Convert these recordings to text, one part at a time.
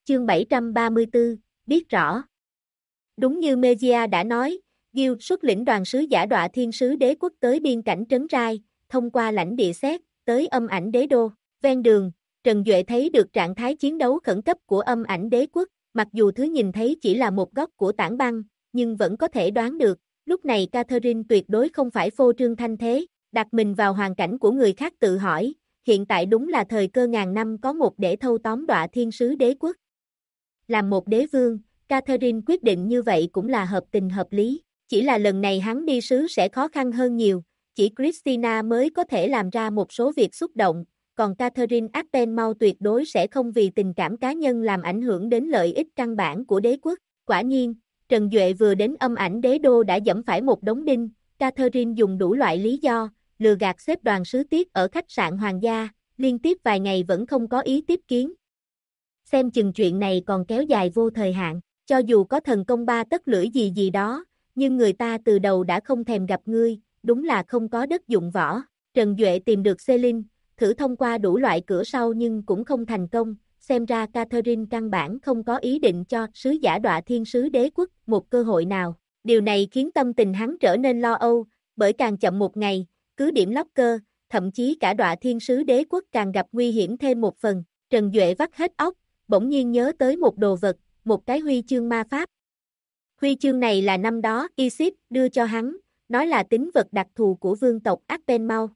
Chương 734, biết rõ. Đúng như Megia đã nói, Gil xuất lĩnh đoàn sứ giả Đọa Thiên Sứ Đế Quốc tới biên cảnh Trấn Rai, thông qua lãnh địa xét, tới Âm Ảnh Đế Đô. Ven đường, Trần Duệ thấy được trạng thái chiến đấu khẩn cấp của Âm Ảnh Đế Quốc, mặc dù thứ nhìn thấy chỉ là một góc của tảng băng, nhưng vẫn có thể đoán được, lúc này Catherine tuyệt đối không phải phô trương thanh thế, đặt mình vào hoàn cảnh của người khác tự hỏi, hiện tại đúng là thời cơ ngàn năm có một để thâu tóm Đọa Thiên Sứ Đế Quốc. Làm một đế vương, Catherine quyết định như vậy cũng là hợp tình hợp lý, chỉ là lần này hắn đi sứ sẽ khó khăn hơn nhiều, chỉ Christina mới có thể làm ra một số việc xúc động, còn Catherine Attenborough tuyệt đối sẽ không vì tình cảm cá nhân làm ảnh hưởng đến lợi ích căn bản của đế quốc. Quả nhiên, Trần Duệ vừa đến Âm Ảnh Đế Đô đã giẫm phải một đống đinh, Catherine dùng đủ loại lý do, lừa gạt xếp đoàn sứ tiết ở khách sạn Hoàng gia, liên tiếp vài ngày vẫn không có ý tiếp kiến. Xem chừng chuyện này còn kéo dài vô thời hạn, cho dù có thần công ba tấc lưỡi gì gì đó, nhưng người ta từ đầu đã không thèm gặp ngươi, đúng là không có đất dụng võ. Trần Duệ tìm được Celine, thử thông qua đủ loại cửa sau nhưng cũng không thành công, xem ra Catherine căn bản không có ý định cho sứ giả Đọa Thiên Sứ Đế Quốc một cơ hội nào. Điều này khiến tâm tình hắn trở nên lo âu, bởi càng chậm một ngày, cứ điểm Locker, thậm chí cả Đọa Thiên Sứ Đế Quốc càng gặp nguy hiểm thêm một phần. Trần Duệ vắt hết óc, bỗng nhiên nhớ tới một đồ vật, một cái huy chương ma pháp. Huy chương này là năm đó Isis đưa cho hắn, nói là tín vật đặc thù của vương tộc Attenborough.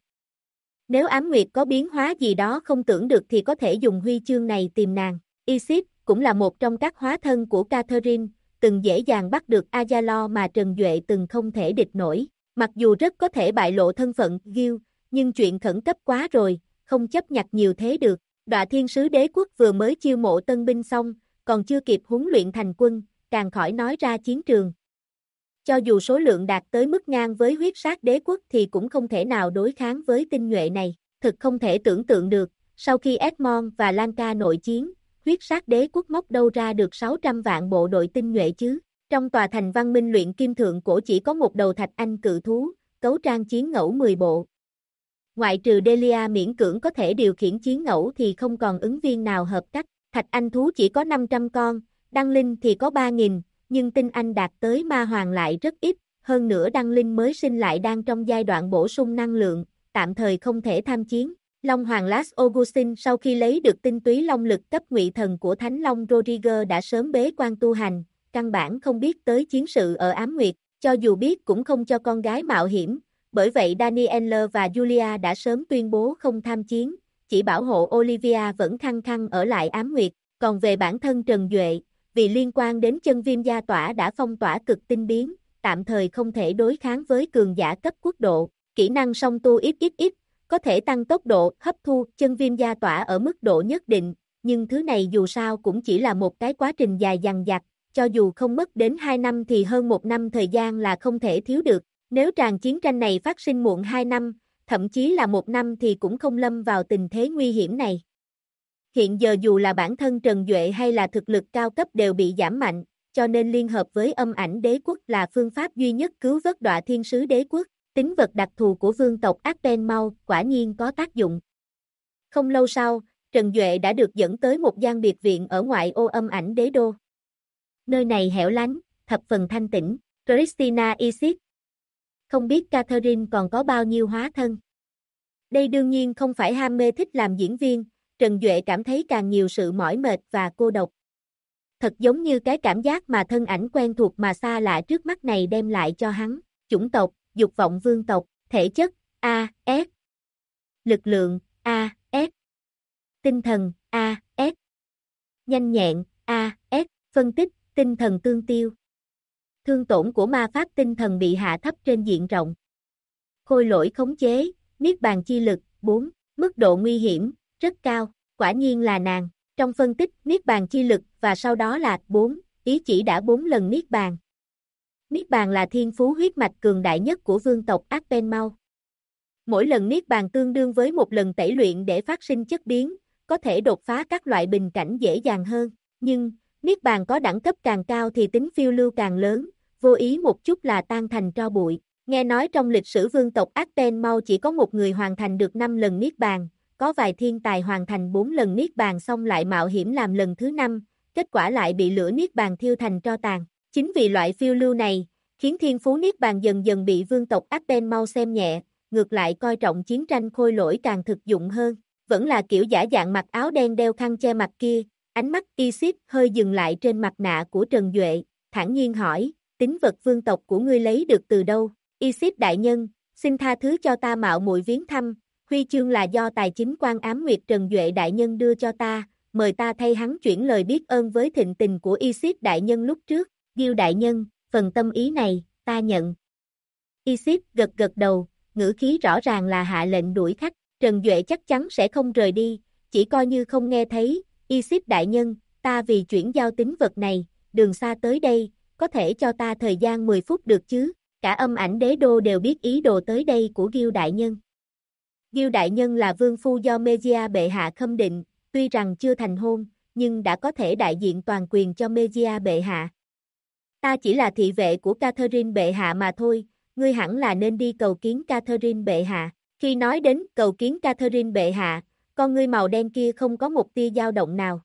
Nếu Ám Nguyệt có biến hóa gì đó không tưởng được thì có thể dùng huy chương này tìm nàng. Isis cũng là một trong các hóa thân của Catherine, từng dễ dàng bắt được Ayala mà Trần Duệ từng không thể địch nổi. Mặc dù rất có thể bại lộ thân phận Gil, nhưng chuyện khẩn cấp quá rồi, không chấp nhặt nhiều thế được. Đọa Thiên Sứ Đế Quốc vừa mới chiêu mộ tân binh xong, còn chưa kịp huấn luyện thành quân, càng khỏi nói ra chiến trường. Cho dù số lượng đạt tới mức ngang với huyết sát đế quốc thì cũng không thể nào đối kháng với tinh nhuệ này. Thực không thể tưởng tượng được, sau khi Edmond và Lanka nội chiến, huyết sát đế quốc móc đâu ra được 600 vạn bộ đội tinh nhuệ chứ. Trong tòa thành văn minh luyện kim thượng cổ chỉ có một đầu thạch anh cự thú, cấu trang chiến ngẫu 10 bộ. Ngoại trừ Delia miễn cưỡng có thể điều khiển chiến ngẫu thì không còn ứng viên nào hợp cách. Thạch anh thú chỉ có 500 con, đăng linh thì có 3.000, nhưng tinh anh đạt tới ma hoàng lại rất ít, hơn nữa đăng linh mới sinh lại đang trong giai đoạn bổ sung năng lượng, tạm thời không thể tham chiến. Long Hoàng Las Augustin sau khi lấy được tinh túy long lực cấp ngụy thần của Thánh Long Rodriguez đã sớm bế quan tu hành, căn bản không biết tới chiến sự ở Ám Nguyệt, cho dù biết cũng không cho con gái mạo hiểm, bởi vậy Danielle và Julia đã sớm tuyên bố không tham chiến, chỉ bảo hộ Olivia vẫn khăng khăng ở lại Ám Nguyệt, còn về bản thân Trần Duệ, vì liên quan đến chân viêm gia tỏa đã phong tỏa cực tinh biến, tạm thời không thể đối kháng với cường giả cấp quốc độ, kỹ năng song tu XXX, có thể tăng tốc độ hấp thu chân viêm gia tỏa ở mức độ nhất định, nhưng thứ này dù sao cũng chỉ là một cái quá trình dài dằng dặc, cho dù không mất đến 2 năm thì hơn 1 năm thời gian là không thể thiếu được, nếu tràng chiến tranh này phát sinh muộn 2 năm, thậm chí là 1 năm thì cũng không lâm vào tình thế nguy hiểm này. Hiện giờ dù là bản thân Trần Duệ hay là thực lực cao cấp đều bị giảm mạnh, cho nên liên hợp với Âm Ảnh Đế Quốc là phương pháp duy nhất cứu vớt Đọa Thiên Sứ Đế Quốc. Tính vật đặc thù của vương tộc Attenborough quả nhiên có tác dụng. Không lâu sau, Trần Duệ đã được dẫn tới một gian biệt viện ở ngoại ô Âm Ảnh Đế Đô. Nơi này hẻo lánh, thập phần thanh tĩnh, Christina Isis. Không biết Catherine còn có bao nhiêu hóa thân. Đây đương nhiên không phải ham mê thích làm diễn viên, Trần Duệ cảm thấy càng nhiều sự mỏi mệt và cô độc. Thật giống như cái cảm giác mà thân ảnh quen thuộc mà xa lạ trước mắt này đem lại cho hắn. Chủng tộc, dục vọng vương tộc, thể chất, A, S. Lực lượng, A, S. Tinh thần, A, S. Nhanh nhẹn, A, S. Phân tích, tinh thần tương tiêu. Thương tổn của ma pháp tinh thần bị hạ thấp trên diện rộng. Khôi lỗi khống chế, niết bàn chi lực, 4. Mức độ nguy hiểm, rất cao, quả nhiên là nàng. Trong phân tích niết bàn chi lực và sau đó là 4, ý chỉ đã 4 lần niết bàn. Niết bàn là thiên phú huyết mạch cường đại nhất của vương tộc Attenborough. Mỗi lần niết bàn tương đương với một lần tẩy luyện để phát sinh chất biến, có thể đột phá các loại bình cảnh dễ dàng hơn. Nhưng, niết bàn có đẳng cấp càng cao thì tính phiêu lưu càng lớn, vô ý một chút là tan thành tro bụi. Nghe nói trong lịch sử vương tộc Attenborough chỉ có một người hoàn thành được 5 lần niết bàn, có vài thiên tài hoàn thành 4 lần niết bàn xong lại mạo hiểm làm lần thứ 5, kết quả lại bị lửa niết bàn thiêu thành tro tàn. Chính vì loại phiêu lưu này, khiến thiên phú niết bàn dần dần bị vương tộc Apen mau xem nhẹ, ngược lại coi trọng chiến tranh khôi lỗi càng thực dụng hơn. Vẫn là kiểu giả dạng mặc áo đen đeo khăn che mặt kia, ánh mắt Isis hơi dừng lại trên mặt nạ của Trần Duệ, thản nhiên hỏi, tín vật vương tộc của ngươi lấy được từ đâu? Isis đại nhân, xin tha thứ cho ta mạo muội viếng thăm, huy chương là do tài chính quan ám nguyệt Trần Duệ đại nhân đưa cho ta, mời ta thay hắn chuyển lời biết ơn với thịnh tình của Isis đại nhân lúc trước. Gil đại nhân, phần tâm ý này, ta nhận. Isis gật gật đầu, ngữ khí rõ ràng là hạ lệnh đuổi khách, Trần Duệ chắc chắn sẽ không rời đi, chỉ coi như không nghe thấy. Isis đại nhân, ta vì chuyển giao tín vật này, đường xa tới đây, có thể cho ta thời gian 10 phút được chứ? Cả âm ảnh đế đô đều biết ý đồ tới đây của Gil đại nhân. Gil đại nhân là vương phu do Mejia bệ hạ khâm định, tuy rằng chưa thành hôn, nhưng đã có thể đại diện toàn quyền cho Mejia bệ hạ. Ta chỉ là thị vệ của Catherine bệ hạ mà thôi, ngươi hẳn là nên đi cầu kiến Catherine bệ hạ. Khi nói đến cầu kiến Catherine bệ hạ, con ngươi màu đen kia không có một tia dao động nào.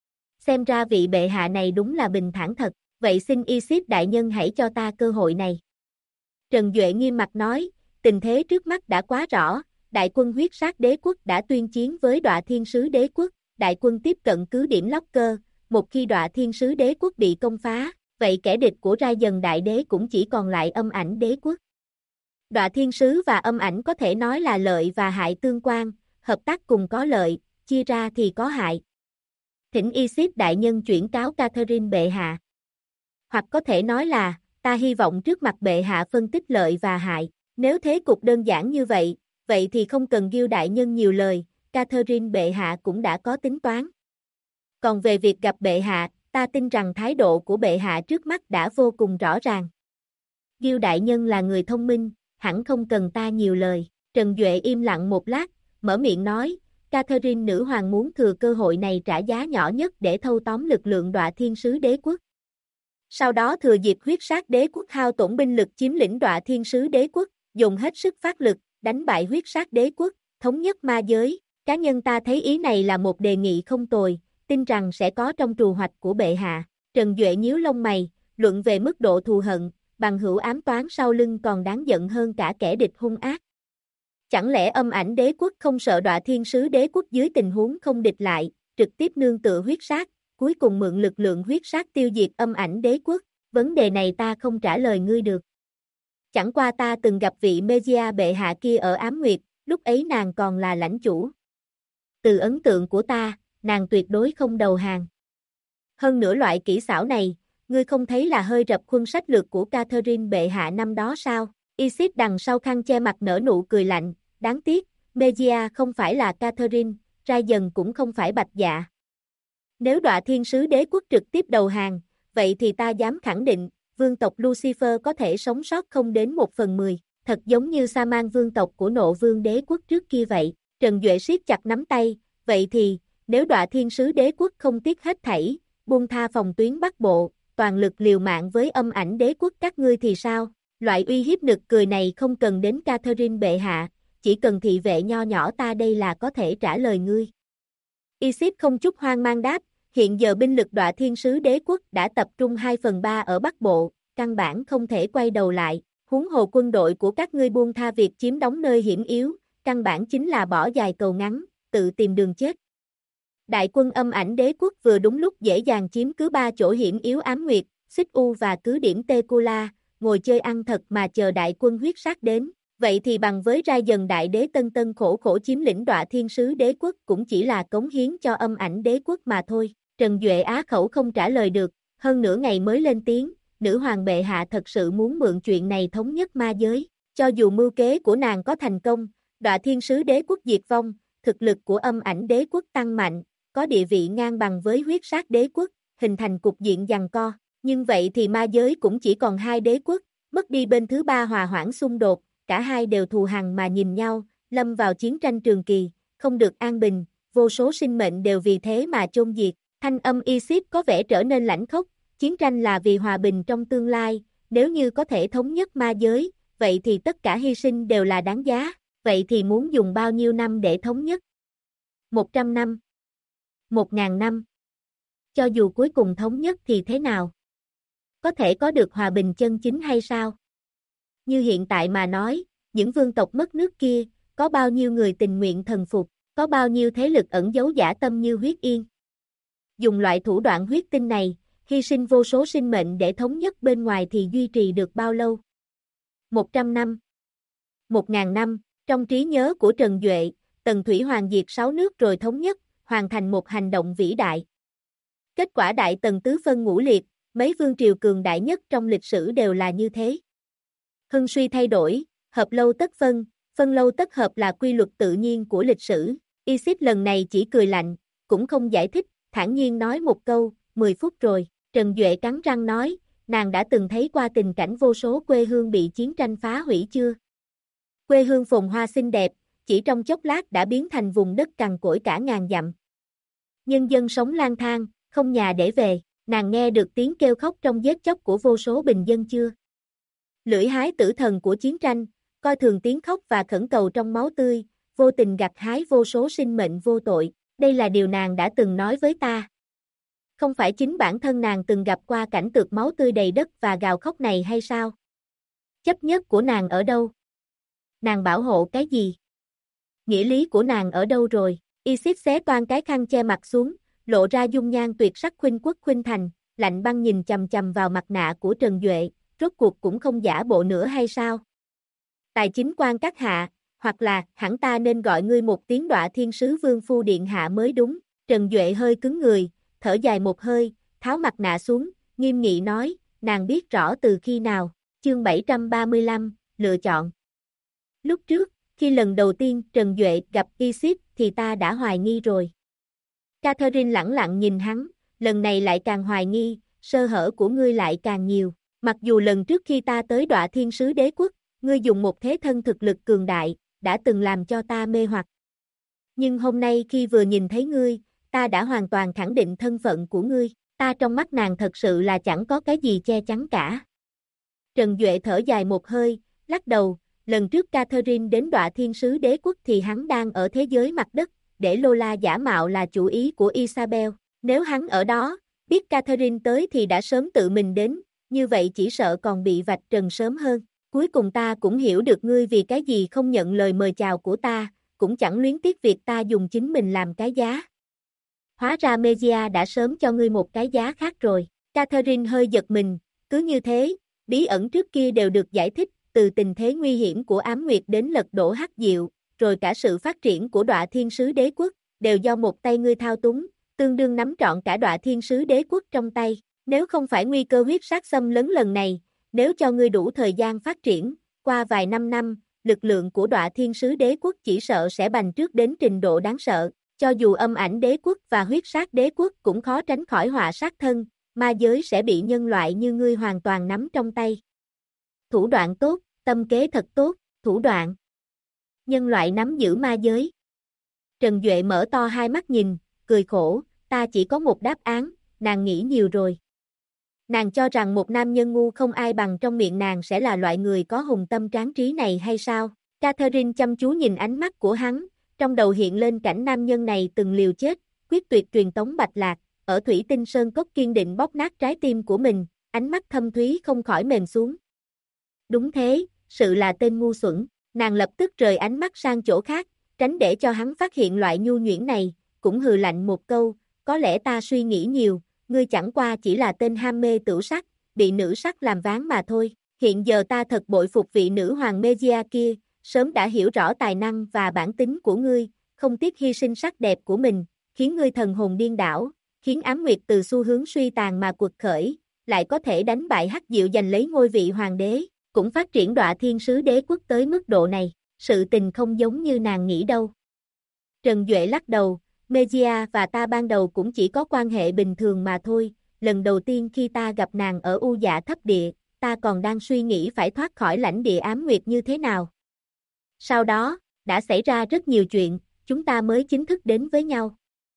Xem ra vị bệ hạ này đúng là bình thản thật, vậy xin Isis đại nhân hãy cho ta cơ hội này. Trần Duệ nghiêm mặt nói, tình thế trước mắt đã quá rõ, đại quân huyết sát đế quốc đã tuyên chiến với Đọa Thiên Sứ đế quốc, đại quân tiếp cận cứ điểm Locker, một khi Đọa Thiên Sứ đế quốc bị công phá, vậy kẻ địch của Ra Dần đại đế cũng chỉ còn lại âm ảnh đế quốc. Đọa Thiên Sứ và âm ảnh có thể nói là lợi và hại tương quan, hợp tác cùng có lợi, chia ra thì có hại. Thỉnh Isis đại nhân chuyển cáo Catherine bệ hạ. Hoặc có thể nói là, ta hy vọng trước mặt bệ hạ phân tích lợi và hại. Nếu thế cục đơn giản như vậy, vậy thì không cần Gil đại nhân nhiều lời, Catherine bệ hạ cũng đã có tính toán. Còn về việc gặp bệ hạ, ta tin rằng thái độ của bệ hạ trước mắt đã vô cùng rõ ràng. Gil đại nhân là người thông minh, hẳn không cần ta nhiều lời. Trần Duệ im lặng một lát, mở miệng nói, Catherine nữ hoàng muốn thừa cơ hội này trả giá nhỏ nhất để thâu tóm lực lượng Đọa Thiên Sứ đế quốc. Sau đó thừa dịp huyết sát đế quốc hao tổn binh lực chiếm lĩnh Đọa Thiên Sứ đế quốc, dùng hết sức phát lực, đánh bại huyết sát đế quốc, thống nhất ma giới. Cá nhân ta thấy ý này là một đề nghị không tồi, tin rằng sẽ có trong trù hoạch của bệ hạ. Trần Duệ nhíu lông mày, luận về mức độ thù hận, bằng hữu ám toán sau lưng còn đáng giận hơn cả kẻ địch hung ác. Chẳng lẽ âm ảnh đế quốc không sợ Đọa Thiên Sứ đế quốc dưới tình huống không địch lại, trực tiếp nương tựa huyết sát, cuối cùng mượn lực lượng huyết sát tiêu diệt âm ảnh đế quốc? Vấn đề này ta không trả lời ngươi được. Chẳng qua ta từng gặp vị Mejia bệ hạ kia ở Ám Nguyệt, lúc ấy nàng còn là lãnh chủ. Từ ấn tượng của ta, nàng tuyệt đối không đầu hàng. Hơn nữa loại kỹ xảo này, ngươi không thấy là hơi rập khuôn sách lược của Catherine bệ hạ năm đó sao? Isis đằng sau khăn che mặt nở nụ cười lạnh, đáng tiếc, Mejia không phải là Catherine, Ra Dần cũng không phải Bạch Dạ. Nếu Đọa Thiên Sứ đế quốc trực tiếp đầu hàng, vậy thì ta dám khẳng định, vương tộc Lucifer có thể sống sót không đến 1/10, thật giống như Sa Man vương tộc của Nộ Vương đế quốc trước kia vậy. Trần Duệ siết chặt nắm tay, vậy thì, nếu Đọa Thiên Sứ đế quốc không tiếc hết thảy, buông tha phòng tuyến Bắc Bộ, toàn lực liều mạng với âm ảnh đế quốc các ngươi thì sao? Loại uy hiếp nực cười này không cần đến Catherine bệ hạ, chỉ cần thị vệ nho nhỏ ta đây là có thể trả lời ngươi. Isis không chút hoang mang đáp, hiện giờ binh lực Đọa Thiên Sứ đế quốc đã tập trung 2/3 ở Bắc Bộ, căn bản không thể quay đầu lại, huống hồ quân đội của các ngươi buông tha việc chiếm đóng nơi hiểm yếu, căn bản chính là bỏ dài cầu ngắn, tự tìm đường chết. Đại quân âm ảnh đế quốc vừa đúng lúc dễ dàng chiếm cứ 3 chỗ hiểm yếu Ám Nguyệt, Xích U và cứ điểm Tekula, ngồi chơi ăn thật mà chờ đại quân huyết sát đến. Vậy thì bằng với Ra Dần đại đế tân tân khổ khổ chiếm lĩnh Đọa Thiên Sứ đế quốc cũng chỉ là cống hiến cho âm ảnh đế quốc mà thôi. Trần Duệ á khẩu không trả lời được, hơn nửa ngày mới lên tiếng, nữ hoàng bệ hạ thật sự muốn mượn chuyện này thống nhất ma giới. Cho dù mưu kế của nàng có thành công, Đọa Thiên Sứ đế quốc diệt vong, thực lực của âm ảnh đế quốc tăng mạnh, có địa vị ngang bằng với huyết sát đế quốc, hình thành cục diện giằng co. Nhưng vậy thì ma giới cũng chỉ còn 2 đế quốc, mất đi bên thứ 3 hòa hoãn xung đột, cả hai đều thù hằn mà nhìn nhau, lâm vào chiến tranh trường kỳ, không được an bình, vô số sinh mệnh đều vì thế mà chôn diệt. Thanh âm Isis có vẻ trở nên lãnh khốc, chiến tranh là vì hòa bình trong tương lai, nếu như có thể thống nhất ma giới, vậy thì tất cả hy sinh đều là đáng giá, vậy thì muốn dùng bao nhiêu năm để thống nhất? 100 năm? 1000 năm? Cho dù cuối cùng thống nhất thì thế nào? Có thể có được hòa bình chân chính hay sao? Như hiện tại mà nói, những vương tộc mất nước kia, có bao nhiêu người tình nguyện thần phục, có bao nhiêu thế lực ẩn giấu dã tâm như huyết yên. Dùng loại thủ đoạn huyết tinh này, hy sinh vô số sinh mệnh để thống nhất bên ngoài thì duy trì được bao lâu? 100 năm, 1000 năm, trong trí nhớ của Trần Duệ, Tần Thủy Hoàng diệt 6 nước rồi thống nhất, hoàn thành một hành động vĩ đại. Kết quả Đại Tần tứ phân ngũ liệt, mấy vương triều cường đại nhất trong lịch sử đều là như thế. Hưng suy thay đổi, hợp lâu tất phân lâu tất hợp là quy luật tự nhiên của lịch sử. Isis lần này chỉ cười lạnh, cũng không giải thích, thản nhiên nói một câu, 10 phút rồi. Trần Duệ cắn răng nói, nàng đã từng thấy qua tình cảnh vô số quê hương bị chiến tranh phá hủy chưa? Quê hương phồn hoa xinh đẹp, chỉ trong chốc lát đã biến thành vùng đất cằn cỗi cả ngàn dặm. Nhân dân sống lang thang, không nhà để về, nàng nghe được tiếng kêu khóc trong giết chóc của vô số bình dân chưa? Lưỡi hái tử thần của chiến tranh, coi thường tiếng khóc và khẩn cầu trong máu tươi, vô tình gặt hái vô số sinh mệnh vô tội, đây là điều nàng đã từng nói với ta. Không phải chính bản thân nàng từng gặp qua cảnh tượng máu tươi đầy đất và gào khóc này hay sao? Chấp nhất của nàng ở đâu? Nàng bảo hộ cái gì? Nghĩa lý của nàng ở đâu rồi? Isis xé toan cái khăn che mặt xuống, lộ ra dung nhan tuyệt sắc khuynh quốc khuynh thành, lạnh băng nhìn chằm chằm vào mặt nạ của Trần Duệ, rốt cuộc cũng không giả bộ nữa hay sao? Tài chính quan các hạ, hoặc là hẳn ta nên gọi ngươi một tiếng Đọa Thiên Sứ Vương Phu Điện Hạ mới đúng. Trần Duệ hơi cứng người, thở dài một hơi, tháo mặt nạ xuống, nghiêm nghị nói, nàng biết rõ từ khi nào. Chương 735, lựa chọn. Lúc trước, khi lần đầu tiên Trần Duệ gặp Isis thì ta đã hoài nghi rồi. Catherine lẳng lặng nhìn hắn, lần này lại càng hoài nghi, sơ hở của ngươi lại càng nhiều. Mặc dù lần trước khi ta tới Đọa Thiên Sứ Đế Quốc, ngươi dùng một thế thân thực lực cường đại, đã từng làm cho ta mê hoặc. Nhưng hôm nay khi vừa nhìn thấy ngươi, ta đã hoàn toàn khẳng định thân phận của ngươi, ta trong mắt nàng thật sự là chẳng có cái gì che chắn cả. Trần Duệ thở dài một hơi, lắc đầu, lần trước Catherine đến Đọa Thiên Sứ Đế Quốc thì hắn đang ở thế giới mặt đất, để Lola giả mạo là chủ ý của Isabel. Nếu hắn ở đó, biết Catherine tới thì đã sớm tự mình đến, như vậy chỉ sợ còn bị vạch trần sớm hơn. Cuối cùng ta cũng hiểu được ngươi vì cái gì không nhận lời mời chào của ta, cũng chẳng luyến tiếc việc ta dùng chính mình làm cái giá. Hóa ra Megia đã sớm cho ngươi một cái giá khác rồi. Catherine hơi giật mình, cứ như thế, bí ẩn trước kia đều được giải thích, từ tình thế nguy hiểm của Ám Nguyệt đến lật đổ Hắc Diệu, rồi cả sự phát triển của Đọa Thiên Sứ Đế Quốc, đều do một tay ngươi thao túng, tương đương nắm trọn cả Đọa Thiên Sứ Đế Quốc trong tay. Nếu không phải nguy cơ huyết sát xâm lấn lần này, nếu cho ngươi đủ thời gian phát triển, qua vài năm, lực lượng của Đọa Thiên Sứ Đế Quốc chỉ sợ sẽ bành trướng đến trình độ đáng sợ, cho dù Âm Ảnh Đế Quốc và Huyết Sát Đế Quốc cũng khó tránh khỏi họa sát thân, ma giới sẽ bị nhân loại như ngươi hoàn toàn nắm trong tay. Thủ đoạn tốt, tâm kế thật tốt, thủ đoạn. Nhân loại nắm giữ ma giới. Trần Duệ mở to hai mắt nhìn, cười khổ, ta chỉ có một đáp án, nàng nghĩ nhiều rồi. Nàng cho rằng một nam nhân ngu không ai bằng trong miệng nàng sẽ là loại người có hùng tâm tráng trí này hay sao? Catherine chăm chú nhìn ánh mắt của hắn, trong đầu hiện lên cảnh nam nhân này từng liều chết, quyết tuyệt truyền tống Bạch Lạc, ở Thủy Tinh Sơn Cốc kiên định bóp nát trái tim của mình, ánh mắt thâm thúy không khỏi mềm xuống. Đúng thế, sự là tên ngu xuẩn, nàng lập tức rời ánh mắt sang chỗ khác, tránh để cho hắn phát hiện loại nhu nhuyễn này, cũng hừ lạnh một câu, có lẽ ta suy nghĩ nhiều, ngươi chẳng qua chỉ là tên ham mê tửu sắc, bị nữ sắc làm ván mà thôi, hiện giờ ta thật bội phục vị nữ hoàng Megia kia, sớm đã hiểu rõ tài năng và bản tính của ngươi, không tiếc hy sinh sắc đẹp của mình, khiến ngươi thần hồn điên đảo, khiến Ám Nguyệt từ xu hướng suy tàn mà quật khởi, lại có thể đánh bại Hắc Diệu giành lấy ngôi vị hoàng đế, cũng phát triển Đọa Thiên Sứ Đế Quốc tới mức độ này, sự tình không giống như nàng nghĩ đâu. Trần Duệ lắc đầu, Megia và ta ban đầu cũng chỉ có quan hệ bình thường mà thôi, lần đầu tiên khi ta gặp nàng ở U Dạ Thấp Địa, ta còn đang suy nghĩ phải thoát khỏi lãnh địa Ám Nguyệt như thế nào. Sau đó, đã xảy ra rất nhiều chuyện, chúng ta mới chính thức đến với nhau.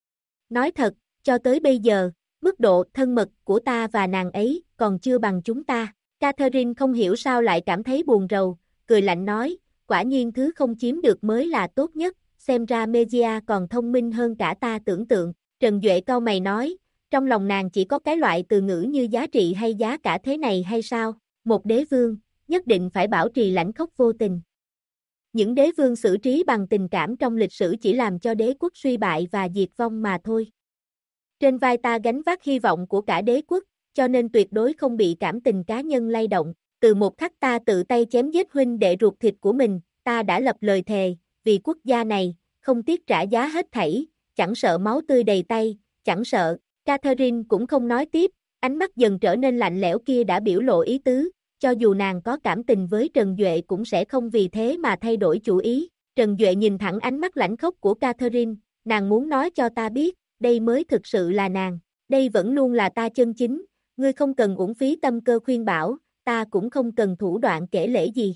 Nói thật, cho tới bây giờ, mức độ thân mật của ta và nàng ấy còn chưa bằng chúng ta. Catherine không hiểu sao lại cảm thấy buồn rầu, cười lạnh nói, quả nhiên thứ không chiếm được mới là tốt nhất, xem ra Megia còn thông minh hơn cả ta tưởng tượng. Trần Duệ cau mày nói, Trong lòng nàng chỉ có cái loại từ ngữ như giá trị hay giá cả thế này hay sao? Một đế vương, nhất định phải bảo trì lãnh khốc vô tình. Những đế vương xử trí bằng tình cảm trong lịch sử chỉ làm cho đế quốc suy bại và diệt vong mà thôi. Trên vai ta gánh vác hy vọng của cả đế quốc, cho nên tuyệt đối không bị cảm tình cá nhân lay động. Từ một khắc ta tự tay chém giết huynh đệ ruột thịt của mình, ta đã lập lời thề, vì quốc gia này, không tiếc trả giá hết thảy, chẳng sợ máu tươi đầy tay, chẳng sợ. Catherine cũng không nói tiếp, ánh mắt dần trở nên lạnh lẽo kia đã biểu lộ ý tứ, cho dù nàng có cảm tình với Trần Duệ cũng sẽ không vì thế mà thay đổi chủ ý. Trần Duệ nhìn thẳng ánh mắt lãnh khốc của Catherine, nàng muốn nói cho ta biết, đây mới thực sự là nàng, đây vẫn luôn là ta chân chính, ngươi không cần uổng phí tâm cơ khuyên bảo, ta cũng không cần thủ đoạn kể lể gì.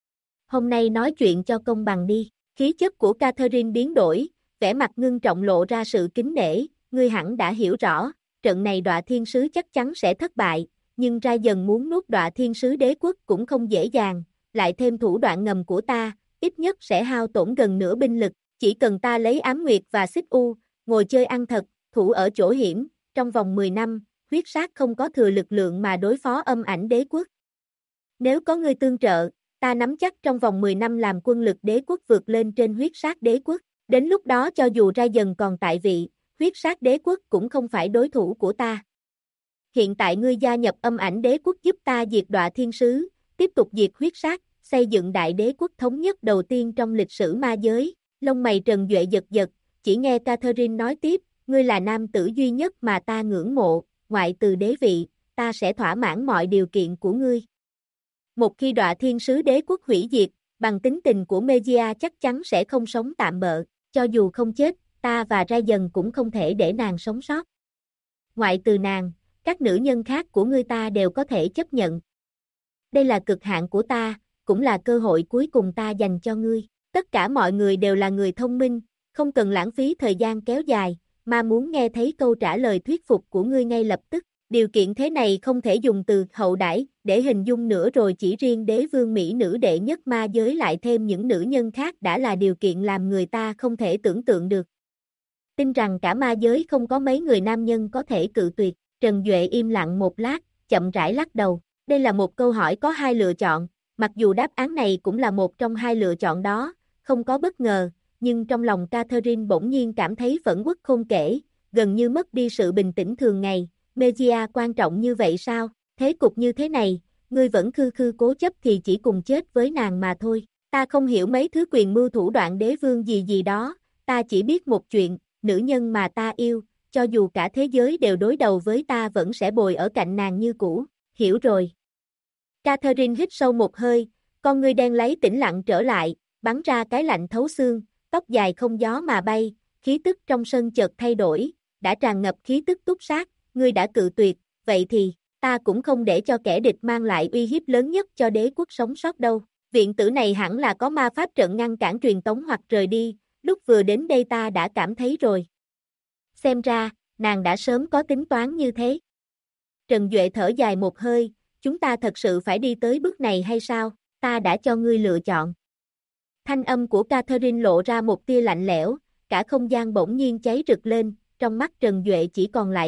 Hôm nay nói chuyện cho công bằng đi, khí chất của Catherine biến đổi, vẻ mặt ngưng trọng lộ ra sự kính nể, ngươi hẳn đã hiểu rõ, trận này Đọa Thiên Sứ chắc chắn sẽ thất bại, nhưng ra dần muốn nuốt Đọa Thiên Sứ đế quốc cũng không dễ dàng, lại thêm thủ đoạn ngầm của ta, ít nhất sẽ hao tổn gần nửa binh lực, chỉ cần ta lấy Ám Nguyệt và Xích U, ngồi chơi ăn thật, thủ ở chỗ hiểm, trong vòng 10 năm, huyết sát không có thừa lực lượng mà đối phó âm ảnh đế quốc. Nếu có ngươi tương trợ, ta nắm chắc trong vòng 10 năm làm quân lực đế quốc vượt lên trên huyết sát đế quốc, đến lúc đó cho dù ra dần còn tại vị, huyết sát đế quốc cũng không phải đối thủ của ta. Hiện tại ngươi gia nhập âm ảnh đế quốc giúp ta diệt Đọa Thiên Sứ, tiếp tục diệt huyết sát, xây dựng đại đế quốc thống nhất đầu tiên trong lịch sử ma giới. Lông mày Trần Duệ giật giật, chỉ nghe Catherine nói tiếp, ngươi là nam tử duy nhất mà ta ngưỡng mộ, ngoại từ đế vị, ta sẽ thỏa mãn mọi điều kiện của ngươi. Một khi Đọa Thiên Sứ đế quốc hủy diệt, bằng tính tình của Megia chắc chắn sẽ không sống tạm bợ, cho dù không chết, ta và Ra Dần cũng không thể để nàng sống sót. Ngoại từ nàng, các nữ nhân khác của ngươi ta đều có thể chấp nhận. Đây là cực hạn của ta, cũng là cơ hội cuối cùng ta dành cho ngươi. Tất cả mọi người đều là người thông minh, không cần lãng phí thời gian kéo dài, mà muốn nghe thấy câu trả lời thuyết phục của ngươi ngay lập tức. Điều kiện thế này không thể dùng từ hậu đãi để hình dung nữa rồi, chỉ riêng đế vương mỹ nữ đệ nhất ma giới lại thêm những nữ nhân khác đã là điều kiện làm người ta không thể tưởng tượng được. Tin rằng cả ma giới không có mấy người nam nhân có thể cự tuyệt. Trần Duệ im lặng một lát, chậm rãi lắc đầu. Đây là một câu hỏi có hai lựa chọn, mặc dù đáp án này cũng là một trong hai lựa chọn đó, không có bất ngờ, nhưng trong lòng Catherine bỗng nhiên cảm thấy phẫn uất không kể, gần như mất đi sự bình tĩnh thường ngày. Megia quan trọng như vậy sao? Thế cục như thế này, ngươi vẫn khư khư cố chấp thì chỉ cùng chết với nàng mà thôi. Ta không hiểu mấy thứ quyền mưu thủ đoạn đế vương gì gì đó, ta chỉ biết một chuyện, nữ nhân mà ta yêu, cho dù cả thế giới đều đối đầu với ta vẫn sẽ bồi ở cạnh nàng như cũ, hiểu rồi. Catherine hít sâu một hơi, con ngươi đen láy tĩnh lặng trở lại, bắn ra cái lạnh thấu xương, tóc dài không gió mà bay, khí tức trong sân chợt thay đổi, đã tràn ngập khí tức túc sát, ngươi đã cự tuyệt, vậy thì, ta cũng không để cho kẻ địch mang lại uy hiếp lớn nhất cho đế quốc sống sót đâu. Viện tử này hẳn là có ma pháp trận ngăn cản truyền tống hoặc rời đi, lúc vừa đến đây ta đã cảm thấy rồi. Xem ra, nàng đã sớm có tính toán như thế. Trần Duệ thở dài một hơi, chúng ta thật sự phải đi tới bước này hay sao, ta đã cho ngươi lựa chọn. Thanh âm của Catherine lộ ra một tia lạnh lẽo, cả không gian bỗng nhiên cháy rực lên, trong mắt Trần Duệ chỉ còn lại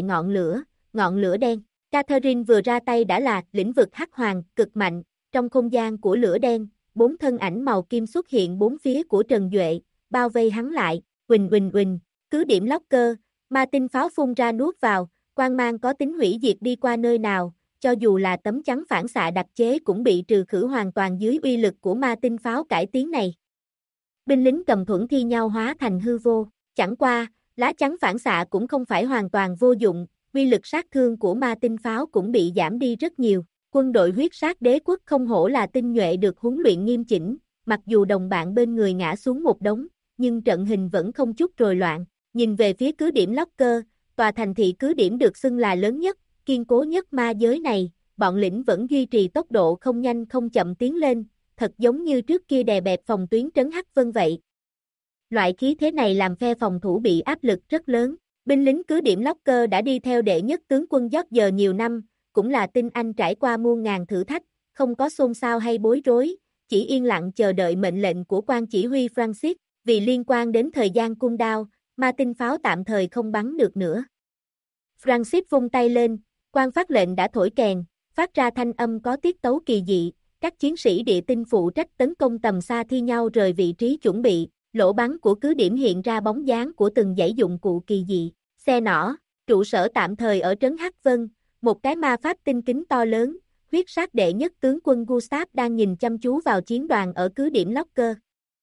ngọn lửa đen. Catherine vừa ra tay đã là lĩnh vực hắc hoàng cực mạnh, trong không gian của lửa đen, 4 thân ảnh màu kim xuất hiện bốn phía của Trần Duệ, bao vây hắn lại, huỳnh huỳnh huỳnh, cứ điểm locker, ma tinh pháo phun ra nuốt vào, quang mang có tính hủy diệt đi qua nơi nào, cho dù là tấm chắn phản xạ đặc chế cũng bị trừ khử hoàn toàn dưới uy lực của ma tinh pháo cải tiến này. Binh lính cầm thuẫn thi nhau hóa thành hư vô, chẳng qua, lá chắn phản xạ cũng không phải hoàn toàn vô dụng, uy lực sát thương của ma tinh pháo cũng bị giảm đi rất nhiều. Quân đội huyết sát đế quốc không hổ là tinh nhuệ được huấn luyện nghiêm chỉnh, mặc dù đồng bạn bên người ngã xuống một đống, nhưng trận hình vẫn không chút rối loạn. Nhìn về phía cứ điểm locker, tòa thành thị cứ điểm được xưng là lớn nhất, kiên cố nhất ma giới này, bọn lính vẫn duy trì tốc độ không nhanh không chậm tiến lên, thật giống như trước kia đè bẹp phòng tuyến trấn Hắc Vân vậy. Loại khí thế này làm phe phòng thủ bị áp lực rất lớn. Binh lính cứ điểm locker đã đi theo đệ nhất tướng quân George nhiều năm, cũng là tinh anh trải qua muôn ngàn thử thách, không có xôn xao hay bối rối, chỉ yên lặng chờ đợi mệnh lệnh của quan chỉ huy Francis, vì liên quan đến thời gian cung đao, ma tinh pháo tạm thời không bắn được nữa. Francis vung tay lên, quan phát lệnh đã thổi kèn, phát ra thanh âm có tiết tấu kỳ dị, các chiến sĩ địa tinh phụ trách tấn công tầm xa thi nhau rời vị trí chuẩn bị, lỗ bắn của cứ điểm hiện ra bóng dáng của từng dãy dụng cụ kỳ dị, xe nỏ, trụ sở tạm thời ở trấn Hắc Vân, một cái ma pháp tinh kính to lớn, huyết sát đệ nhất tướng quân Gustav đang nhìn chăm chú vào chiến đoàn ở cứ điểm Locker.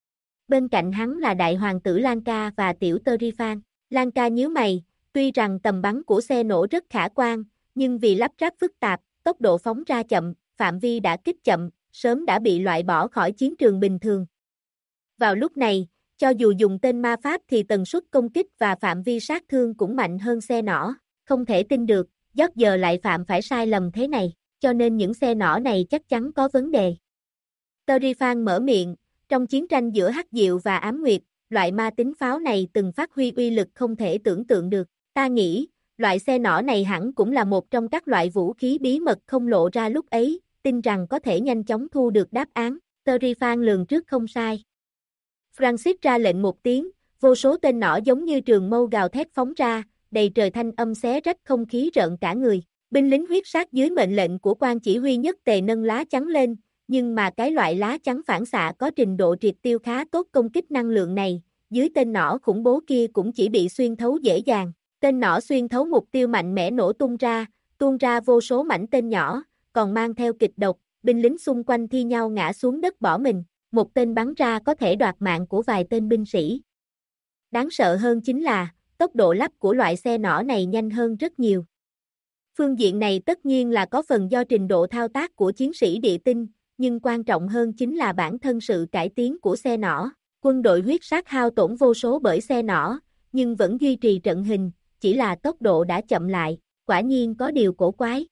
Bên cạnh hắn là đại hoàng tử Lanka và tiểu Terrifan. Lanka nhíu mày, tuy rằng tầm bắn của xe nổ rất khả quan, nhưng vì lắp ráp phức tạp, tốc độ phóng ra chậm, phạm vi đã kích chậm, sớm đã bị loại bỏ khỏi chiến trường bình thường. Vào lúc này, cho dù dùng tên ma pháp thì tần suất công kích và phạm vi sát thương cũng mạnh hơn xe nỏ, không thể tin được, giờ lại phạm phải sai lầm thế này, cho nên những xe nỏ này chắc chắn có vấn đề. Terrifan mở miệng, trong chiến tranh giữa Hắc Diệu và Ám Nguyệt, loại ma tính pháo này từng phát huy uy lực không thể tưởng tượng được, ta nghĩ, loại xe nỏ này hẳn cũng là một trong các loại vũ khí bí mật không lộ ra lúc ấy, tin rằng có thể nhanh chóng thu được đáp án, Terrifan lường trước không sai. Francis ra lệnh một tiếng, vô số tên nỏ giống như trường mâu gào thét phóng ra, đầy trời thanh âm xé rách không khí rợn cả người. Binh lính huyết sát dưới mệnh lệnh của quan chỉ huy nhất tề nâng lá chắn lên, nhưng mà cái loại lá chắn phản xạ có trình độ triệt tiêu khá tốt công kích năng lượng này, dưới tên nỏ khủng bố kia cũng chỉ bị xuyên thấu dễ dàng. Tên nỏ xuyên thấu mục tiêu mạnh mẽ nổ tuôn ra vô số mảnh tên nhỏ, còn mang theo kịch độc, binh lính xung quanh thi nhau ngã xuống đất bỏ mình, một tên bắn ra có thể đoạt mạng của vài tên binh sĩ. Đáng sợ hơn chính là, tốc độ lắp của loại xe nỏ này nhanh hơn rất nhiều. Phương diện này tất nhiên là có phần do trình độ thao tác của chiến sĩ địa tinh, nhưng quan trọng hơn chính là bản thân sự cải tiến của xe nỏ. Quân đội huyết sát hao tổn vô số bởi xe nỏ, nhưng vẫn duy trì trận hình, chỉ là tốc độ đã chậm lại, quả nhiên có điều cổ quái.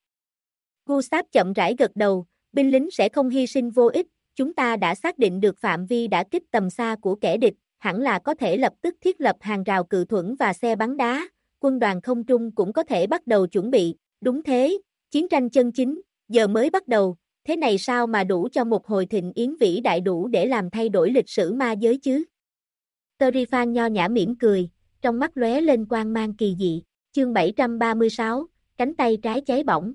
Gustav chậm rãi gật đầu, binh lính sẽ không hy sinh vô ích, chúng ta đã xác định được phạm vi đã kích tầm xa của kẻ địch, hẳn là có thể lập tức thiết lập hàng rào cự thuẫn và xe bắn đá, quân đoàn không trung cũng có thể bắt đầu chuẩn bị, đúng thế, chiến tranh chân chính, giờ mới bắt đầu, thế này sao mà đủ cho một hồi thịnh yến vĩ đại đủ để làm thay đổi lịch sử ma giới chứ? Terrifan nho nhã mỉm cười, trong mắt lóe lên quang mang kỳ dị, chương 736, cánh tay trái cháy bỏng.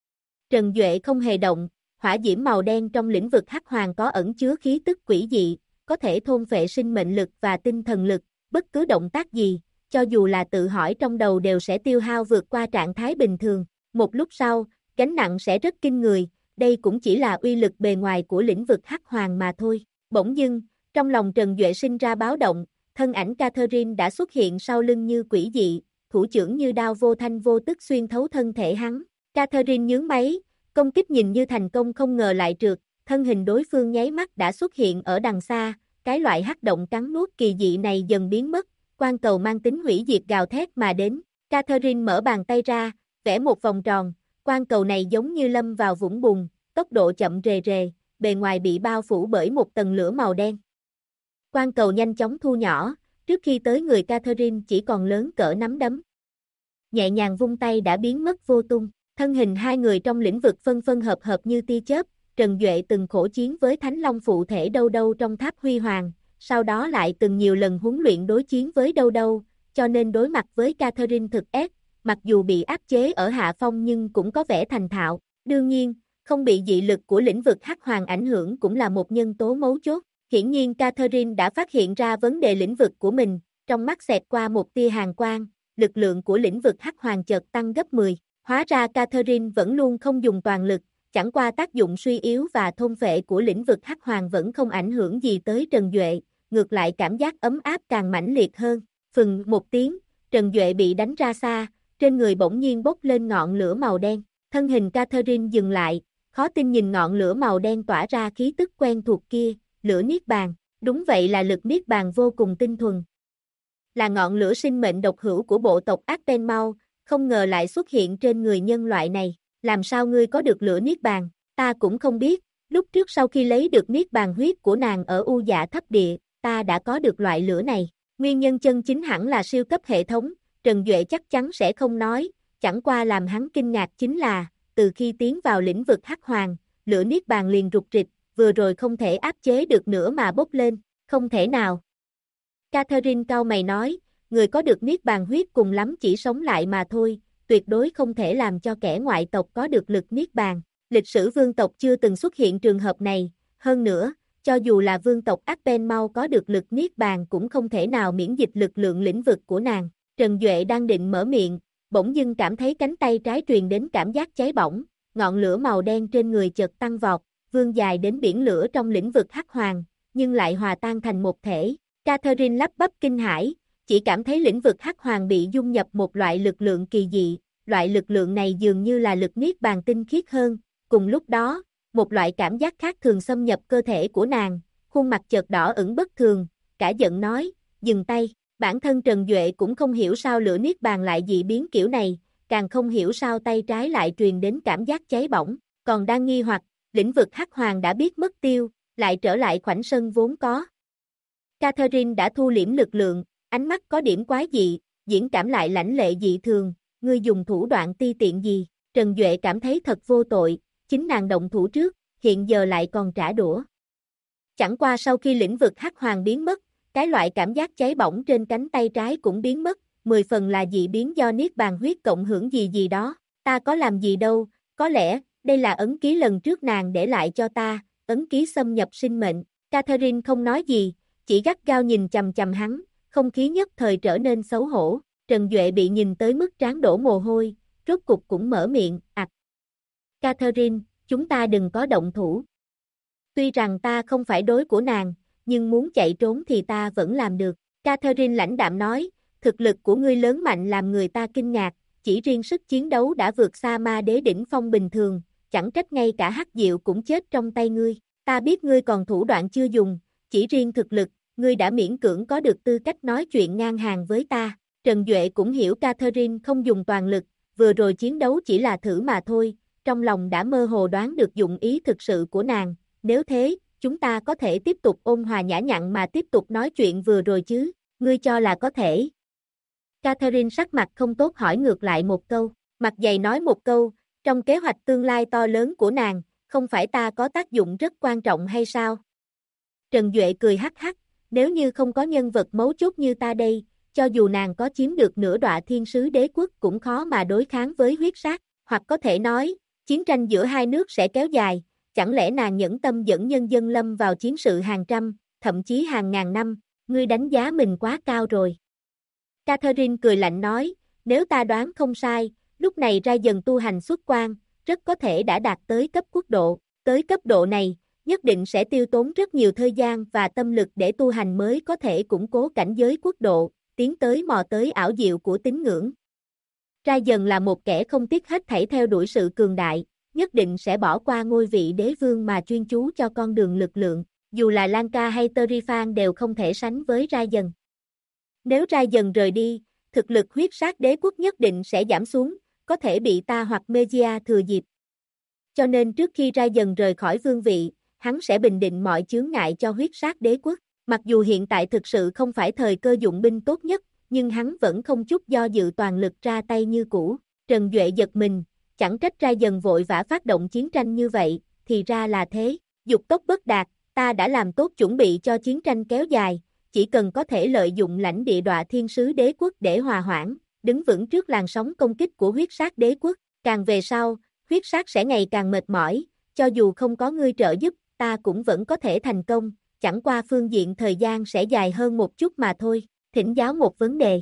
Trần Duệ không hề động, hỏa diễm màu đen trong lĩnh vực hắc hoàng có ẩn chứa khí tức quỷ dị, có thể thôn phệ sinh mệnh lực và tinh thần lực, bất cứ động tác gì, cho dù là tự hỏi trong đầu đều sẽ tiêu hao vượt qua trạng thái bình thường, một lúc sau, gánh nặng sẽ rất kinh người, đây cũng chỉ là uy lực bề ngoài của lĩnh vực hắc hoàng mà thôi. Bỗng dưng, trong lòng Trần Duệ sinh ra báo động, thân ảnh Catherine đã xuất hiện sau lưng như quỷ dị, thủ chưởng như đao vô thanh vô tức xuyên thấu thân thể hắn. Catherine nhướng máy, công kích nhìn như thành công không ngờ lại trượt, thân hình đối phương nháy mắt đã xuất hiện ở đằng xa, cái loại hắc động cắn nuốt kỳ dị này dần biến mất, quang cầu mang tính hủy diệt gào thét mà đến. Catherine mở bàn tay ra, vẽ một vòng tròn, quang cầu này giống như lâm vào vũng bùn, tốc độ chậm rề rề, bề ngoài bị bao phủ bởi một tầng lửa màu đen. Quang cầu nhanh chóng thu nhỏ, trước khi tới người Catherine chỉ còn lớn cỡ nắm đấm. Nhẹ nhàng vung tay đã biến mất vô tung, thân hình hai người trong lĩnh vực phân phân hợp hợp như tia chớp, Trần Duệ từng khổ chiến với Thánh Long phụ thể Đâu Đâu trong tháp huy hoàng, sau đó lại từng nhiều lần huấn luyện đối chiến với Đâu Đâu, cho nên đối mặt với Catherine thực ép, mặc dù bị áp chế ở hạ phong nhưng cũng có vẻ thành thạo, đương nhiên, không bị dị lực của lĩnh vực hắc hoàng ảnh hưởng cũng là một nhân tố mấu chốt. Hiển nhiên Catherine đã phát hiện ra vấn đề lĩnh vực của mình, trong mắt xẹt qua một tia hàn quang, lực lượng của lĩnh vực hắc hoàng chợt tăng gấp 10. Hóa ra Catherine vẫn luôn không dùng toàn lực, chẳng qua tác dụng suy yếu và thôn phệ của lĩnh vực hắc hoàng vẫn không ảnh hưởng gì tới Trần Duệ, ngược lại cảm giác ấm áp càng mãnh liệt hơn. Phừng một tiếng, Trần Duệ bị đánh ra xa, trên người bỗng nhiên bốc lên ngọn lửa màu đen, thân hình Catherine dừng lại, khó tin nhìn ngọn lửa màu đen tỏa ra khí tức quen thuộc kia, lửa niết bàn, đúng vậy là lực niết bàn vô cùng tinh thuần. Là ngọn lửa sinh mệnh độc hữu của bộ tộc Artenmau, không ngờ lại xuất hiện trên người nhân loại này, làm sao ngươi có được lửa niết bàn, ta cũng không biết, lúc trước sau khi lấy được niết bàn huyết của nàng ở U Dạ Thấp Địa, ta đã có được loại lửa này, nguyên nhân chân chính hẳn là siêu cấp hệ thống, Trần Duệ chắc chắn sẽ không nói, chẳng qua làm hắn kinh ngạc chính là, từ khi tiến vào lĩnh vực hắc hoàng, lửa niết bàn liền rục rịch, vừa rồi không thể áp chế được nữa mà bốc lên, không thể nào. Catherine cau mày nói, người có được niết bàn huyết cùng lắm chỉ sống lại mà thôi, tuyệt đối không thể làm cho kẻ ngoại tộc có được lực niết bàn. Lịch sử vương tộc chưa từng xuất hiện trường hợp này, hơn nữa, cho dù là vương tộc Arpenmau có được lực niết bàn cũng không thể nào miễn dịch lực lượng lĩnh vực của nàng. Trần Duệ đang định mở miệng, bỗng dưng cảm thấy cánh tay trái truyền đến cảm giác cháy bỏng, ngọn lửa màu đen trên người chợt tăng vọt, vươn dài đến biển lửa trong lĩnh vực hắc hoàng, nhưng lại hòa tan thành một thể. Catherine lắp bắp kinh hãi, chỉ cảm thấy lĩnh vực hắc hoàng bị dung nhập một loại lực lượng kỳ dị, loại lực lượng này dường như là lực niết bàn tinh khiết hơn. Cùng lúc đó, một loại cảm giác khác thường xâm nhập cơ thể của nàng, khuôn mặt chợt đỏ ửng bất thường, cả giận nói, dừng tay. Bản thân Trần Duệ cũng không hiểu sao lửa niết bàn lại dị biến kiểu này, càng không hiểu sao tay trái lại truyền đến cảm giác cháy bỏng, còn đang nghi hoặc, lĩnh vực hắc hoàng đã biết mất tiêu, lại trở lại khoảnh sân vốn có. Catherine đã thu liễm lực lượng, ánh mắt có điểm quái dị, diễn cảm lại lãnh lệ dị thường, ngươi dùng thủ đoạn ti tiện gì? Trần Duệ cảm thấy thật vô tội, chính nàng động thủ trước, hiện giờ lại còn trả đũa. Chẳng qua sau khi lĩnh vực hắc hoàng biến mất, cái loại cảm giác cháy bỏng trên cánh tay trái cũng biến mất, 10 phần là dị biến do niết bàn huyết cộng hưởng gì gì đó, ta có làm gì đâu, có lẽ, đây là ấn ký lần trước nàng để lại cho ta, ấn ký xâm nhập sinh mệnh. Catherine không nói gì, chỉ gắt gao nhìn chằm chằm hắn, không khí nhất thời trở nên xấu hổ. Trần Duệ bị nhìn tới mức trán đổ mồ hôi, rốt cục cũng mở miệng, Catherine, chúng ta đừng có động thủ. Tuy rằng ta không phải đối của nàng, nhưng muốn chạy trốn thì ta vẫn làm được. Catherine lãnh đạm nói, thực lực của ngươi lớn mạnh làm người ta kinh ngạc, chỉ riêng sức chiến đấu đã vượt xa ma đế đỉnh phong bình thường, chẳng trách ngay cả Hắc Diệu cũng chết trong tay ngươi. Ta biết ngươi còn thủ đoạn chưa dùng, chỉ riêng thực lực, ngươi đã miễn cưỡng có được tư cách nói chuyện ngang hàng với ta. Trần Duệ cũng hiểu Catherine không dùng toàn lực, vừa rồi chiến đấu chỉ là thử mà thôi, trong lòng đã mơ hồ đoán được dụng ý thực sự của nàng, nếu thế, chúng ta có thể tiếp tục ôn hòa nhã nhặn mà tiếp tục nói chuyện vừa rồi chứ, ngươi cho là có thể. Catherine sắc mặt không tốt hỏi ngược lại một câu, mặt dày nói một câu, trong kế hoạch tương lai to lớn của nàng, không phải ta có tác dụng rất quan trọng hay sao? Trần Duệ cười hắc hắc, nếu như không có nhân vật mấu chốt như ta đây, cho dù nàng có chiếm được nửa đọa thiên sứ đế quốc cũng khó mà đối kháng với huyết sát, hoặc có thể nói, chiến tranh giữa hai nước sẽ kéo dài, chẳng lẽ nàng nhẫn tâm dẫn nhân dân lâm vào chiến sự hàng trăm, thậm chí hàng ngàn năm, ngươi đánh giá mình quá cao rồi. Catherine cười lạnh nói, nếu ta đoán không sai, lúc này ra dần tu hành xuất quan, rất có thể đã đạt tới cấp quốc độ, tới cấp độ này, nhất định sẽ tiêu tốn rất nhiều thời gian và tâm lực để tu hành mới có thể củng cố cảnh giới quốc độ, tiến tới mò tới ảo diệu của tín ngưỡng. Ra dần là một kẻ không tiếc hết thảy theo đuổi sự cường đại, nhất định sẽ bỏ qua ngôi vị đế vương mà chuyên chú cho con đường lực lượng, dù là Lanka hay Terifan đều không thể sánh với Ra dần. Nếu Ra dần rời đi, thực lực huyết sát đế quốc nhất định sẽ giảm xuống, có thể bị ta hoặc Megia thừa dịp. Cho nên trước khi Ra dần rời khỏi vương vị, hắn sẽ bình định mọi chướng ngại cho huyết sát đế quốc. Mặc dù hiện tại thực sự không phải thời cơ dụng binh tốt nhất, nhưng hắn vẫn không chút do dự toàn lực ra tay như cũ. Trần Duệ giật mình, chẳng trách Ra dần vội vã phát động chiến tranh như vậy, thì ra là thế. Dục tốc bất đạt, ta đã làm tốt chuẩn bị cho chiến tranh kéo dài, chỉ cần có thể lợi dụng lãnh địa đọa thiên sứ đế quốc để hòa hoãn, đứng vững trước làn sóng công kích của huyết sát đế quốc. Càng về sau, huyết sát sẽ ngày càng mệt mỏi, cho dù không có ngươi trợ giúp, ta cũng vẫn có thể thành công, chẳng qua phương diện thời gian sẽ dài hơn một chút mà thôi. Thỉnh giáo một vấn đề.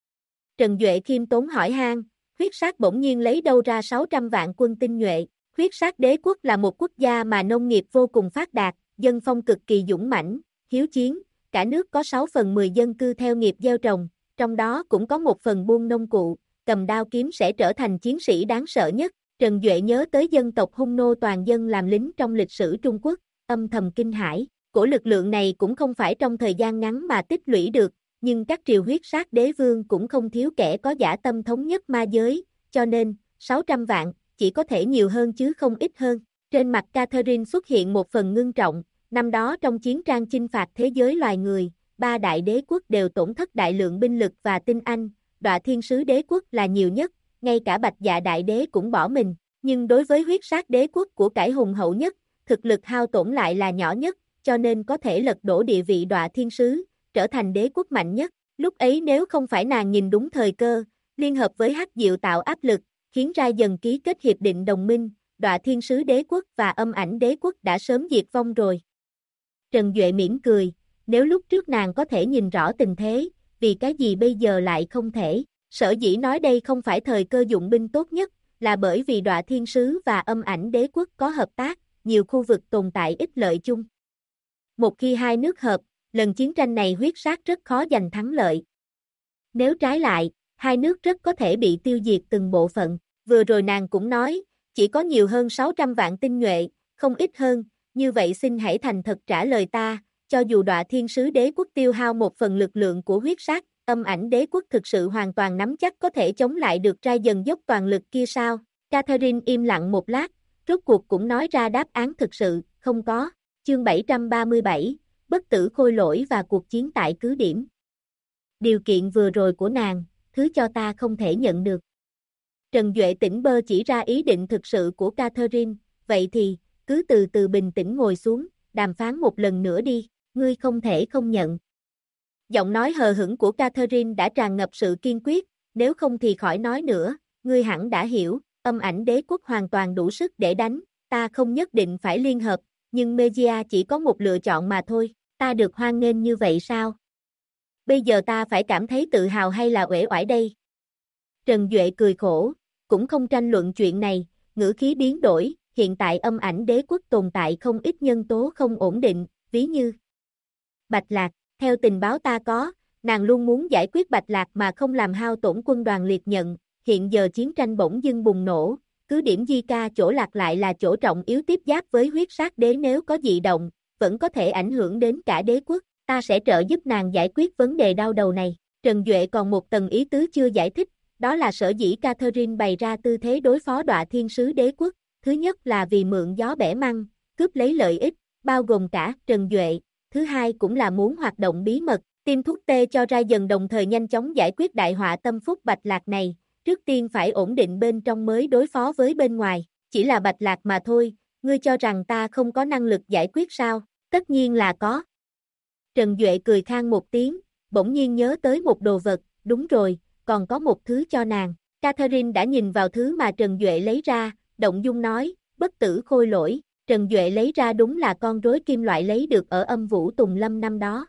Trần Duệ khiêm tốn hỏi han, huyết sát bỗng nhiên lấy đâu ra 600 vạn quân tinh nhuệ. Huyết sát đế quốc là một quốc gia mà nông nghiệp vô cùng phát đạt, dân phong cực kỳ dũng mãnh, hiếu chiến, cả nước có 6/10 dân cư theo nghiệp gieo trồng, trong đó cũng có 1/4 buôn nông cụ, cầm đao kiếm sẽ trở thành chiến sĩ đáng sợ nhất. Trần Duệ nhớ tới dân tộc Hung nô toàn dân làm lính trong lịch sử Trung Quốc, âm thầm kinh hãi, của lực lượng này cũng không phải trong thời gian ngắn mà tích lũy được, nhưng các triều huyết sát đế vương cũng không thiếu kẻ có dã tâm thống nhất ma giới, cho nên, 600 vạn, chỉ có thể nhiều hơn chứ không ít hơn. Trên mặt Catherine xuất hiện một phần ngưng trọng, năm đó trong chiến tranh chinh phạt thế giới loài người, 3 đại đế quốc đều tổn thất đại lượng binh lực và tinh anh, đọa thiên sứ đế quốc là nhiều nhất, ngay cả Bạch Dạ đại đế cũng bỏ mình, nhưng đối với huyết sát đế quốc của cải hùng hậu nhất, thực lực hao tổn lại là nhỏ nhất, cho nên có thể lật đổ địa vị đọa thiên sứ, trở thành đế quốc mạnh nhất. Lúc ấy nếu không phải nàng nhìn đúng thời cơ, liên hợp với Hắc Diệu tạo áp lực, khiến Ra dần ký kết hiệp định đồng minh, Đọa Thiên Sứ Đế Quốc và Âm Ảnh Đế Quốc đã sớm diệt vong rồi. Trần Duệ mỉm cười, nếu lúc trước nàng có thể nhìn rõ tình thế, vì cái gì bây giờ lại không thể, sở dĩ nói đây không phải thời cơ dụng binh tốt nhất, là bởi vì Đọa Thiên Sứ và Âm Ảnh Đế Quốc có hợp tác, nhiều khu vực tồn tại ích lợi chung. Một khi hai nước hợp, lần chiến tranh này huyết sát rất khó giành thắng lợi. Nếu trái lại, hai nước rất có thể bị tiêu diệt từng bộ phận. Vừa rồi nàng cũng nói, chỉ có nhiều hơn 600 vạn tinh nhuệ, không ít hơn, như vậy xin hãy thành thật trả lời ta, cho dù Đọa Thiên Sứ Đế Quốc tiêu hao một phần lực lượng của huyết sát, Âm Ảnh Đế Quốc thực sự hoàn toàn nắm chắc có thể chống lại được Ra dần dốc toàn lực kia sao? Catherine im lặng một lát, rốt cuộc cũng nói ra đáp án thực sự, không có. Chương 737, Bất tử khôi lỗi và cuộc chiến tại cứ điểm. Điều kiện vừa rồi của nàng, thứ cho ta không thể nhận được. Trần Duệ tỉnh bơ chỉ ra ý định thực sự của Catherine, vậy thì, cứ từ từ bình tĩnh ngồi xuống, đàm phán một lần nữa đi, ngươi không thể không nhận. Giọng nói hờ hững của Catherine đã tràn ngập sự kiên quyết, nếu không thì khỏi nói nữa, ngươi hẳn đã hiểu, Âm Ảnh Đế Quốc hoàn toàn đủ sức để đánh, ta không nhất định phải liên hợp, nhưng Megia chỉ có một lựa chọn mà thôi, ta được hoan nghênh như vậy sao? Bây giờ ta phải cảm thấy tự hào hay là uể oải đây? Trần Duệ cười khổ, cũng không tranh luận chuyện này, ngữ khí biến đổi, hiện tại Âm Ảnh Đế Quốc tồn tại không ít nhân tố không ổn định, ví như Bạch Lạc, theo tình báo ta có, nàng luôn muốn giải quyết Bạch Lạc mà không làm hao tổn quân đoàn liệt nhận, hiện giờ chiến tranh bỗng dưng bùng nổ, cứ điểm Di Ca chỗ Lạc lại là chỗ trọng yếu tiếp giáp với huyết sát đế, nếu có dị động, vẫn có thể ảnh hưởng đến cả đế quốc, ta sẽ trợ giúp nàng giải quyết vấn đề đau đầu này. Trần Duệ còn một tầng ý tứ chưa giải thích, đó là sở dĩ Catherine bày ra tư thế đối phó Đọa Thiên Sứ Đế Quốc, thứ nhất là vì mượn gió bẻ măng, cướp lấy lợi ích, bao gồm cả Trần Duệ, thứ hai cũng là muốn hoạt động bí mật, tiêm thuốc tê cho Ra dần đồng thời nhanh chóng giải quyết đại họa tâm phúc Bạch Lạc này, trước tiên phải ổn định bên trong mới đối phó với bên ngoài, chỉ là Bạch Lạc mà thôi, ngươi cho rằng ta không có năng lực giải quyết sao, tất nhiên là có. Trần Duệ cười khan một tiếng, bỗng nhiên nhớ tới một đồ vật, đúng rồi, còn có một thứ cho nàng. Catherine đã nhìn vào thứ mà Trần Duệ lấy ra, động dung nói, bất tử khôi lỗi. Trần Duệ lấy ra đúng là con rối kim loại lấy được ở Âm Vũ Tùng Lâm năm đó.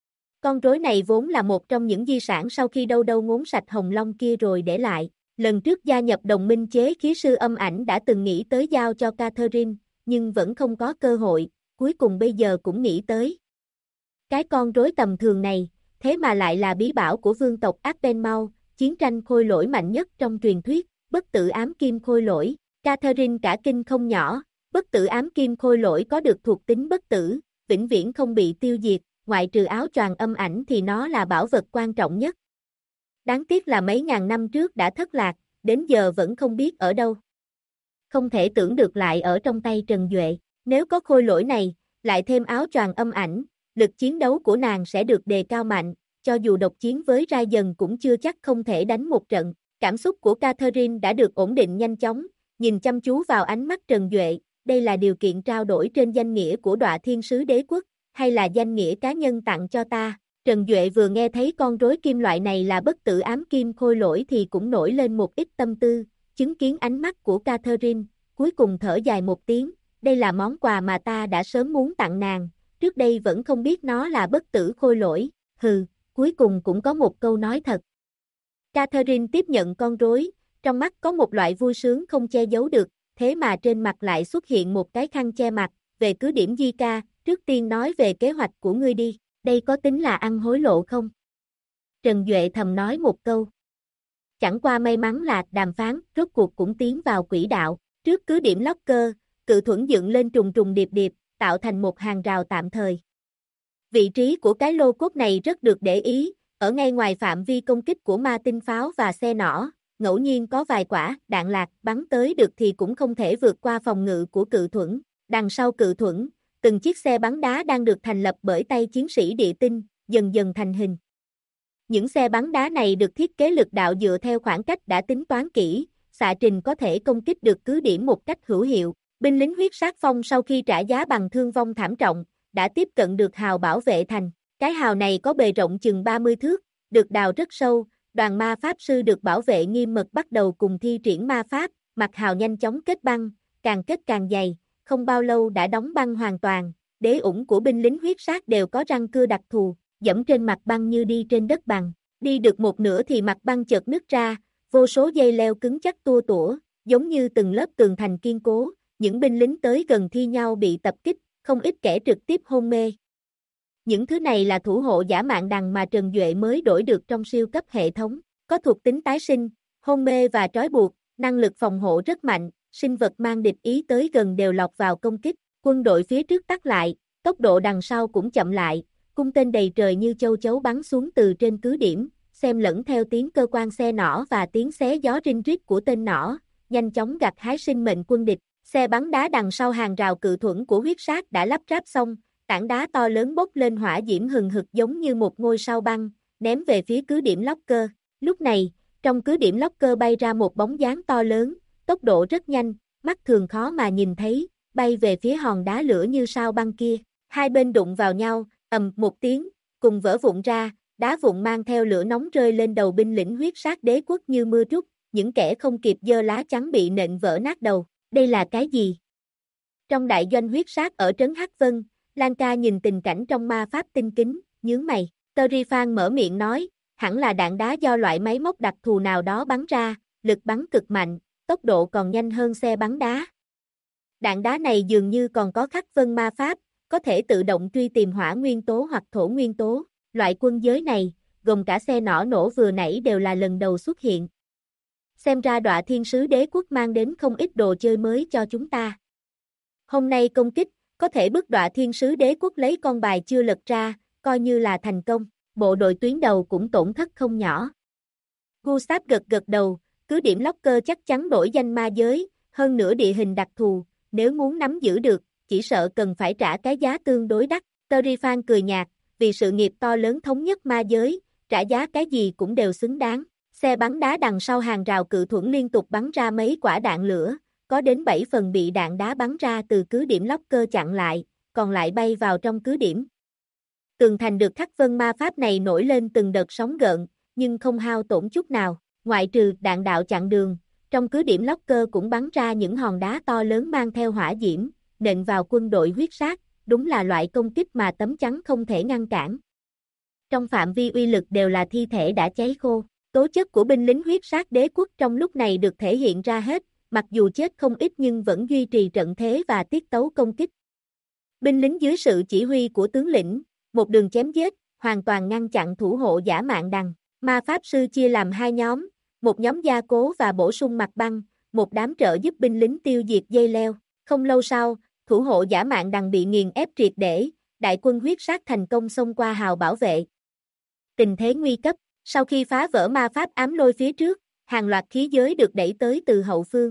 Con rối này vốn là một trong những di sản sau khi đâu đâu ngốn sạch Hồng Long kia rồi để lại. Lần trước gia nhập đồng minh chế khí sư Âm Ảnh đã từng nghĩ tới giao cho Catherine, nhưng vẫn không có cơ hội, cuối cùng bây giờ cũng nghĩ tới. Cái con rối tầm thường này, thế mà lại là bí bảo của vương tộc Arbenmau, chiến tranh khôi lỗi mạnh nhất trong truyền thuyết, bất tử ám kim khôi lỗi. Catherine cả kinh không nhỏ, bất tử ám kim khôi lỗi có được thuộc tính bất tử, vĩnh viễn không bị tiêu diệt, ngoại trừ áo choàng âm ảnh thì nó là bảo vật quan trọng nhất. Đáng tiếc là mấy ngàn năm trước đã thất lạc, đến giờ vẫn không biết ở đâu. Không thể tưởng được lại ở trong tay Trần Duệ, nếu có khôi lỗi này, lại thêm áo choàng âm ảnh, lực chiến đấu của nàng sẽ được đề cao mạnh, cho dù độc chiến với Ra dần cũng chưa chắc không thể đánh một trận. Cảm xúc của Catherine đã được ổn định nhanh chóng, nhìn chăm chú vào ánh mắt Trần Duệ, đây là điều kiện trao đổi trên danh nghĩa của Đọa Thiên Sứ Đế Quốc, hay là danh nghĩa cá nhân tặng cho ta? Trần Duệ vừa nghe thấy con rối kim loại này là bất tử ám kim khôi lỗi thì cũng nổi lên một ít tâm tư, chứng kiến ánh mắt của Catherine, cuối cùng thở dài một tiếng, đây là món quà mà ta đã sớm muốn tặng nàng, trước đây vẫn không biết nó là bất tử khôi lỗi, hừ, cuối cùng cũng có một câu nói thật. Catherine tiếp nhận con rối, trong mắt có một loại vui sướng không che giấu được, thế mà trên mặt lại xuất hiện một cái khăn che mặt, về cứ điểm Di Ca, trước tiên nói về kế hoạch của ngươi đi, đây có tính là ăn hối lộ không? Trần Duệ thầm nói một câu. Chẳng qua may mắn là đàm phán, rốt cuộc cũng tiến vào quỹ đạo, trước cứ điểm Locker, cự thuẫn dựng lên trùng trùng điệp điệp, tạo thành một hàng rào tạm thời. Vị trí của cái lô cốt này rất được để ý, ở ngay ngoài phạm vi công kích của ma tinh pháo và xe nỏ, ngẫu nhiên có vài quả đạn lạc bắn tới được thì cũng không thể vượt qua phòng ngự của cự thuẫn. Đằng sau cự thuẫn, từng chiếc xe bắn đá đang được thành lập bởi tay chiến sĩ địa tinh, dần dần thành hình. Những xe bắn đá này được thiết kế lực đạo dựa theo khoảng cách đã tính toán kỹ, xạ trình có thể công kích được cứ điểm một cách hữu hiệu. Binh lính huyết sát phong sau khi trả giá bằng thương vong thảm trọng, đã tiếp cận được hào bảo vệ thành. Cái hào này có bề rộng chừng 30 thước, được đào rất sâu, đoàn ma pháp sư được bảo vệ nghiêm mật bắt đầu cùng thi triển ma pháp, mặt hào nhanh chóng kết băng, càng kết càng dày, không bao lâu đã đóng băng hoàn toàn, đế ủng của binh lính huyết sát đều có răng cưa đặc thù, dẫm trên mặt băng như đi trên đất bằng, đi được một nửa thì mặt băng chợt nứt ra, vô số dây leo cứng chắc tua tủa, giống như từng lớp tường thành kiên cố, những binh lính tới gần thi nhau bị tập kích, không ít kẻ trực tiếp hôn mê. Những thứ này là thủ hộ giả mạn đằng mà Trần Duệ mới đổi được trong siêu cấp hệ thống, có thuộc tính tái sinh, hôn mê và trói buộc, năng lực phòng hộ rất mạnh, sinh vật mang địch ý tới gần đều lọt vào công kích, quân đội phía trước tắt lại, tốc độ đằng sau cũng chậm lại, cung tên đầy trời như châu chấu bắn xuống từ trên cứ điểm, xem lẫn theo tiếng cơ quan xe nỏ và tiếng xé gió rinh rít của tên nỏ, nhanh chóng gặt hái sinh mệnh quân địch. Xe bắn đá đằng sau hàng rào cự thuẫn của huyết sát đã lắp ráp xong, tảng đá to lớn bốc lên hỏa diễm hừng hực giống như một ngôi sao băng, ném về phía cứ điểm Locker. Lúc này, trong cứ điểm Locker bay ra một bóng dáng to lớn, tốc độ rất nhanh, mắt thường khó mà nhìn thấy, bay về phía hòn đá lửa như sao băng kia. Hai bên đụng vào nhau, ầm một tiếng, cùng vỡ vụn ra, đá vụn mang theo lửa nóng rơi lên đầu binh lính huyết sát đế quốc như mưa trút, những kẻ không kịp giơ lá chắn bị nện vỡ nát đầu. Đây là cái gì? Trong đại doanh huyết sát ở trấn Hắc Vân, Lan Ca nhìn tình cảnh trong ma pháp tinh kính, nhướng mày. Terifan mở miệng nói, hẳn là đạn đá do loại máy móc đặc thù nào đó bắn ra, lực bắn cực mạnh, tốc độ còn nhanh hơn xe bắn đá. Đạn đá này dường như còn có khắc vân ma pháp, có thể tự động truy tìm hỏa nguyên tố hoặc thổ nguyên tố. Loại quân giới này, gồm cả xe nỏ nổ vừa nãy đều là lần đầu xuất hiện. Xem ra Đọa Thiên Sứ Đế Quốc mang đến không ít đồ chơi mới cho chúng ta. Hôm nay công kích, có thể bức Đọa Thiên Sứ Đế Quốc lấy con bài chưa lật ra, coi như là thành công. Bộ đội tuyến đầu cũng tổn thất không nhỏ. Gustav gật gật đầu, cứ điểm Locker chắc chắn đổi danh ma giới, hơn nữa địa hình đặc thù, nếu muốn nắm giữ được, chỉ sợ cần phải trả cái giá tương đối đắt. Terifan cười nhạt, vì sự nghiệp to lớn thống nhất ma giới, trả giá cái gì cũng đều xứng đáng. Xe bắn đá đằng sau hàng rào cự thuẫn liên tục bắn ra mấy quả đạn lửa, có đến 7 phần bị đạn đá bắn ra từ cứ điểm Locker chặn lại, còn lại bay vào trong cứ điểm. Tường thành được khắc vân ma pháp này nổi lên từng đợt sóng gợn, nhưng không hao tổn chút nào, ngoại trừ đạn đạo chặn đường, trong cứ điểm Locker cũng bắn ra những hòn đá to lớn mang theo hỏa diễm, nện vào quân đội huyết sát, đúng là loại công kích mà tấm chắn không thể ngăn cản. Trong phạm vi uy lực đều là thi thể đã cháy khô. Tố chất của binh lính huyết sát đế quốc trong lúc này được thể hiện ra hết, mặc dù chết không ít nhưng vẫn duy trì trận thế và tiết tấu công kích. Binh lính dưới sự chỉ huy của tướng lĩnh, một đường chém giết, hoàn toàn ngăn chặn thủ hộ giả mạn đằng. Ma pháp sư chia làm hai nhóm, một nhóm gia cố và bổ sung mặt băng, một đám trợ giúp binh lính tiêu diệt dây leo. Không lâu sau, thủ hộ giả mạn đằng bị nghiền ép triệt để, đại quân huyết sát thành công xông qua hào bảo vệ. Tình thế nguy cấp. Sau khi phá vỡ ma pháp ám lôi phía trước, hàng loạt khí giới được đẩy tới từ hậu phương.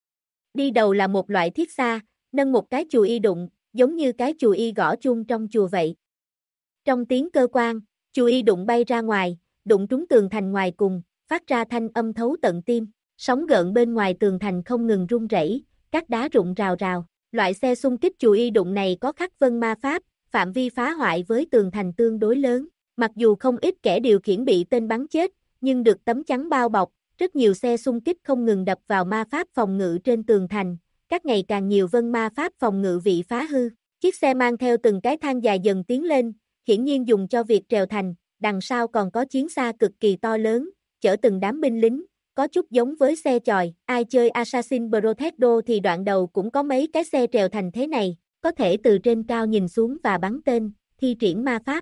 Đi đầu là một loại thiết xa, nâng một cái chùi y đụng, giống như cái chùi y gõ chuông trong chùa vậy. Trong tiếng cơ quan, chùi y đụng bay ra ngoài, đụng trúng tường thành ngoài cùng, phát ra thanh âm thấu tận tim. Sóng gợn bên ngoài tường thành không ngừng rung rẩy, các đá rụng rào rào. Loại xe xung kích chùi y đụng này có khắc vân ma pháp, phạm vi phá hoại với tường thành tương đối lớn. Mặc dù không ít kẻ điều khiển bị tên bắn chết, nhưng được tấm chắn bao bọc, rất nhiều xe xung kích không ngừng đập vào ma pháp phòng ngự trên tường thành, các ngày càng nhiều vân ma pháp phòng ngự bị phá hư. Chiếc xe mang theo từng cái thang dài dần tiến lên, hiển nhiên dùng cho việc trèo thành, đằng sau còn có chiến xa cực kỳ to lớn, chở từng đám binh lính, có chút giống với xe chòi. Ai chơi Assassin's Protector thì đoạn đầu cũng có mấy cái xe trèo thành thế này, có thể từ trên cao nhìn xuống và bắn tên, thi triển ma pháp.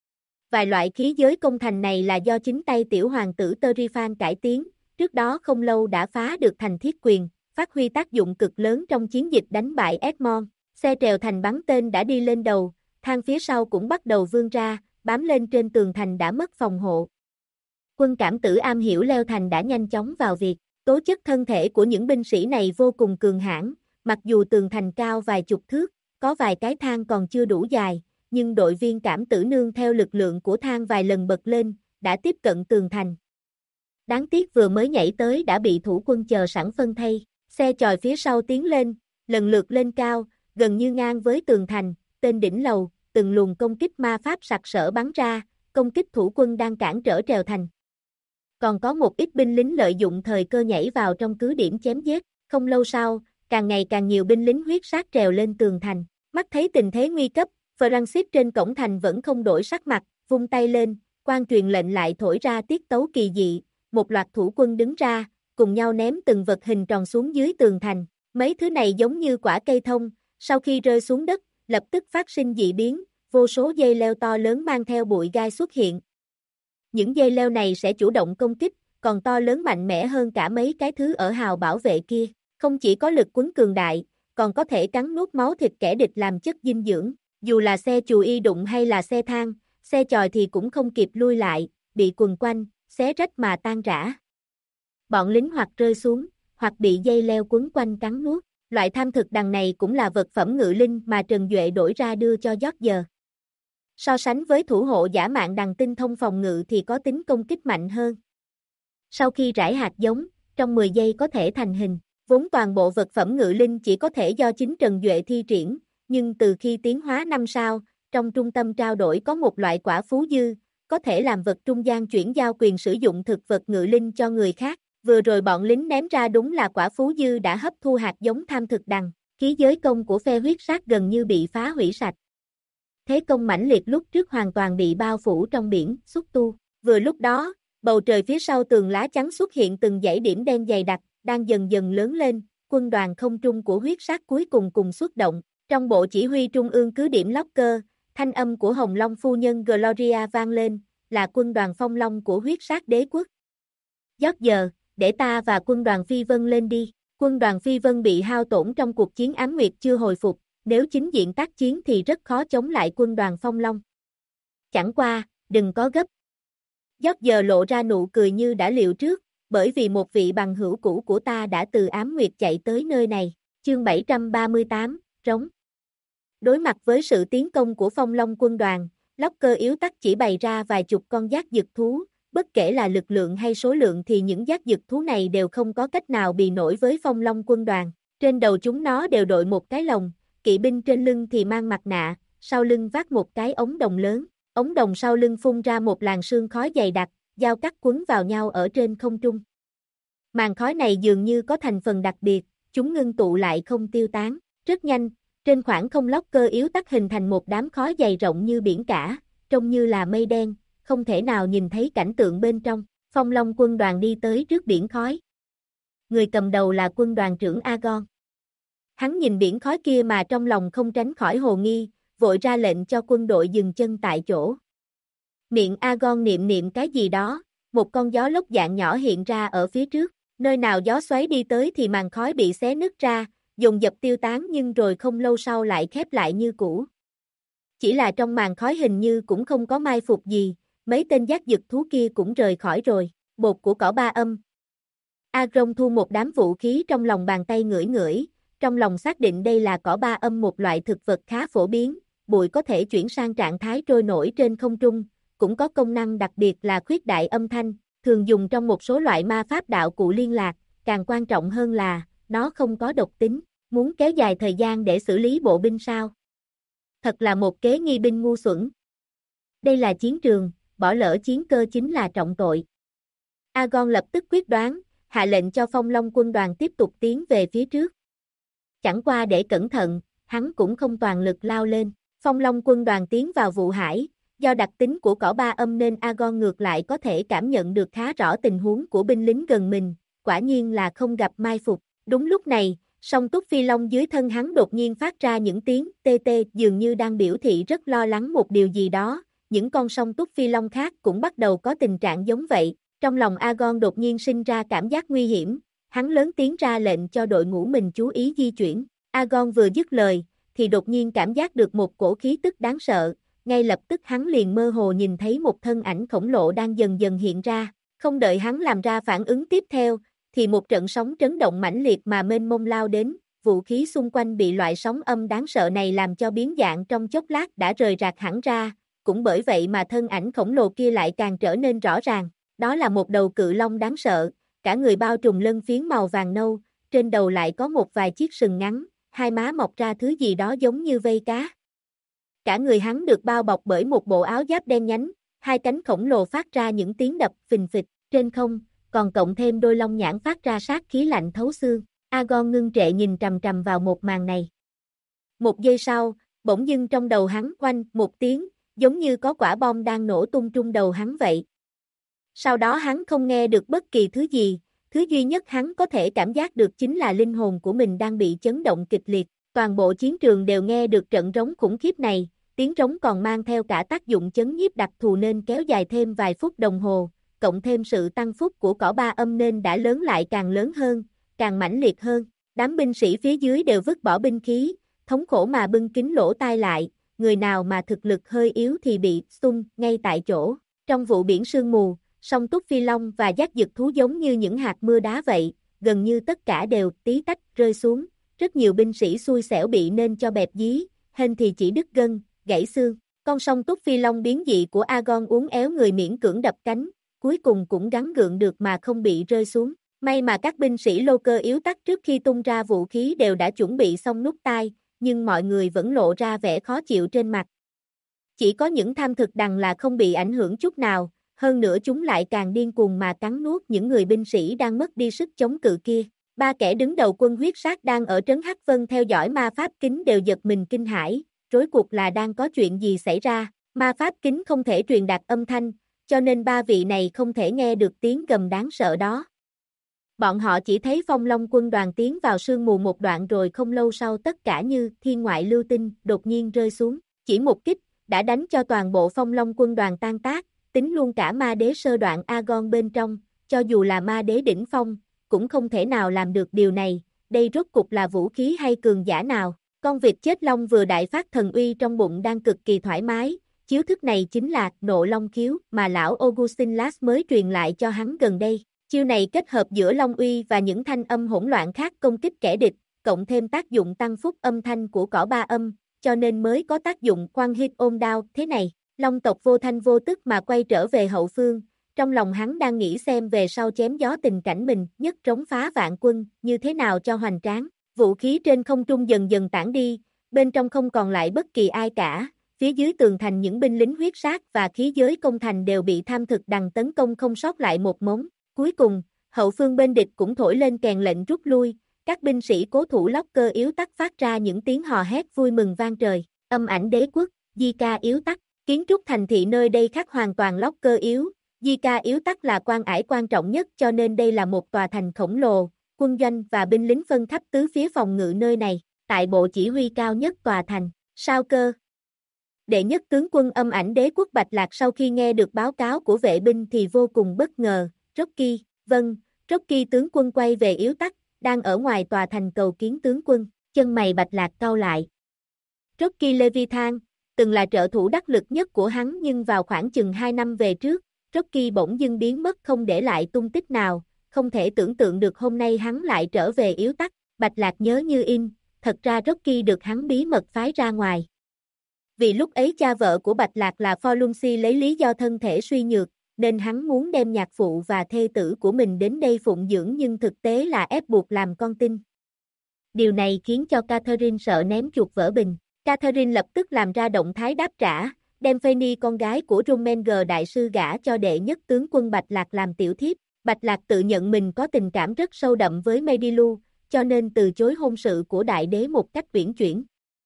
Vài loại khí giới công thành này là do chính tay tiểu hoàng tử Terifan cải tiến, trước đó không lâu đã phá được thành thiết quyền, phát huy tác dụng cực lớn trong chiến dịch đánh bại Edmond. Xe trèo thành bắn tên đã đi lên đầu, thang phía sau cũng bắt đầu vươn ra, bám lên trên tường thành đã mất phòng hộ. Quân cảm tử am hiểu leo thành đã nhanh chóng vào việc, tố chất thân thể của những binh sĩ này vô cùng cường hãn, mặc dù tường thành cao vài chục thước, có vài cái thang còn chưa đủ dài, nhưng đội viên cảm tử nương theo lực lượng của thang vài lần bật lên, đã tiếp cận tường thành. Đáng tiếc vừa mới nhảy tới đã bị thủ quân chờ sẵn phân thây, xe chòi phía sau tiến lên, lần lượt lên cao, gần như ngang với tường thành, tên đỉnh lầu, từng luồng công kích ma pháp sặc sỡ bắn ra, công kích thủ quân đang cản trở trèo thành. còn có một ít binh lính lợi dụng thời cơ nhảy vào trong cứ điểm chém giết. Không lâu sau, càng ngày càng nhiều binh lính huyết sát trèo lên tường thành. Mắt thấy tình thế nguy cấp, Francis trên cổng thành vẫn không đổi sắc mặt, vung tay lên, quan truyền lệnh lại thổi ra tiết tấu kỳ dị, một loạt thủ quân đứng ra, cùng nhau ném từng vật hình tròn xuống dưới tường thành. Mấy thứ này giống như quả cây thông, sau khi rơi xuống đất, lập tức phát sinh dị biến, vô số dây leo to lớn mang theo bụi gai xuất hiện. Những dây leo này sẽ chủ động công kích, còn to lớn mạnh mẽ hơn cả mấy cái thứ ở hào bảo vệ kia. Không chỉ có lực quấn cường đại, còn có thể cắn nuốt máu thịt kẻ địch làm chất dinh dưỡng. Dù là xe chùa y đụng hay là xe thang, xe chòi thì cũng không kịp lui lại, bị quần quanh, xé rách mà tan rã. Bọn lính hoặc rơi xuống, hoặc bị dây leo quấn quanh cắn nuốt. Loại tham thực đằng này cũng là vật phẩm ngự linh mà Trần Duệ đổi ra đưa cho George. So sánh với thủ hộ giả mạn đằng tinh thông phòng ngự thì có tính công kích mạnh hơn. Sau khi rải hạt giống, trong 10 giây có thể thành hình. Vốn toàn bộ vật phẩm ngự linh chỉ có thể do chính Trần Duệ thi triển, nhưng từ khi tiến hóa 5 sao, trong trung tâm trao đổi có một loại quả phú dư, có thể làm vật trung gian chuyển giao quyền sử dụng thực vật ngự linh cho người khác. Vừa rồi bọn lính ném ra đúng là quả phú dư đã hấp thu hạt giống tham thực đằng, khí giới công của phe huyết sát gần như bị phá hủy sạch. Thế công mãnh liệt lúc trước hoàn toàn bị bao phủ trong biển xúc tu. Vừa lúc đó, bầu trời phía sau tường lá chắn xuất hiện từng dãy điểm đen dày đặc, đang dần dần lớn lên, quân đoàn không trung của huyết sát cuối cùng xuất động. Trong bộ chỉ huy trung ương cứ điểm Locker, thanh âm của Hồng Long phu nhân Gloria vang lên, là quân đoàn Phong Long của huyết sát đế quốc. George, để ta và quân đoàn Phi Vân lên đi. Quân đoàn Phi Vân bị hao tổn trong cuộc chiến Ám Nguyệt chưa hồi phục, nếu chính diện tác chiến thì rất khó chống lại quân đoàn Phong Long. Chẳng qua, đừng có gấp. George lộ ra nụ cười như đã liệu trước, bởi vì một vị bằng hữu cũ của ta đã từ Ám Nguyệt chạy tới nơi này. Chương 738, Rống. Đối mặt với sự tiến công của Phong Long quân đoàn, Locker yếu tắc chỉ bày ra vài chục con giác dực thú, bất kể là lực lượng hay số lượng thì những giác dực thú này đều không có cách nào bì nổi với Phong Long quân đoàn. Trên đầu chúng nó đều đội một cái lồng, kỵ binh trên lưng thì mang mặt nạ, sau lưng vác một cái ống đồng lớn. Ống đồng sau lưng phun ra một làn sương khói dày đặc, giao cắt quấn vào nhau ở trên không trung. Màn khói này dường như có thành phần đặc biệt, chúng ngưng tụ lại không tiêu tán. Rất nhanh, trên khoảng không Locker yếu tắc hình thành một đám khói dày rộng như biển cả, trông như là mây đen, không thể nào nhìn thấy cảnh tượng bên trong. Phong Long quân đoàn đi tới trước biển khói. Người cầm đầu là quân đoàn trưởng Agon. Hắn nhìn biển khói kia mà trong lòng không tránh khỏi hồ nghi, vội ra lệnh cho quân đội dừng chân tại chỗ. Miệng Agon niệm cái gì đó, một con gió lốc dạng nhỏ hiện ra ở phía trước, nơi nào gió xoáy đi tới thì màn khói bị xé nứt ra, dồn dập tiêu tán nhưng rồi không lâu sau lại khép lại như cũ. Chỉ là trong màn khói hình như cũng không có mai phục gì, mấy tên giác dực thú kia cũng rời khỏi rồi. Bột của cỏ ba âm. Agon thu một đám vũ khí trong lòng bàn tay ngửi, trong lòng xác định đây là cỏ ba âm, một loại thực vật khá phổ biến, bụi có thể chuyển sang trạng thái trôi nổi trên không trung, cũng có công năng đặc biệt là khuyết đại âm thanh, thường dùng trong một số loại ma pháp đạo cụ liên lạc, càng quan trọng hơn là, nó không có độc tính, muốn kéo dài thời gian để xử lý bộ binh sao? Thật là một kế nghi binh ngu xuẩn. Đây là chiến trường, bỏ lỡ chiến cơ chính là trọng tội. Agon lập tức quyết đoán, hạ lệnh cho Phong Long quân đoàn tiếp tục tiến về phía trước. Chẳng qua để cẩn thận, hắn cũng không toàn lực lao lên. Phong Long quân đoàn tiến vào vụ hải, do đặc tính của cỏ ba âm nên Agon ngược lại có thể cảm nhận được khá rõ tình huống của binh lính gần mình, quả nhiên là không gặp mai phục. Đúng lúc này, song túc phi long dưới thân hắn đột nhiên phát ra những tiếng tê tê, dường như đang biểu thị rất lo lắng một điều gì đó. Những con song túc phi long khác cũng bắt đầu có tình trạng giống vậy. Trong lòng Agon đột nhiên sinh ra cảm giác nguy hiểm, hắn lớn tiếng ra lệnh cho đội ngũ mình chú ý di chuyển. Agon vừa dứt lời, thì đột nhiên cảm giác được một cổ khí tức đáng sợ, ngay lập tức hắn liền mơ hồ nhìn thấy một thân ảnh khổng lồ đang dần dần hiện ra. Không đợi hắn làm ra phản ứng tiếp theo, thì một trận sóng chấn động mãnh liệt mà mênh mông lao đến, vũ khí xung quanh bị loại sóng âm đáng sợ này làm cho biến dạng trong chốc lát đã rời rạc hẳn ra, cũng bởi vậy mà thân ảnh khổng lồ kia lại càng trở nên rõ ràng. Đó là một đầu cự long đáng sợ, cả người bao trùm lân phiến màu vàng nâu, trên đầu lại có một vài chiếc sừng ngắn, hai má mọc ra thứ gì đó giống như vây cá. Cả người hắn được bao bọc bởi một bộ áo giáp đen nhánh, hai cánh khổng lồ phát ra những tiếng đập phình phịch. trên không, còn cộng thêm đôi long nhãn phát ra sát khí lạnh thấu xương. Aegon ngưng trệ nhìn trầm trầm vào một màn này. Một giây sau, bỗng dưng trong đầu hắn oanh một tiếng, giống như có quả bom đang nổ tung trung đầu hắn vậy. Sau đó hắn không nghe được bất kỳ thứ gì, thứ duy nhất hắn có thể cảm giác được chính là linh hồn của mình đang bị chấn động kịch liệt. Toàn bộ chiến trường đều nghe được trận rống khủng khiếp này, tiếng rống còn mang theo cả tác dụng chấn nhiếp đặc thù nên kéo dài thêm vài phút đồng hồ, cộng thêm sự tăng phúc của cỏ ba âm nên đã lớn lại càng lớn hơn, càng mãnh liệt hơn. Đám binh sĩ phía dưới đều vứt bỏ binh khí, thống khổ mà bưng kín lỗ tai lại, người nào mà thực lực hơi yếu thì bị xung ngay tại chỗ. Trong vụ biển sương mù, song túc phi long và giác dực thú giống như những hạt mưa đá vậy, gần như tất cả đều tí tách rơi xuống. Rất nhiều binh sĩ xui xẻo bị nên cho bẹp dí, hên thì chỉ đứt gân, gãy xương. Con song túc phi long biến dị của Aegon uốn éo người miễn cưỡng đập cánh, cuối cùng cũng gắng gượng được mà không bị rơi xuống. May mà các binh sĩ lô cơ yếu tắc trước khi tung ra vũ khí đều đã chuẩn bị xong nút tai, nhưng mọi người vẫn lộ ra vẻ khó chịu trên mặt. Chỉ có những tham thực đằng là không bị ảnh hưởng chút nào, hơn nữa chúng lại càng điên cuồng mà cắn nuốt những người binh sĩ đang mất đi sức chống cự kia. Ba kẻ đứng đầu quân huyết sát đang ở trấn Hắc Vân theo dõi ma pháp kính đều giật mình kinh hãi, rối cuộc là đang có chuyện gì xảy ra. Ma pháp kính không thể truyền đạt âm thanh, cho nên ba vị này không thể nghe được tiếng gầm đáng sợ đó. Bọn họ chỉ thấy Phong Long quân đoàn tiến vào sương mù một đoạn rồi không lâu sau tất cả như thiên ngoại lưu tinh đột nhiên rơi xuống. Chỉ một kích, đã đánh cho toàn bộ Phong Long quân đoàn tan tác, tính luôn cả ma đế sơ đoạn Aegon bên trong, cho dù là ma đế đỉnh phong, cũng không thể nào làm được điều này, đây rốt cục là vũ khí hay cường giả nào. Con vịt chết long vừa đại phát thần uy trong bụng đang cực kỳ thoải mái, chiếu thức này chính là nộ long khiếu mà lão Augustin Lass mới truyền lại cho hắn gần đây. Chiêu này kết hợp giữa long uy và những thanh âm hỗn loạn khác công kích kẻ địch, cộng thêm tác dụng tăng phúc âm thanh của cỏ ba âm, cho nên mới có tác dụng One Hit Ôm Down thế này. Long tộc vô thanh vô tức mà quay trở về hậu phương, trong lòng hắn đang nghĩ xem về sau chém gió tình cảnh mình nhất trống phá vạn quân như thế nào cho hoành tráng. Vũ khí trên không trung dần dần tản đi, bên trong không còn lại bất kỳ ai cả, phía dưới tường thành những binh lính huyết sát và khí giới công thành đều bị tham thực đằng tấn công không sót lại một mống. Cuối cùng, hậu phương bên địch cũng thổi lên kèn lệnh rút lui, các binh sĩ cố thủ lóc cơ yếu tắc phát ra những tiếng hò hét vui mừng vang trời. Âm ảnh đế quốc, Di Ca yếu tắc, kiến trúc thành thị nơi đây khác hoàn toàn lóc cơ yếu. Di Ca yếu tắc là quan ải quan trọng nhất cho nên đây là một tòa thành khổng lồ, quân doanh và binh lính phân khắp tứ phía phòng ngự nơi này, tại bộ chỉ huy cao nhất tòa thành. Sao cơ? Đệ nhất tướng quân âm ảnh đế quốc Bạch Lạc sau khi nghe được báo cáo của vệ binh thì vô cùng bất ngờ. Rocky, vâng, Rocky tướng quân quay về yếu tắc, đang ở ngoài tòa thành cầu kiến tướng quân, chân mày Bạch Lạc cau lại. Rocky Leviathan, từng là trợ thủ đắc lực nhất của hắn nhưng vào khoảng chừng 2 năm về trước, Rocky bỗng dưng biến mất không để lại tung tích nào, không thể tưởng tượng được hôm nay hắn lại trở về yếu tắc. Bạch Lạc nhớ như in, thật ra Rocky được hắn bí mật phái ra ngoài. Vì lúc ấy cha vợ của Bạch Lạc là Forlunsi lấy lý do thân thể suy nhược, nên hắn muốn đem nhạc phụ và thê tử của mình đến đây phụng dưỡng nhưng thực tế là ép buộc làm con tin. Điều này khiến cho Catherine sợ ném chuột vỡ bình. Catherine lập tức làm ra động thái đáp trả, đem Fanny con gái của Romenger đại sư gả cho đệ nhất tướng quân Bạch Lạc làm tiểu thiếp. Bạch Lạc tự nhận mình có tình cảm rất sâu đậm với Medilu, cho nên từ chối hôn sự của đại đế một cách uyển chuyển.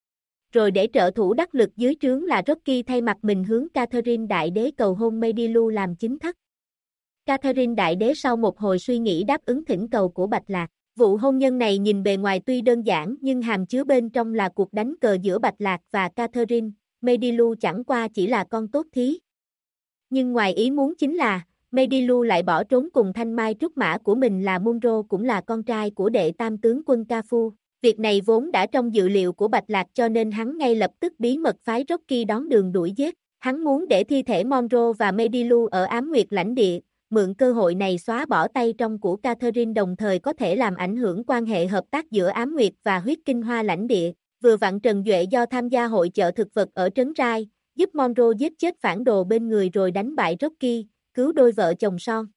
Rồi để trợ thủ đắc lực dưới trướng là Rocky thay mặt mình hướng Catherine đại đế cầu hôn Medilu làm chính thất. Catherine đại đế sau một hồi suy nghĩ đáp ứng thỉnh cầu của Bạch Lạc. Vụ hôn nhân này nhìn bề ngoài tuy đơn giản nhưng hàm chứa bên trong là cuộc đánh cờ giữa Bạch Lạc và Catherine, Medilu chẳng qua chỉ là con tốt thí. Nhưng ngoài ý muốn chính là, Medilu lại bỏ trốn cùng thanh mai trúc mã của mình là Munro cũng là con trai của đệ tam tướng quân Cafu. Việc này vốn đã trong dự liệu của Bạch Lạc cho nên hắn ngay lập tức bí mật phái Rocky đón đường đuổi giết. Hắn muốn để thi thể Monroe và Medilu ở Ám Nguyệt lãnh địa, mượn cơ hội này xóa bỏ tay trong của Catherine đồng thời có thể làm ảnh hưởng quan hệ hợp tác giữa Ám Nguyệt và Huyết Kinh Hoa lãnh địa. Vừa vặn Trần Duệ do tham gia hội chợ thực vật ở Trấn Rai, giúp Monroe giết chết phản đồ bên người rồi đánh bại Rocky, cứu đôi vợ chồng son.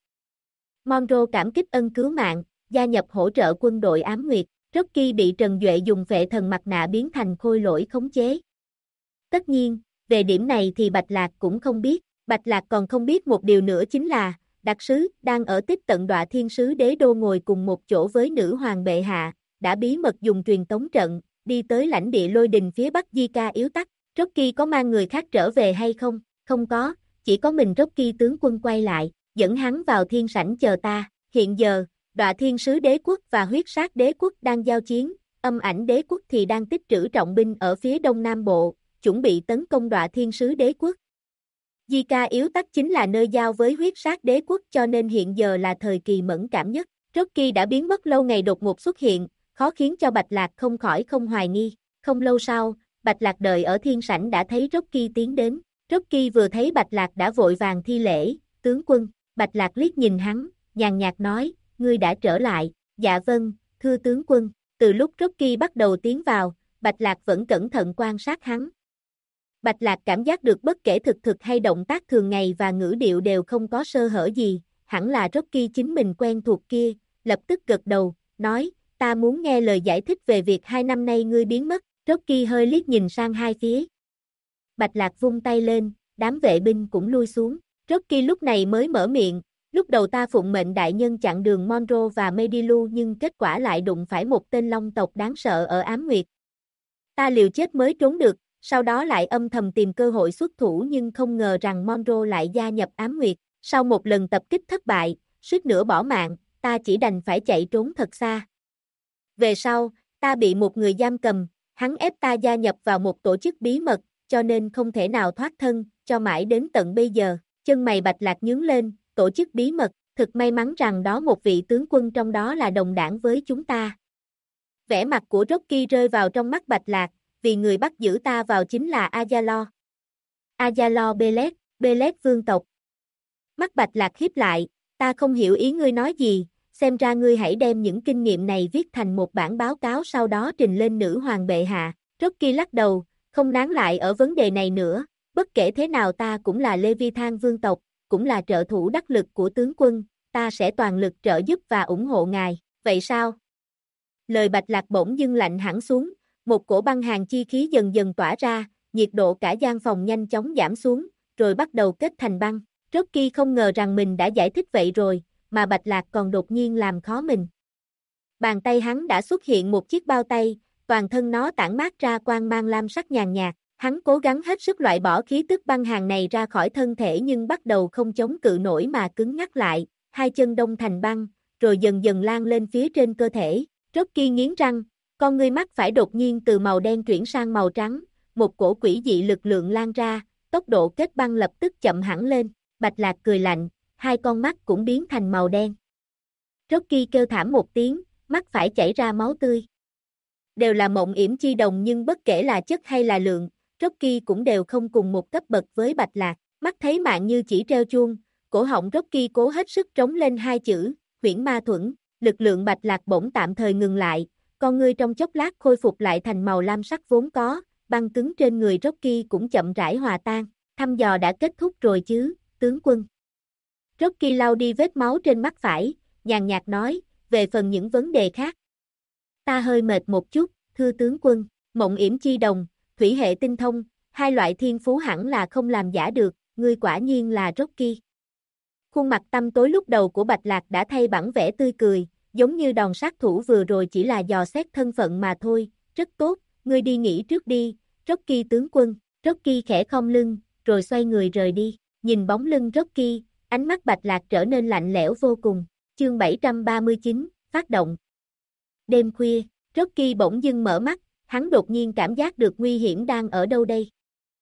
Monroe cảm kích ân cứu mạng, gia nhập hỗ trợ quân đội Ám Nguyệt. Rocky bị Trần Duệ dùng phệ thần mặt nạ biến thành khôi lỗi khống chế. Tất nhiên, về điểm này thì Bạch Lạc cũng không biết. Bạch Lạc còn không biết một điều nữa chính là, đặc sứ, đang ở tiếp tận Đọa Thiên Sứ Đế Đô ngồi cùng một chỗ với nữ hoàng bệ hạ, đã bí mật dùng truyền tống trận, đi tới lãnh địa Lôi Đình phía bắc Di Ca Yếu Tắc. Rocky có mang người khác trở về hay không? Không có, chỉ có mình Rocky tướng quân quay lại, dẫn hắn vào thiên sảnh chờ ta. Hiện giờ, Đọa Thiên Sứ Đế Quốc và Huyết Sát Đế Quốc đang giao chiến, Âm Ảnh Đế Quốc thì đang tích trữ trọng binh ở phía đông nam bộ, chuẩn bị tấn công Đọa Thiên Sứ Đế Quốc. Di Ca Yếu Tắc chính là nơi giao với Huyết Sát Đế Quốc cho nên hiện giờ là thời kỳ mẫn cảm nhất. Rocky đã biến mất lâu ngày đột ngột xuất hiện, khó khiến cho Bạch Lạc không khỏi không hoài nghi. Không lâu sau, Bạch Lạc đợi ở thiên sảnh đã thấy Rocky tiến đến. Rocky vừa thấy Bạch Lạc đã vội vàng thi lễ, tướng quân. Bạch Lạc liếc nhìn hắn, nhàn nhạt nói, ngươi đã trở lại. Dạ vâng, thưa tướng quân. Từ lúc Rocky bắt đầu tiến vào, Bạch Lạc vẫn cẩn thận quan sát hắn. Bạch Lạc cảm giác được bất kể thực thực hay động tác thường ngày và ngữ điệu đều không có sơ hở gì, hẳn là Rocky chính mình quen thuộc kia, lập tức gật đầu, nói, ta muốn nghe lời giải thích về việc 2 năm nay ngươi biến mất. Rocky hơi liếc nhìn sang hai phía. Bạch Lạc vung tay lên, đám vệ binh cũng lui xuống. Rocky lúc này mới mở miệng, lúc đầu ta phụng mệnh đại nhân chặn đường Monroe và Medilu nhưng kết quả lại đụng phải một tên long tộc đáng sợ ở Ám Nguyệt. Ta liều chết mới trốn được, sau đó lại âm thầm tìm cơ hội xuất thủ nhưng không ngờ rằng Monroe lại gia nhập Ám Nguyệt. Sau một lần tập kích thất bại, suýt nữa bỏ mạng, ta chỉ đành phải chạy trốn thật xa. Về sau, ta bị một người giam cầm, hắn ép ta gia nhập vào một tổ chức bí mật, cho nên không thể nào thoát thân, cho mãi đến tận bây giờ. Chân mày Bạch Lạc nhướng lên, tổ chức bí mật, thực may mắn rằng đó một vị tướng quân trong đó là đồng đảng với chúng ta. Vẻ mặt của Rocky rơi vào trong mắt Bạch Lạc, vì người bắt giữ ta vào chính là Azalo. Azalo Belet vương tộc. Mắt Bạch Lạc híp lại, ta không hiểu ý ngươi nói gì, xem ra ngươi hãy đem những kinh nghiệm này viết thành một bản báo cáo sau đó trình lên nữ hoàng bệ hạ. Rocky lắc đầu, không nán lại ở vấn đề này nữa, bất kể thế nào ta cũng là Leviathan vương tộc, cũng là trợ thủ đắc lực của tướng quân, ta sẽ toàn lực trợ giúp và ủng hộ ngài, vậy sao? Lời Bạch Lạc bỗng dưng lạnh hẳn xuống, một cổ băng hàn chi khí dần dần tỏa ra, nhiệt độ cả gian phòng nhanh chóng giảm xuống, rồi bắt đầu kết thành băng. Rocky không ngờ rằng mình đã giải thích vậy rồi, mà Bạch Lạc còn đột nhiên làm khó mình. Bàn tay hắn đã xuất hiện một chiếc bao tay, toàn thân nó tản mát ra quang mang lam sắc nhàn nhạt. Hắn cố gắng hết sức loại bỏ khí tức băng hàn này ra khỏi thân thể nhưng bắt đầu không chống cự nổi mà cứng ngắc lại, hai chân đông thành băng, rồi dần dần lan lên phía trên cơ thể. Rocky nghiến răng, con ngươi mắt phải đột nhiên từ màu đen chuyển sang màu trắng, một cổ quỷ dị lực lượng lan ra, tốc độ kết băng lập tức chậm hẳn lên. Bạch Lạc cười lạnh, hai con mắt cũng biến thành màu đen. Rocky kêu thảm một tiếng, mắt phải chảy ra máu tươi. Đều là mộng yểm chi đồng nhưng bất kể là chất hay là lượng, Rocky cũng đều không cùng một cấp bậc với Bạch Lạc. Mắt thấy mạng như chỉ treo chuông, cổ họng Rocky cố hết sức trống lên hai chữ, huyễn ma thuẫn. Lực lượng Bạch Lạc bỗng tạm thời ngừng lại, con ngươi trong chốc lát khôi phục lại thành màu lam sắc vốn có, băng cứng trên người Rocky cũng chậm rãi hòa tan. Thăm dò đã kết thúc rồi chứ, tướng quân. Rocky lau đi vết máu trên mắt phải, nhàn nhạt nói, về phần những vấn đề khác. Ta hơi mệt một chút, thưa tướng quân, mộng yểm chi đồng, thủy hệ tinh thông, hai loại thiên phú hẳn là không làm giả được, ngươi quả nhiên là Rocky. Khuôn mặt tăm tối lúc đầu của Bạch Lạc đã thay bản vẻ tươi cười, giống như đòn sát thủ vừa rồi chỉ là dò xét thân phận mà thôi, rất tốt, ngươi đi nghỉ trước đi, Rocky tướng quân. Rocky khẽ khom lưng, rồi xoay người rời đi, nhìn bóng lưng Rocky, ánh mắt Bạch Lạc trở nên lạnh lẽo vô cùng. Chương 739, phát động. Đêm khuya, Rocky bỗng dưng mở mắt, hắn đột nhiên cảm giác được nguy hiểm đang ở đâu đây.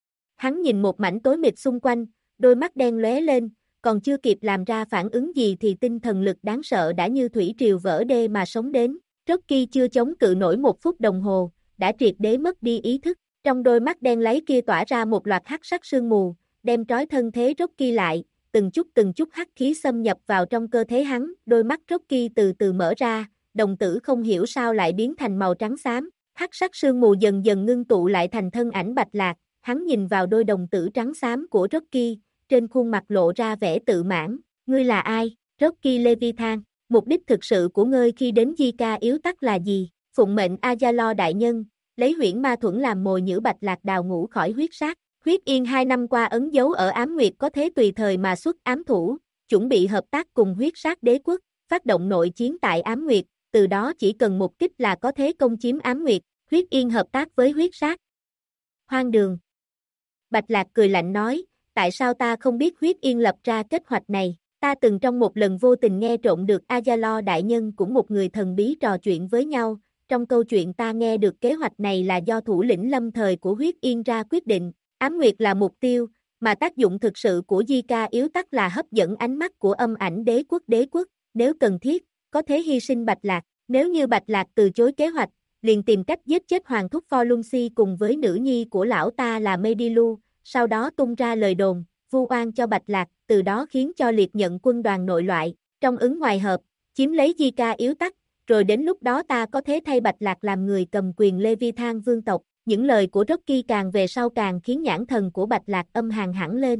Hắn nhìn một mảnh tối mịt xung quanh, đôi mắt đen lóe lên, còn chưa kịp làm ra phản ứng gì thì tinh thần lực đáng sợ đã như thủy triều vỡ đê mà sống đến. Rocky chưa chống cự nổi 1 phút đồng hồ, đã triệt để mất đi ý thức. Trong đôi mắt đen láy kia tỏa ra một loạt hắc sắc sương mù, đem trói thân thế Rocky lại, từng chút hắc khí xâm nhập vào trong cơ thể hắn. Đôi mắt Rocky từ từ mở ra, đồng tử không hiểu sao lại biến thành màu trắng xám. Hắc sắc sương mù dần dần ngưng tụ lại thành thân ảnh Bạch Lạc. Hắn nhìn vào đôi đồng tử trắng xám của Rocky, trên khuôn mặt lộ ra vẻ tự mãn. Ngươi là ai, Rocky Leviathan? Mục đích thực sự của ngươi khi đến Di Ca Yếu Tắc là gì? Phụng mệnh Azalo đại nhân, lấy huyễn ma thuẫn làm mồi nhử Bạch Lạc đào ngũ khỏi huyết sát. Huyết Yên 2 năm qua ấn dấu ở Ám Nguyệt có thế tùy thời mà xuất ám thủ, chuẩn bị hợp tác cùng huyết sát đế quốc, phát động nội chiến tại Ám Nguyệt, từ đó chỉ cần một kích là có thể công chiếm Ám Nguyệt, Huyết Yên hợp tác với huyết sát. Hoang đường. Bạch Lạc cười lạnh nói, tại sao ta không biết Huyết Yên lập ra kế hoạch này, ta từng trong một lần vô tình nghe trộm được Azalo đại nhân cũng một người thần bí trò chuyện với nhau, trong câu chuyện ta nghe được kế hoạch này là do thủ lĩnh lâm thời của Huyết Yên ra quyết định, Ám Nguyệt là mục tiêu, mà tác dụng thực sự của Di Ca yếu tắc là hấp dẫn ánh mắt của âm ảnh đế quốc, nếu cần thiết, có thể hy sinh Bạch Lạc, nếu như Bạch Lạc từ chối kế hoạch, liền tìm cách giết chết Hoàng thúc Forlunsi cùng với nữ nhi của lão ta là Medilu, sau đó tung ra lời đồn, vu oan cho Bạch Lạc, từ đó khiến cho liệt nhận quân đoàn nội loại, trong ứng ngoài hợp, chiếm lấy Di Ca yếu tắc, rồi đến lúc đó ta có thể thay Bạch Lạc làm người cầm quyền Leviathan vương tộc. Những lời của Rocky càng về sau càng khiến nhãn thần của Bạch Lạc âm hàn hẳn lên.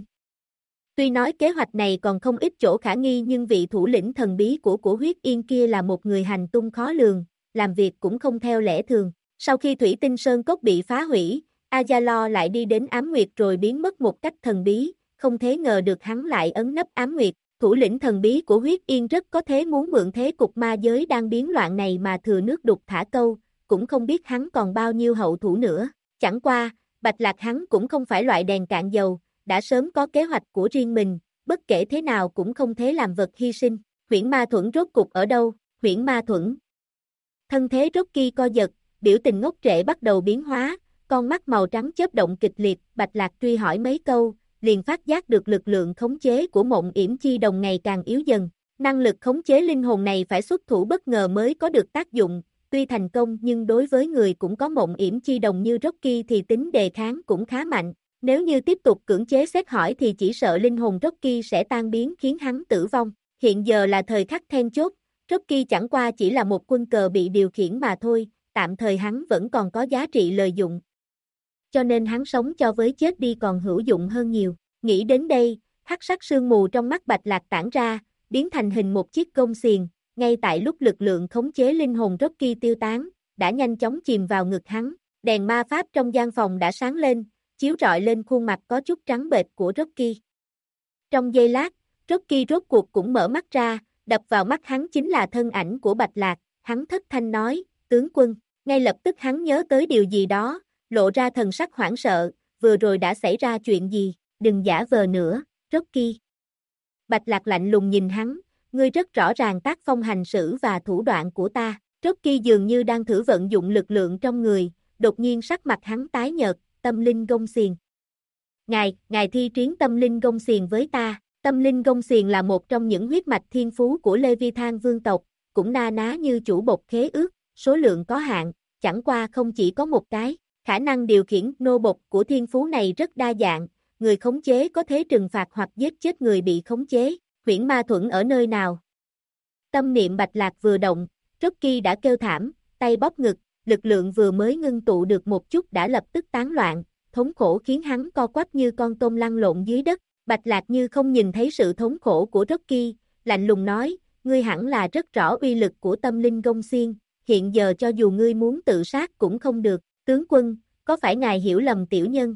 Tuy nói kế hoạch này còn không ít chỗ khả nghi nhưng vị thủ lĩnh thần bí của Huyết Yên kia là một người hành tung khó lường, làm việc cũng không theo lẽ thường. Sau khi Thủy Tinh Sơn Cốc bị phá hủy, Azalo lại đi đến Ám Nguyệt rồi biến mất một cách thần bí, không thể ngờ được hắn lại ấn nấp Ám Nguyệt. Thủ lĩnh thần bí của Huyết Yên rất có thể muốn mượn thế cục ma giới đang biến loạn này mà thừa nước đục thả câu, cũng không biết hắn còn bao nhiêu hậu thủ nữa. Chẳng qua, Bạch Lạc hắn cũng không phải loại đèn cạn dầu, đã sớm có kế hoạch của riêng mình, bất kể thế nào cũng không thể làm vật hy sinh. Huyễn Ma Thuẫn rốt cục ở đâu? Huyễn Ma Thuẫn. Thân thế Rocky co giật, biểu tình ngốc trệ bắt đầu biến hóa, con mắt màu trắng chớp động kịch liệt, Bạch Lạc truy hỏi mấy câu, liền phát giác được lực lượng khống chế của Mộng Yểm Chi Đồng ngày càng yếu dần. Năng lực khống chế linh hồn này phải xuất thủ bất ngờ mới có được tác dụng, tuy thành công nhưng đối với người cũng có Mộng Yểm Chi Đồng như Rocky thì tính đề kháng cũng khá mạnh. Nếu như tiếp tục cưỡng chế xét hỏi thì chỉ sợ linh hồn Rocky sẽ tan biến khiến hắn tử vong. Hiện giờ là thời khắc then chốt, Rocky chẳng qua chỉ là một quân cờ bị điều khiển mà thôi, tạm thời hắn vẫn còn có giá trị lợi dụng. Cho nên hắn sống cho với chết đi còn hữu dụng hơn nhiều. Nghĩ đến đây, hắc sắc sương mù trong mắt Bạch Lạc tản ra, biến thành hình một chiếc gông xiềng, ngay tại lúc lực lượng khống chế linh hồn Rocky tiêu tán, đã nhanh chóng chìm vào ngực hắn. Đèn ma pháp trong gian phòng đã sáng lên, chiếu rọi lên khuôn mặt có chút trắng bệch của Rocky. Trong giây lát, Rocky rốt cuộc cũng mở mắt ra, đập vào mắt hắn chính là thân ảnh của Bạch Lạc, hắn thất thanh nói, tướng quân, ngay lập tức hắn nhớ tới điều gì đó, lộ ra thần sắc hoảng sợ, vừa rồi đã xảy ra chuyện gì, đừng giả vờ nữa, Rocky. Bạch Lạc lạnh lùng nhìn hắn, ngươi rất rõ ràng tác phong hành xử và thủ đoạn của ta, Rocky dường như đang thử vận dụng lực lượng trong người, đột nhiên sắc mặt hắn tái nhợt, tâm linh gông xiềng. Ngài thi triển tâm linh gông xiềng với ta. Tâm linh gông xiềng là một trong những huyết mạch thiên phú của Leviathan vương tộc, cũng na ná như chủ bột khế ước, số lượng có hạn, chẳng qua không chỉ có một cái, khả năng điều khiển nô bột của thiên phú này rất đa dạng, người khống chế có thể trừng phạt hoặc giết chết người bị khống chế. Huyễn Ma Thuẫn ở nơi nào? Tâm niệm Bạch Lạc vừa động, Rocky đã kêu thảm, tay bóp ngực, lực lượng vừa mới ngưng tụ được một chút đã lập tức tán loạn, thống khổ khiến hắn co quắp như con tôm lăn lộn dưới đất. Bạch Lạc như không nhìn thấy sự thống khổ của Rocky, lạnh lùng nói, ngươi hẳn là rất rõ uy lực của tâm linh gông xiên, hiện giờ cho dù ngươi muốn tự sát cũng không được, tướng quân, có phải ngài hiểu lầm tiểu nhân?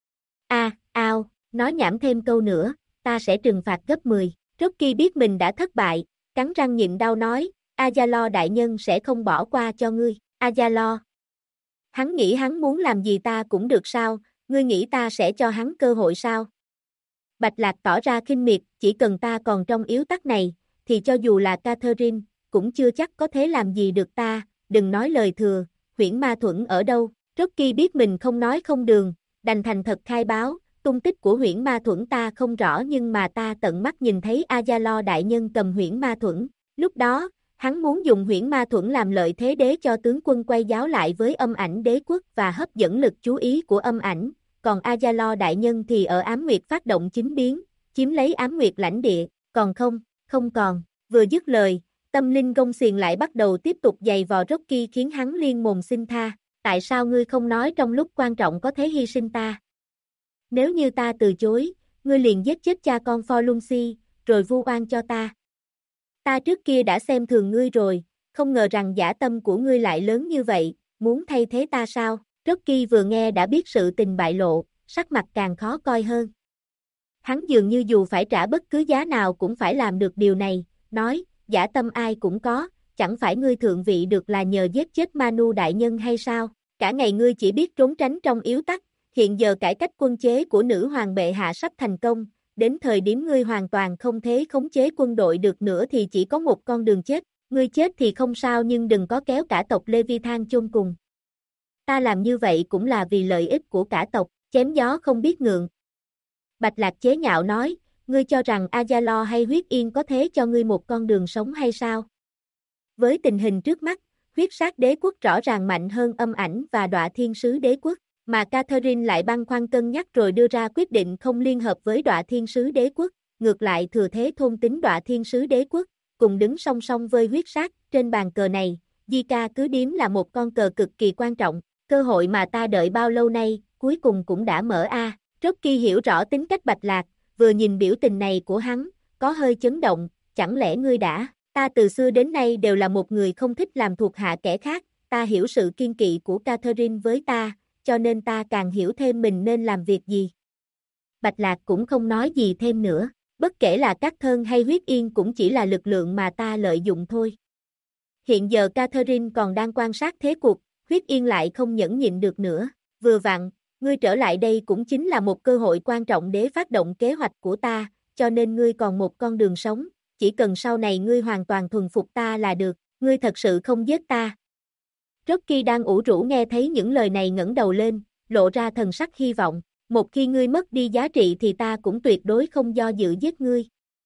Nói nhảm thêm câu nữa, ta sẽ trừng phạt gấp 10. Rocky biết mình đã thất bại, cắn răng nhịn đau nói, Azalo đại nhân sẽ không bỏ qua cho ngươi, Azalo. Hắn nghĩ hắn muốn làm gì ta cũng được sao, ngươi nghĩ ta sẽ cho hắn cơ hội sao? Bạch Lạc tỏ ra khinh miệt, chỉ cần ta còn trong yếu tắc này, thì cho dù là Catherine, cũng chưa chắc có thể làm gì được ta, đừng nói lời thừa, Huyễn Ma Thuẫn ở đâu? Rocky biết mình không nói không đường, đành thành thật khai báo, tung tích của Huyễn Ma Thuẫn ta không rõ nhưng mà ta tận mắt nhìn thấy Azalo đại nhân cầm Huyễn Ma Thuẫn. Lúc đó, hắn muốn dùng Huyễn Ma Thuẫn làm lợi thế để cho tướng quân quay giáo lại với âm ảnh đế quốc và hấp dẫn lực chú ý của âm ảnh, còn Azalo đại nhân thì ở Ám Nguyệt phát động chính biến, chiếm lấy Ám Nguyệt lãnh địa, còn không còn. Vừa dứt lời, tâm linh gông xiềng lại bắt đầu tiếp tục giày vò Rocky khiến hắn liên mồm xin tha, tại sao ngươi không nói trong lúc quan trọng có thể hy sinh ta? Nếu như ta từ chối, ngươi liền giết chết cha con Forlunsi, rồi vu oan cho ta. Ta trước kia đã xem thường ngươi rồi, không ngờ rằng dã tâm của ngươi lại lớn như vậy, muốn thay thế ta sao? Rocky vừa nghe đã biết sự tình bại lộ, sắc mặt càng khó coi hơn. Hắn dường như dù phải trả bất cứ giá nào cũng phải làm được điều này, nói, dã tâm ai cũng có, chẳng phải ngươi thượng vị được là nhờ giết chết Manu đại nhân hay sao? Cả ngày ngươi chỉ biết trốn tránh trong yếu tắc, hiện giờ cải cách quân chế của nữ hoàng bệ hạ sắp thành công, đến thời điểm ngươi hoàn toàn không thể khống chế quân đội được nữa thì chỉ có một con đường chết, ngươi chết thì không sao nhưng đừng có kéo cả tộc Leviathan chôn cùng. Ta làm như vậy cũng là vì lợi ích của cả tộc, chém gió không biết ngượng. Bạch Lạc chế nhạo nói, ngươi cho rằng Azalo hay Huyết Yên có thế cho ngươi một con đường sống hay sao? Với tình hình trước mắt, huyết sát đế quốc rõ ràng mạnh hơn âm ảnh và đọa thiên sứ đế quốc, mà Catherine lại băn khoăn cân nhắc rồi đưa ra quyết định không liên hợp với đọa thiên sứ đế quốc, ngược lại thừa thế thôn tính đọa thiên sứ đế quốc, cùng đứng song song với huyết sát, trên bàn cờ này, Zika cứ điếm là một con cờ cực kỳ quan trọng, cơ hội mà ta đợi bao lâu nay, cuối cùng cũng đã mở a. Rocky hiểu rõ tính cách Bạch Lạc, vừa nhìn biểu tình này của hắn, có hơi chấn động, chẳng lẽ ngươi đã, ta từ xưa đến nay đều là một người không thích làm thuộc hạ kẻ khác, ta hiểu sự kiên kỵ của Catherine với ta, cho nên ta càng hiểu thêm mình nên làm việc gì. Bạch Lạc cũng không nói gì thêm nữa, bất kể là Cát Thân hay Huyết Yên cũng chỉ là lực lượng mà ta lợi dụng thôi. Hiện giờ Catherine còn đang quan sát thế cuộc, Huyết Yên lại không nhẫn nhịn được nữa, vừa vặn, ngươi trở lại đây cũng chính là một cơ hội quan trọng để phát động kế hoạch của ta, cho nên ngươi còn một con đường sống, chỉ cần sau này ngươi hoàn toàn thuần phục ta là được, ngươi thật sự không giết ta. Rocky đang ủ rũ nghe thấy những lời này ngẩng đầu lên, lộ ra thần sắc hy vọng, một khi ngươi mất đi giá trị thì ta cũng tuyệt đối không do dự giết ngươi.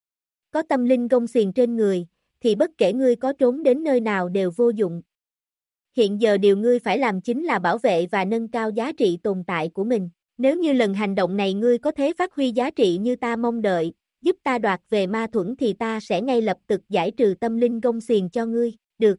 Có tâm linh gông xiềng trên người, thì bất kể ngươi có trốn đến nơi nào đều vô dụng. Hiện giờ điều ngươi phải làm chính là bảo vệ và nâng cao giá trị tồn tại của mình. Nếu như lần hành động này ngươi có thể phát huy giá trị như ta mong đợi, giúp ta đoạt về ma thuẫn thì ta sẽ ngay lập tức giải trừ tâm linh gông xiềng cho ngươi, được.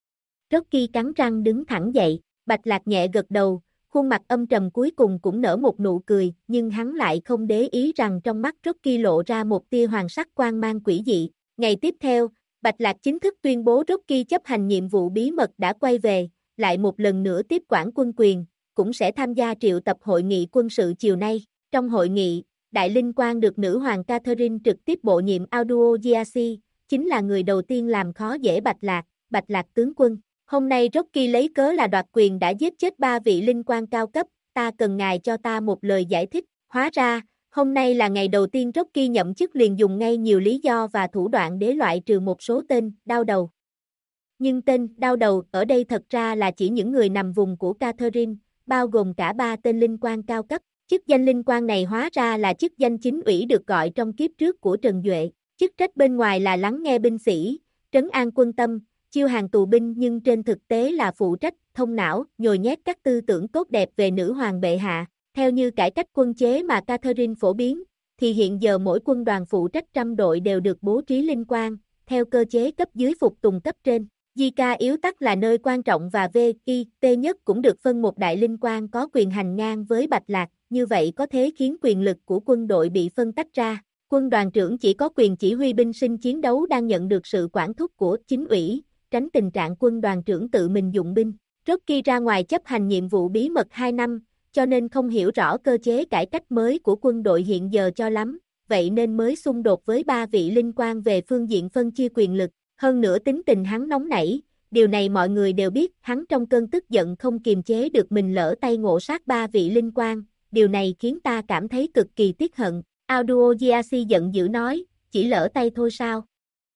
Rocky cắn răng đứng thẳng dậy, Bạch Lạc nhẹ gật đầu, khuôn mặt âm trầm cuối cùng cũng nở một nụ cười, nhưng hắn lại không để ý rằng trong mắt Rocky lộ ra một tia hoàng sắc quang mang quỷ dị. Ngày tiếp theo, Bạch Lạc chính thức tuyên bố Rocky chấp hành nhiệm vụ bí mật đã quay về, lại một lần nữa tiếp quản quân quyền, cũng sẽ tham gia triệu tập hội nghị quân sự chiều nay. Trong hội nghị, Đại Linh Quang được nữ hoàng Catherine trực tiếp bổ nhiệm Auduo Giasi, chính là người đầu tiên làm khó dễ Bạch Lạc tướng quân. Hôm nay Rocky lấy cớ là đoạt quyền đã giết chết 3 vị linh quan cao cấp, ta cần ngài cho ta một lời giải thích. Hóa ra, hôm nay là ngày đầu tiên Rocky nhậm chức liền dùng ngay nhiều lý do và thủ đoạn để loại trừ một số tên đau đầu. Nhưng tên đau đầu ở đây thật ra là chỉ những người nằm vùng của Catherine, bao gồm cả 3 tên linh quan cao cấp. Chức danh linh quan này hóa ra là chức danh chính ủy được gọi trong kiếp trước của Trần Duệ. Chức trách bên ngoài là lắng nghe binh sĩ, trấn an quân tâm, chiêu hàng tù binh, nhưng trên thực tế là phụ trách thông não, nhồi nhét các tư tưởng tốt đẹp về nữ hoàng bệ hạ. Theo như cải cách quân chế mà Catherine phổ biến, thì hiện giờ mỗi quân đoàn phụ trách 100 đội đều được bố trí linh quan, theo cơ chế cấp dưới phục tùng cấp trên. Zika yếu tắc là nơi quan trọng và VIT nhất cũng được phân một đại linh quan có quyền hành ngang với Bạch Lạc, như vậy có thế khiến quyền lực của quân đội bị phân tách ra. Quân đoàn trưởng chỉ có quyền chỉ huy binh sinh chiến đấu đang nhận được sự quản thúc của chính ủy, tránh tình trạng quân đoàn trưởng tự mình dụng binh. Rocky ra ngoài chấp hành nhiệm vụ bí mật 2 năm, cho nên không hiểu rõ cơ chế cải cách mới của quân đội hiện giờ cho lắm, vậy nên mới xung đột với 3 vị linh quan về phương diện phân chia quyền lực. Hơn nữa tính tình hắn nóng nảy, điều này mọi người đều biết, hắn trong cơn tức giận không kiềm chế được mình lỡ tay ngộ sát 3 vị linh quan, điều này khiến ta cảm thấy cực kỳ tiếc hận. Auduo Giasi giận dữ nói, chỉ lỡ tay thôi sao?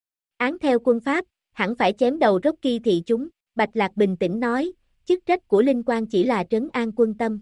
Án theo quân pháp, hẳn phải chém đầu Rocky thị chúng. Bạch Lạc bình tĩnh nói, chức trách của linh quan chỉ là trấn an quân tâm.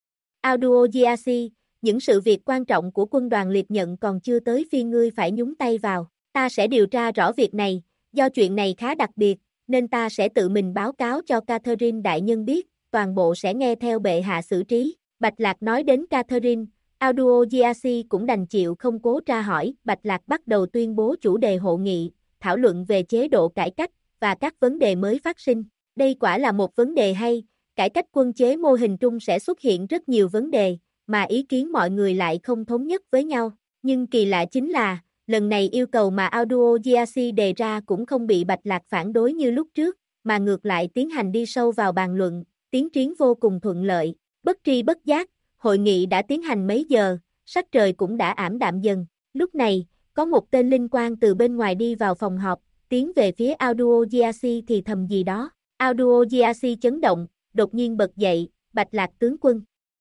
Auduo Giasi, những sự việc quan trọng của quân đoàn liệt nhận còn chưa tới phiên ngươi phải nhúng tay vào, ta sẽ điều tra rõ việc này, do chuyện này khá đặc biệt, nên ta sẽ tự mình báo cáo cho Catherine đại nhân biết, toàn bộ sẽ nghe theo bệ hạ xử trí. Bạch Lạc nói đến Catherine, Auduo Giasi cũng đành chịu không cố tra hỏi. Bạch Lạc bắt đầu tuyên bố chủ đề hội nghị, thảo luận về chế độ cải cách và các vấn đề mới phát sinh. Đây quả là một vấn đề hay, cải cách quân chế mô hình trung sẽ xuất hiện rất nhiều vấn đề, mà ý kiến mọi người lại không thống nhất với nhau. Nhưng kỳ lạ chính là, lần này yêu cầu mà Auduo Giasi đề ra cũng không bị Bạch Lạc phản đối như lúc trước, mà ngược lại tiến hành đi sâu vào bàn luận, tiến triển vô cùng thuận lợi. Bất tri bất giác, hội nghị đã tiến hành mấy giờ, sắc trời cũng đã ảm đạm dần. Lúc này, có một tên linh quan từ bên ngoài đi vào phòng họp, tiến về phía Auduo-Giasi thì thầm gì đó. Auduo-Giasi chấn động, đột nhiên bật dậy, Bạch Lạc tướng quân.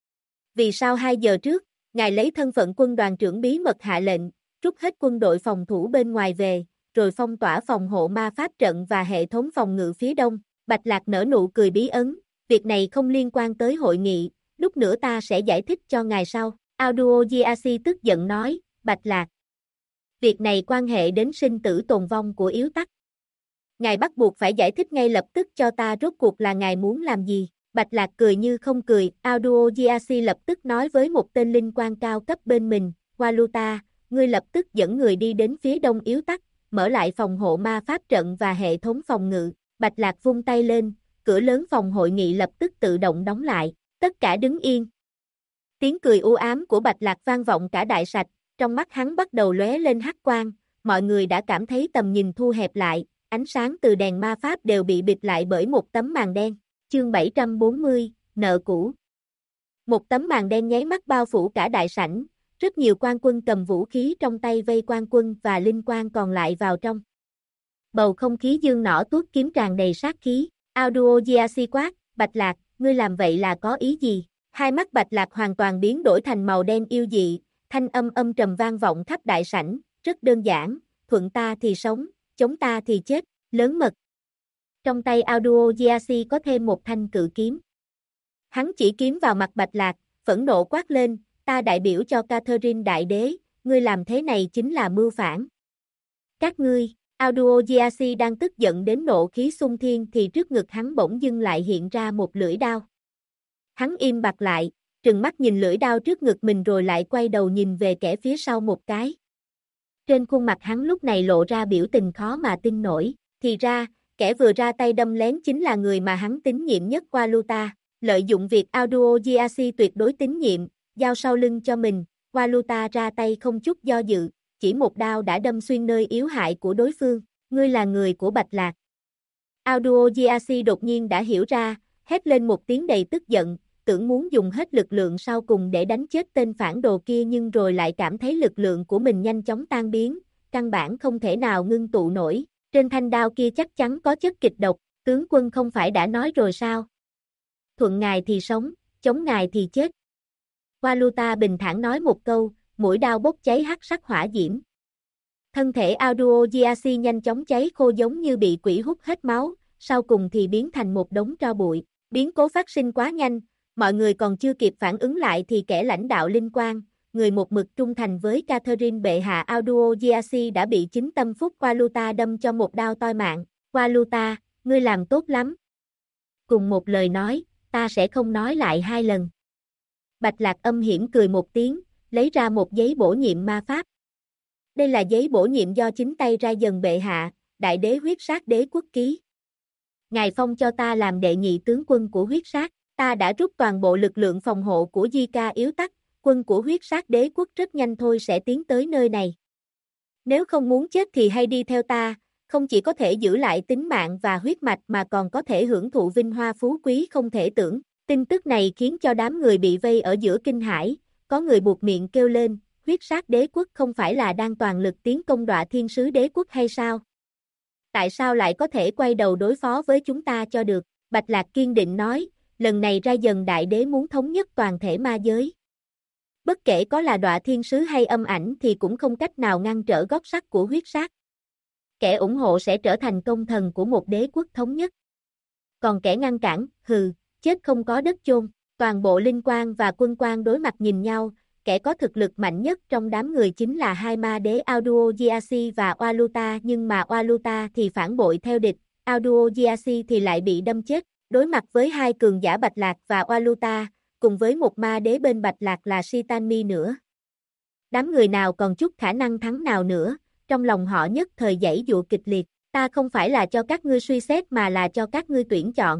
Vì sao 2 giờ trước, ngài lấy thân phận quân đoàn trưởng bí mật hạ lệnh, rút hết quân đội phòng thủ bên ngoài về, rồi phong tỏa phòng hộ ma pháp trận và hệ thống phòng ngự phía đông? Bạch Lạc nở nụ cười bí ẩn, việc này không liên quan tới hội nghị, lúc nữa ta sẽ giải thích cho ngài sau. Auduo-Giasi tức giận nói, Bạch Lạc. Việc này quan hệ đến sinh tử tồn vong của Yếu Tắc. Ngài bắt buộc phải giải thích ngay lập tức cho ta rốt cuộc là ngài muốn làm gì. Bạch Lạc cười như không cười, Auduo-Giasi lập tức nói với một tên linh quan cao cấp bên mình, Waluta, ngươi lập tức dẫn người đi đến phía đông Yếu Tắc, mở lại phòng hộ ma pháp trận và hệ thống phòng ngự. Bạch Lạc vung tay lên, cửa lớn phòng hội nghị lập tức tự động đóng lại, tất cả đứng yên. Tiếng cười u ám của Bạch Lạc vang vọng cả đại sảnh, trong mắt hắn bắt đầu lóe lên hắc quang, mọi người đã cảm thấy tầm nhìn thu hẹp lại, ánh sáng từ đèn ma pháp đều bị bịt lại bởi một tấm màn đen. Chương 740, nợ cũ. Một tấm màn đen nháy mắt bao phủ cả đại sảnh, rất nhiều quan quân cầm vũ khí trong tay vây quan quân và linh quan còn lại vào trong. Bầu không khí dương nỏ tuốt kiếm tràn đầy sát khí. Auduo-Giasi quát, Bạch Lạc, ngươi làm vậy là có ý gì? Hai mắt Bạch Lạc hoàn toàn biến đổi thành màu đen yêu dị, thanh âm âm trầm vang vọng khắp đại sảnh, rất đơn giản, thuận ta thì sống, chống ta thì chết, lớn mật. Trong tay Auduo-Giasi có thêm một thanh cự kiếm. Hắn chỉ kiếm vào mặt Bạch Lạc, phẫn nộ quát lên, ta đại biểu cho Catherine Đại Đế, ngươi làm thế này chính là mưu phản. Các ngươi, Auduo-Giasi đang tức giận đến nộ khí xung thiên thì trước ngực hắn bỗng dưng lại hiện ra một lưỡi đao. Hắn im bặt lại, trừng mắt nhìn lưỡi đao trước ngực mình rồi lại quay đầu nhìn về kẻ phía sau một cái. Trên khuôn mặt hắn lúc này lộ ra biểu tình khó mà tin nổi, thì ra, kẻ vừa ra tay đâm lén chính là người mà hắn tín nhiệm nhất Waluta. Lợi dụng việc Auduo-Giasi tuyệt đối tín nhiệm, giao sau lưng cho mình, Waluta ra tay không chút do dự, chỉ một đao đã đâm xuyên nơi yếu hại của đối phương. Ngươi là người của Bạch Lạc. Auduo-Giasi đột nhiên đã hiểu ra, hét lên một tiếng đầy tức giận, tưởng muốn dùng hết lực lượng sau cùng để đánh chết tên phản đồ kia nhưng rồi lại cảm thấy lực lượng của mình nhanh chóng tan biến, căn bản không thể nào ngưng tụ nổi. Trên thanh đao kia chắc chắn có chất kịch độc, tướng quân không phải đã nói rồi sao? Thuận ngài thì sống, chống ngài thì chết. Waluta bình thản nói một câu, mũi đao bốc cháy hắc sắc hỏa diễm. Thân thể Auduo-Giasi nhanh chóng cháy khô giống như bị quỷ hút hết máu, sau cùng thì biến thành một đống tro bụi. Biến cố phát sinh quá nhanh, mọi người còn chưa kịp phản ứng lại thì kẻ lãnh đạo linh quan, người một mực trung thành với Catherine bệ hạ Auduo-Giasi đã bị chính tâm phúc Waluta đâm cho một đao toi mạng. Waluta, ngươi làm tốt lắm. Cùng một lời nói, ta sẽ không nói lại 2 lần. Bạch Lạc âm hiểm cười một tiếng, lấy ra một giấy bổ nhiệm ma pháp. Đây là giấy bổ nhiệm do chính tay ra dần bệ hạ, đại đế huyết sát đế quốc ký. Ngài phong cho ta làm đệ nhị tướng quân của huyết sát, ta đã rút toàn bộ lực lượng phòng hộ của Di-ca Yếu Tắc, quân của huyết sát đế quốc rất nhanh thôi sẽ tiến tới nơi này. Nếu không muốn chết thì hãy đi theo ta, không chỉ có thể giữ lại tính mạng và huyết mạch mà còn có thể hưởng thụ vinh hoa phú quý không thể tưởng. Tin tức này khiến cho đám người bị vây ở giữa kinh hãi, có người buột miệng kêu lên, huyết sát đế quốc không phải là đang toàn lực tiến công Đọa Thiên Sứ đế quốc hay sao? Tại sao lại có thể quay đầu đối phó với chúng ta cho được? Bạch Lạc kiên định nói, lần này ra dần đại đế muốn thống nhất toàn thể ma giới. Bất kể có là Đọa Thiên Sứ hay âm ảnh thì cũng không cách nào ngăn trở gót sắt của huyết sát. Kẻ ủng hộ sẽ trở thành công thần của một đế quốc thống nhất. Còn kẻ ngăn cản, chết không có đất chôn. Toàn bộ linh quan và quân quan đối mặt nhìn nhau, kẻ có thực lực mạnh nhất trong đám người chính là hai ma đế Auduo-Giasi và Waluta nhưng mà Waluta thì phản bội theo địch, Auduo-Giasi thì lại bị đâm chết, đối mặt với hai cường giả Bạch Lạc và Waluta, cùng với một ma đế bên Bạch Lạc là Shitanmi nữa. Đám người nào còn chút khả năng thắng nào nữa, trong lòng họ nhất thời giãy giụa kịch liệt, ta không phải là cho các ngươi suy xét mà là cho các ngươi tuyển chọn.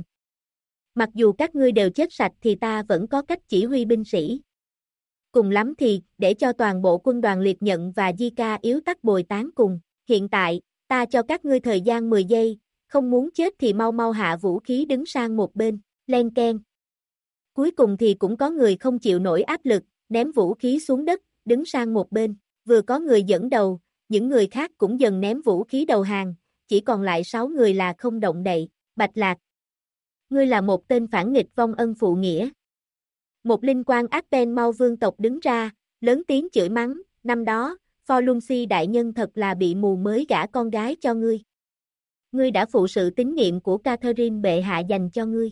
Mặc dù các ngươi đều chết sạch thì ta vẫn có cách chỉ huy binh sĩ. Cùng lắm thì, để cho toàn bộ quân đoàn liệt nhận và Di-ca Yếu Tắc bồi tán cùng. Hiện tại, ta cho các ngươi thời gian 10 giây, không muốn chết thì mau mau hạ vũ khí đứng sang một bên, len keng. Cuối cùng thì cũng có người không chịu nổi áp lực, ném vũ khí xuống đất, đứng sang một bên, vừa có người dẫn đầu, những người khác cũng dần ném vũ khí đầu hàng, chỉ còn lại 6 người là không động đậy. Bạch Lạc, ngươi là một tên phản nghịch vong ân phụ nghĩa. Một linh quan Arpen Mau vương tộc đứng ra, lớn tiếng chửi mắng, năm đó, Forlunsi đại nhân thật là bị mù mới gả con gái cho ngươi. Ngươi đã phụ sự tín nhiệm của Catherine bệ hạ dành cho ngươi.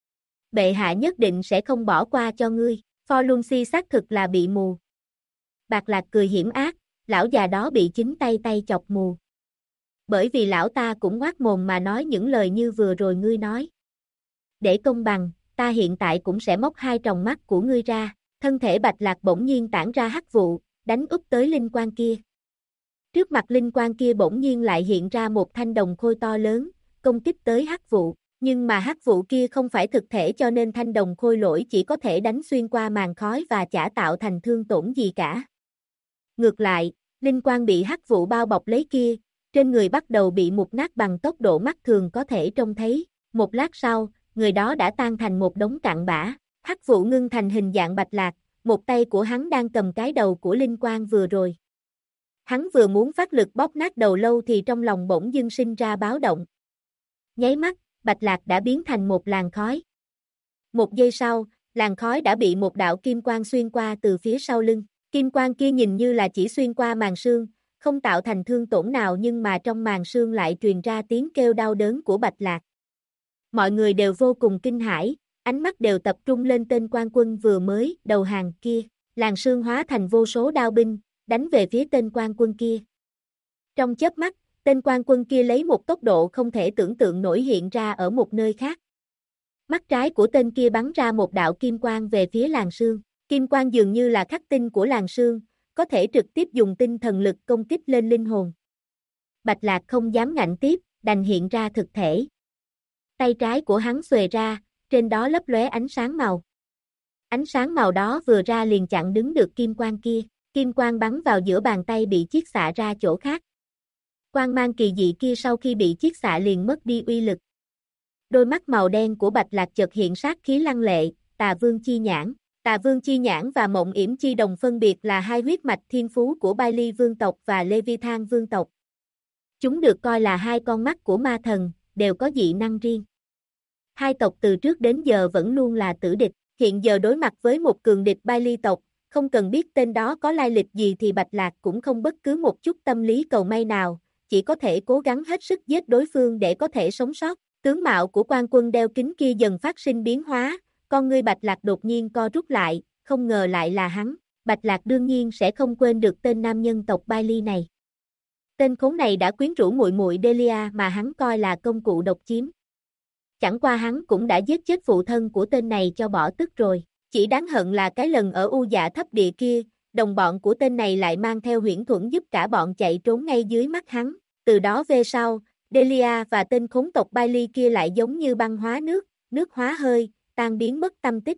Bệ hạ nhất định sẽ không bỏ qua cho ngươi, Forlunsi xác thực là bị mù. Bạch Lạc cười hiểm ác, lão già đó bị chính tay chọc mù. Bởi vì lão ta cũng ngoác mồm mà nói những lời như vừa rồi ngươi nói. Để công bằng, ta hiện tại cũng sẽ móc 2 tròng mắt của ngươi ra. Thân thể Bạch Lạc bỗng nhiên tản ra hắc vụ, đánh úp tới linh quan kia. Trước mặt linh quan kia bỗng nhiên lại hiện ra một thanh đồng khôi to lớn, công kích tới hắc vụ. Nhưng mà hắc vụ kia không phải thực thể cho nên thanh đồng khôi lỗi chỉ có thể đánh xuyên qua màn khói và chả tạo thành thương tổn gì cả. Ngược lại, linh quan bị hắc vụ bao bọc lấy kia, trên người bắt đầu bị mục nát bằng tốc độ mắt thường có thể trông thấy. Một lát sau, người đó đã tan thành một đống cặn bã. Hắc vụ ngưng thành hình dạng Bạch Lạc, một tay của hắn đang cầm cái đầu của linh quan vừa rồi. Hắn vừa muốn phát lực bóp nát đầu lâu thì trong lòng bỗng dưng sinh ra báo động. Nháy mắt, Bạch Lạc đã biến thành một làn khói. Một giây sau, làn khói đã bị một đạo kim quang xuyên qua từ phía sau lưng. Kim quang kia nhìn như là chỉ xuyên qua màng xương, không tạo thành thương tổn nào nhưng mà trong màng xương lại truyền ra tiếng kêu đau đớn của Bạch Lạc. Mọi người đều vô cùng kinh hãi, ánh mắt đều tập trung lên tên quan quân vừa mới đầu hàng kia. Làn xương hóa thành vô số đao binh, đánh về phía tên quan quân kia. Trong chớp mắt, tên quan quân kia lấy một tốc độ không thể tưởng tượng nổi hiện ra ở một nơi khác. Mắt trái của tên kia bắn ra một đạo kim quang về phía làn xương. Kim quang dường như là khắc tinh của làn xương, có thể trực tiếp dùng tinh thần lực công kích lên linh hồn. Bạch Lạc không dám ngạnh tiếp, đành hiện ra thực thể. Tay trái của hắn xuề ra, trên đó lấp lóe ánh sáng màu. Ánh sáng màu đó vừa ra liền chặn đứng được kim quang kia. Kim quang bắn vào giữa bàn tay bị chiết xạ ra chỗ khác. Quang mang kỳ dị kia sau khi bị chiết xạ liền mất đi uy lực. Đôi mắt màu đen của Bạch Lạc chợt hiện sát khí lăng lệ, Tà Vương Chi Nhãn. Tà Vương Chi Nhãn và Mộng Yểm Chi Đồng phân biệt là hai huyết mạch thiên phú của Bailey vương tộc và Leviathan vương tộc. Chúng được coi là hai con mắt của ma thần, đều có dị năng riêng. Hai tộc từ trước đến giờ vẫn luôn là tử địch, hiện giờ đối mặt với một cường địch Bailey tộc, không cần biết tên đó có lai lịch gì thì Bạch Lạc cũng không bất cứ một chút tâm lý cầu may nào, chỉ có thể cố gắng hết sức giết đối phương để có thể sống sót. Tướng mạo của quan quân đeo kính kia dần phát sinh biến hóa, con ngươi Bạch Lạc đột nhiên co rút lại, không ngờ lại là hắn. Bạch Lạc đương nhiên sẽ không quên được tên nam nhân tộc Bailey này. Tên khốn này đã quyến rũ muội muội Delia mà hắn coi là công cụ độc chiếm. Chẳng qua hắn cũng đã giết chết phụ thân của tên này cho bỏ tức rồi. Chỉ đáng hận là cái lần ở U Dạ Thấp Địa kia, đồng bọn của tên này lại mang theo huyễn thuẫn giúp cả bọn chạy trốn ngay dưới mắt hắn. Từ đó về sau, Delia và tên khốn tộc Bailey kia lại giống như băng hóa nước, nước hóa hơi, tan biến mất tâm tích.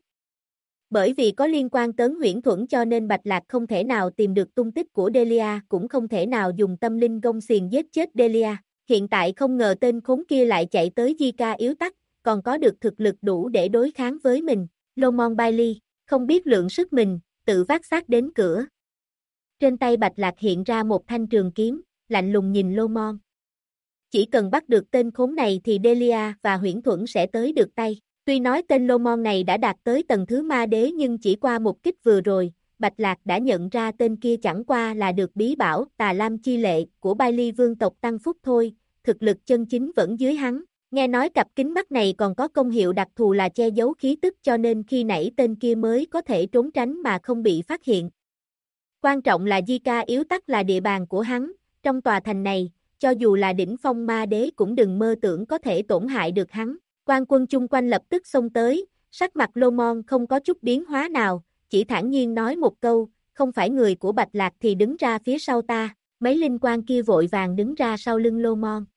Bởi vì có liên quan tới huyễn thuẫn cho nên Bạch Lạc không thể nào tìm được tung tích của Delia, cũng không thể nào dùng tâm linh gông xiềng giết chết Delia. Hiện tại không ngờ tên khốn kia lại chạy tới Zika yếu tắc, còn có được thực lực đủ để đối kháng với mình. Lomon Bailey, không biết lượng sức mình, tự vác xác đến cửa. Trên tay Bạch Lạc hiện ra một thanh trường kiếm, lạnh lùng nhìn Lomon. Chỉ cần bắt được tên khốn này thì Delia và huyễn thuẫn sẽ tới được tay. Tuy nói tên Lomon này đã đạt tới tầng thứ ma đế nhưng chỉ qua một kích vừa rồi, Bạch Lạc đã nhận ra tên kia chẳng qua là được bí bảo Tà Lam Chi Lệ của Bailey vương tộc tăng phúc thôi, thực lực chân chính vẫn dưới hắn. Nghe nói cặp kính mắt này còn có công hiệu đặc thù là che giấu khí tức cho nên khi nãy tên kia mới có thể trốn tránh mà không bị phát hiện. Quan trọng là Zika yếu tắc là địa bàn của hắn, trong tòa thành này, cho dù là đỉnh phong ma đế cũng đừng mơ tưởng có thể tổn hại được hắn. Quan quân chung quanh lập tức xông tới, sắc mặt Lomon không có chút biến hóa nào, chỉ thản nhiên nói một câu, không phải người của Bạch Lạc thì đứng ra phía sau ta. Mấy linh quan kia vội vàng đứng ra sau lưng Lomon.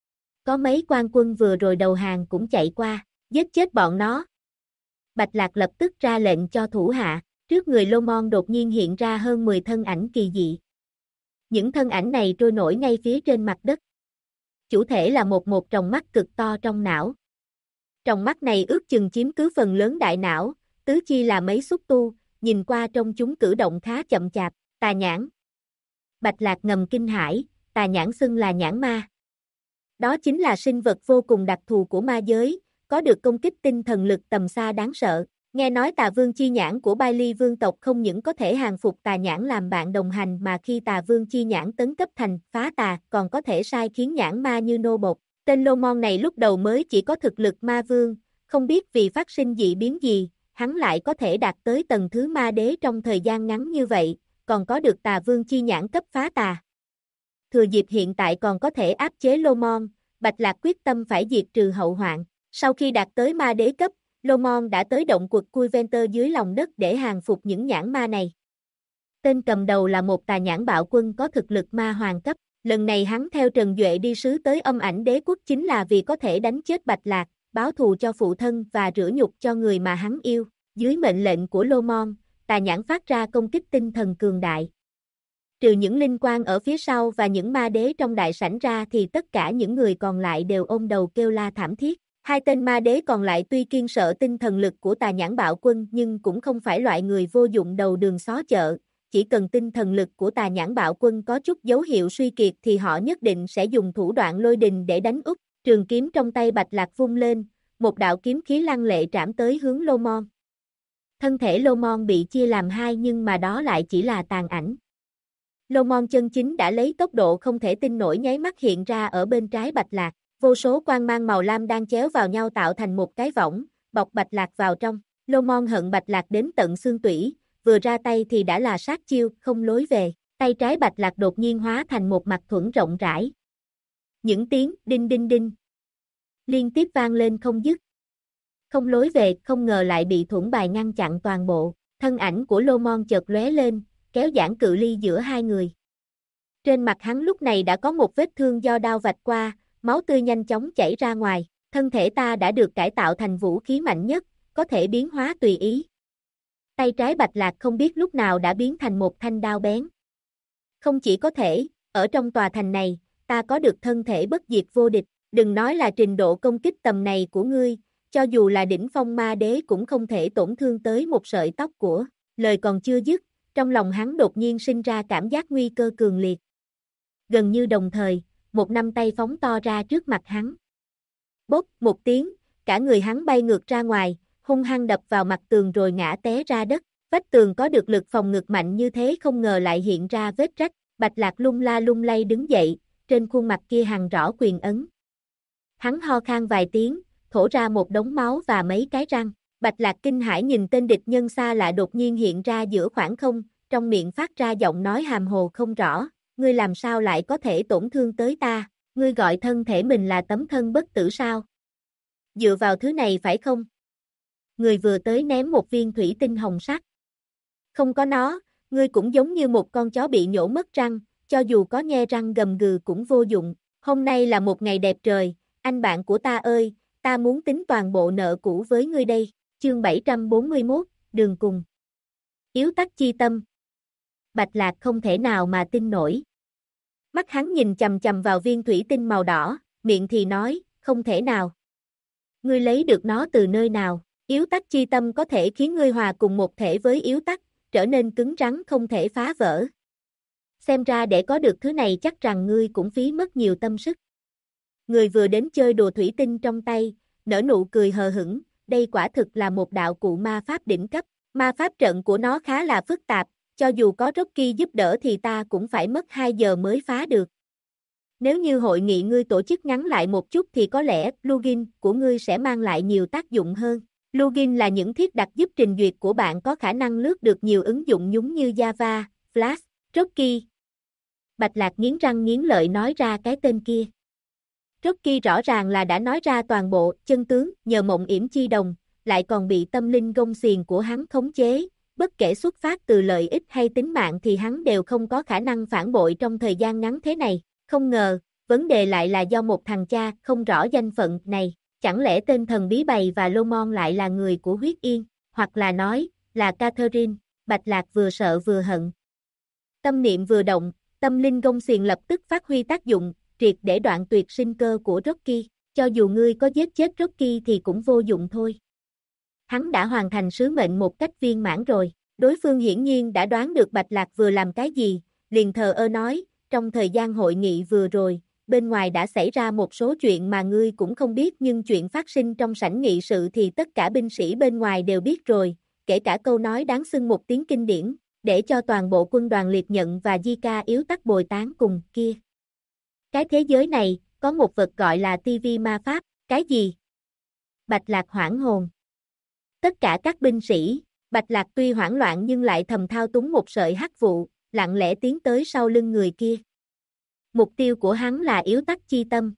Có mấy quan quân vừa rồi đầu hàng cũng chạy qua, giết chết bọn nó. Bạch Lạc lập tức ra lệnh cho thủ hạ, trước người Lomon đột nhiên hiện ra hơn 10 thân ảnh kỳ dị. Những thân ảnh này trôi nổi ngay phía trên mặt đất. Chủ thể là một tròng mắt cực to trong não. Tròng mắt này ước chừng chiếm cứ phần lớn đại não, tứ chi là mấy xúc tu, nhìn qua trong chúng cử động khá chậm chạp. Tà nhãn. Bạch Lạc ngầm kinh hãi, tà nhãn xưng là nhãn ma. Đó chính là sinh vật vô cùng đặc thù của ma giới, có được công kích tinh thần lực tầm xa đáng sợ. Nghe nói tà vương chi nhãn của Bai Ly vương tộc không những có thể hàng phục tà nhãn làm bạn đồng hành mà khi tà vương chi nhãn tấn cấp thành phá tà còn có thể sai khiến nhãn ma như nô bộc. Tên Lô Mon này lúc đầu mới chỉ có thực lực ma vương, không biết vì phát sinh dị biến gì, hắn lại có thể đạt tới tầng thứ ma đế trong thời gian ngắn như vậy, còn có được tà vương chi nhãn cấp phá tà. Thừa dịp hiện tại còn có thể áp chế Lô Mon, Bạch Lạc quyết tâm phải diệt trừ hậu hoạn. Sau khi đạt tới ma đế cấp, Lô Mon đã tới động quật Cui-Venter dưới lòng đất để hàng phục những nhãn ma này. Tên cầm đầu là một tà nhãn bạo quân có thực lực ma hoàng cấp. Lần này hắn theo Trần Duệ đi sứ tới âm ảnh đế quốc chính là vì có thể đánh chết Bạch Lạc, báo thù cho phụ thân và rửa nhục cho người mà hắn yêu. Dưới mệnh lệnh của Lô Mon, tà nhãn phát ra công kích tinh thần cường đại. Trừ những linh quan ở phía sau và những ma đế trong đại sảnh ra thì tất cả những người còn lại đều ôm đầu kêu la thảm thiết. Hai tên ma đế còn lại tuy kiêng sợ tinh thần lực của tà nhãn bạo quân nhưng cũng không phải loại người vô dụng đầu đường xó chợ. Chỉ cần tinh thần lực của tà nhãn bạo quân có chút dấu hiệu suy kiệt thì họ nhất định sẽ dùng thủ đoạn lôi đình để đánh úp. Trường kiếm trong tay Bạch Lạc vung lên, một đạo kiếm khí lăng lệ trảm tới hướng Lô Mon. Thân thể Lô Mon bị chia làm hai nhưng mà đó lại chỉ là tàn ảnh. Lô Mon chân chính đã lấy tốc độ không thể tin nổi nháy mắt hiện ra ở bên trái Bạch Lạc. Vô số quang mang màu lam đang chéo vào nhau tạo thành một cái võng, bọc Bạch Lạc vào trong. Lô Mon hận Bạch Lạc đến tận xương tủy, vừa ra tay thì đã là sát chiêu, không lối về. Tay trái Bạch Lạc đột nhiên hóa thành một mặt thuẫn rộng rãi. Những tiếng đinh đinh đinh liên tiếp vang lên không dứt. Không lối về, không ngờ lại bị thuẫn bài ngăn chặn toàn bộ. Thân ảnh của Lô Mon chợt lóe lên, kéo giãn cự ly giữa hai người. Trên mặt hắn lúc này đã có một vết thương do đao vạch qua, máu tươi nhanh chóng chảy ra ngoài. Thân thể ta đã được cải tạo thành vũ khí mạnh nhất, có thể biến hóa tùy ý. Tay trái Bạch Lạc không biết lúc nào đã biến thành một thanh đao bén. Không chỉ có thể, ở trong tòa thành này, ta có được thân thể bất diệt vô địch. Đừng nói là trình độ công kích tầm này của ngươi, cho dù là đỉnh phong ma đế cũng không thể tổn thương tới một sợi tóc của. Lời còn chưa dứt, trong lòng hắn đột nhiên sinh ra cảm giác nguy cơ cường liệt. Gần như đồng thời, một nắm tay phóng to ra trước mặt hắn. Bốp một tiếng, cả người hắn bay ngược ra ngoài, hung hăng đập vào mặt tường rồi ngã té ra đất. Vách tường có được lực phòng ngự mạnh như thế không ngờ lại hiện ra vết rách. Bạch Lạc lung la lung lay đứng dậy, trên khuôn mặt kia hằn rõ quyền ấn. Hắn ho khan vài tiếng, thổ ra một đống máu và mấy cái răng. Bạch Lạc kinh hãi nhìn tên địch nhân xa lạ đột nhiên hiện ra giữa khoảng không, trong miệng phát ra giọng nói hàm hồ không rõ. Ngươi làm sao lại có thể tổn thương tới ta, ngươi gọi thân thể mình là tấm thân bất tử sao? Dựa vào thứ này phải không? Người vừa tới ném một viên thủy tinh hồng sắc. Không có nó, ngươi cũng giống như một con chó bị nhổ mất răng, cho dù có nhe răng gầm gừ cũng vô dụng. Hôm nay là một ngày đẹp trời, anh bạn của ta ơi, ta muốn tính toàn bộ nợ cũ với ngươi đây. Chương 741, đường cùng. Yếu tắc chi tâm. Bạch Lạc không thể nào mà tin nổi. Mắt hắn nhìn chầm chầm vào viên thủy tinh màu đỏ, miệng thì nói, không thể nào. Ngươi lấy được nó từ nơi nào? Yếu tắc chi tâm có thể khiến ngươi hòa cùng một thể với yếu tắc, trở nên cứng rắn không thể phá vỡ. Xem ra để có được thứ này chắc rằng ngươi cũng phí mất nhiều tâm sức. Người vừa đến chơi đùa thủy tinh trong tay, nở nụ cười hờ hững, đây quả thực là một đạo cụ ma pháp đỉnh cấp. Ma pháp trận của nó khá là phức tạp, cho dù có Rocky giúp đỡ thì ta cũng phải mất 2 giờ mới phá được. Nếu như hội nghị ngươi tổ chức ngắn lại một chút thì có lẽ plugin của ngươi sẽ mang lại nhiều tác dụng hơn. Plugin là những thiết đặt giúp trình duyệt của bạn có khả năng lướt được nhiều ứng dụng nhúng như Java, Flash, Rocky. Bạch Lạc nghiến răng nghiến lợi nói ra cái tên kia. Rocky rõ ràng là đã nói ra toàn bộ chân tướng nhờ mộng yểm chi đồng, lại còn bị tâm linh gông xiềng của hắn khống chế. Bất kể xuất phát từ lợi ích hay tính mạng thì hắn đều không có khả năng phản bội trong thời gian ngắn thế này. Không ngờ, vấn đề lại là do một thằng cha không rõ danh phận này. Chẳng lẽ tên thần bí bầy và Lô Mon lại là người của huyết yên, hoặc là nói, là Catherine. Bạch Lạc vừa sợ vừa hận. Tâm niệm vừa động, tâm linh gông xiềng lập tức phát huy tác dụng, triệt để đoạn tuyệt sinh cơ của Rocky. Cho dù ngươi có giết chết Rocky thì cũng vô dụng thôi. Hắn đã hoàn thành sứ mệnh một cách viên mãn rồi. Đối phương hiển nhiên đã đoán được Bạch Lạc vừa làm cái gì, liền thờ ơ nói, trong thời gian hội nghị vừa rồi, bên ngoài đã xảy ra một số chuyện mà ngươi cũng không biết nhưng chuyện phát sinh trong sảnh nghị sự thì tất cả binh sĩ bên ngoài đều biết rồi, kể cả câu nói đáng xưng một tiếng kinh điển, để cho toàn bộ quân đoàn liệt nhận và Di Ca yếu tắc bồi tán cùng kia. Cái thế giới này, có một vật gọi là TV ma pháp, cái gì? Bạch Lạc hoảng hồn. Tất cả các binh sĩ, Bạch Lạc tuy hoảng loạn nhưng lại thầm thao túng một sợi hắc vụ, lặng lẽ tiến tới sau lưng người kia. Mục tiêu của hắn là yếu tắc chi tâm.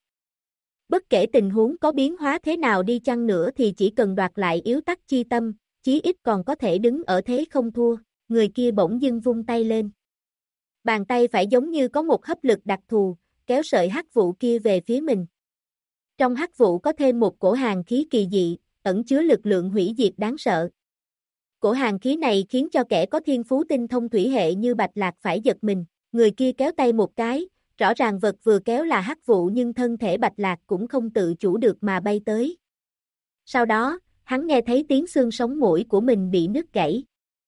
Bất kể tình huống có biến hóa thế nào đi chăng nữa thì chỉ cần đoạt lại yếu tắc chi tâm, chí ít còn có thể đứng ở thế không thua. Người kia bỗng dưng vung tay lên. Bàn tay phải giống như có một hấp lực đặc thù, kéo sợi hắc vụ kia về phía mình. Trong hắc vụ có thêm một cổ hàn khí kỳ dị, ẩn chứa lực lượng hủy diệt đáng sợ. Cổ hàn khí này khiến cho kẻ có thiên phú tinh thông thủy hệ như Bạch Lạc phải giật mình. Người kia kéo tay một cái, rõ ràng vật vừa kéo là hắc vụ nhưng thân thể Bạch Lạc cũng không tự chủ được mà bay tới. Sau đó, hắn nghe thấy tiếng xương sống mũi của mình bị nứt gãy.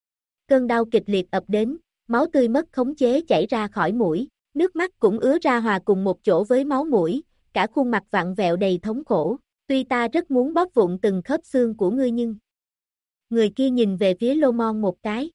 Cơn đau kịch liệt ập đến, máu tươi mất khống chế chảy ra khỏi mũi, nước mắt cũng ứa ra hòa cùng một chỗ với máu mũi, cả khuôn mặt vặn vẹo đầy thống khổ. Tuy ta rất muốn bóp vụn từng khớp xương của ngươi nhưng... Người kia nhìn về phía Lô Mon một cái.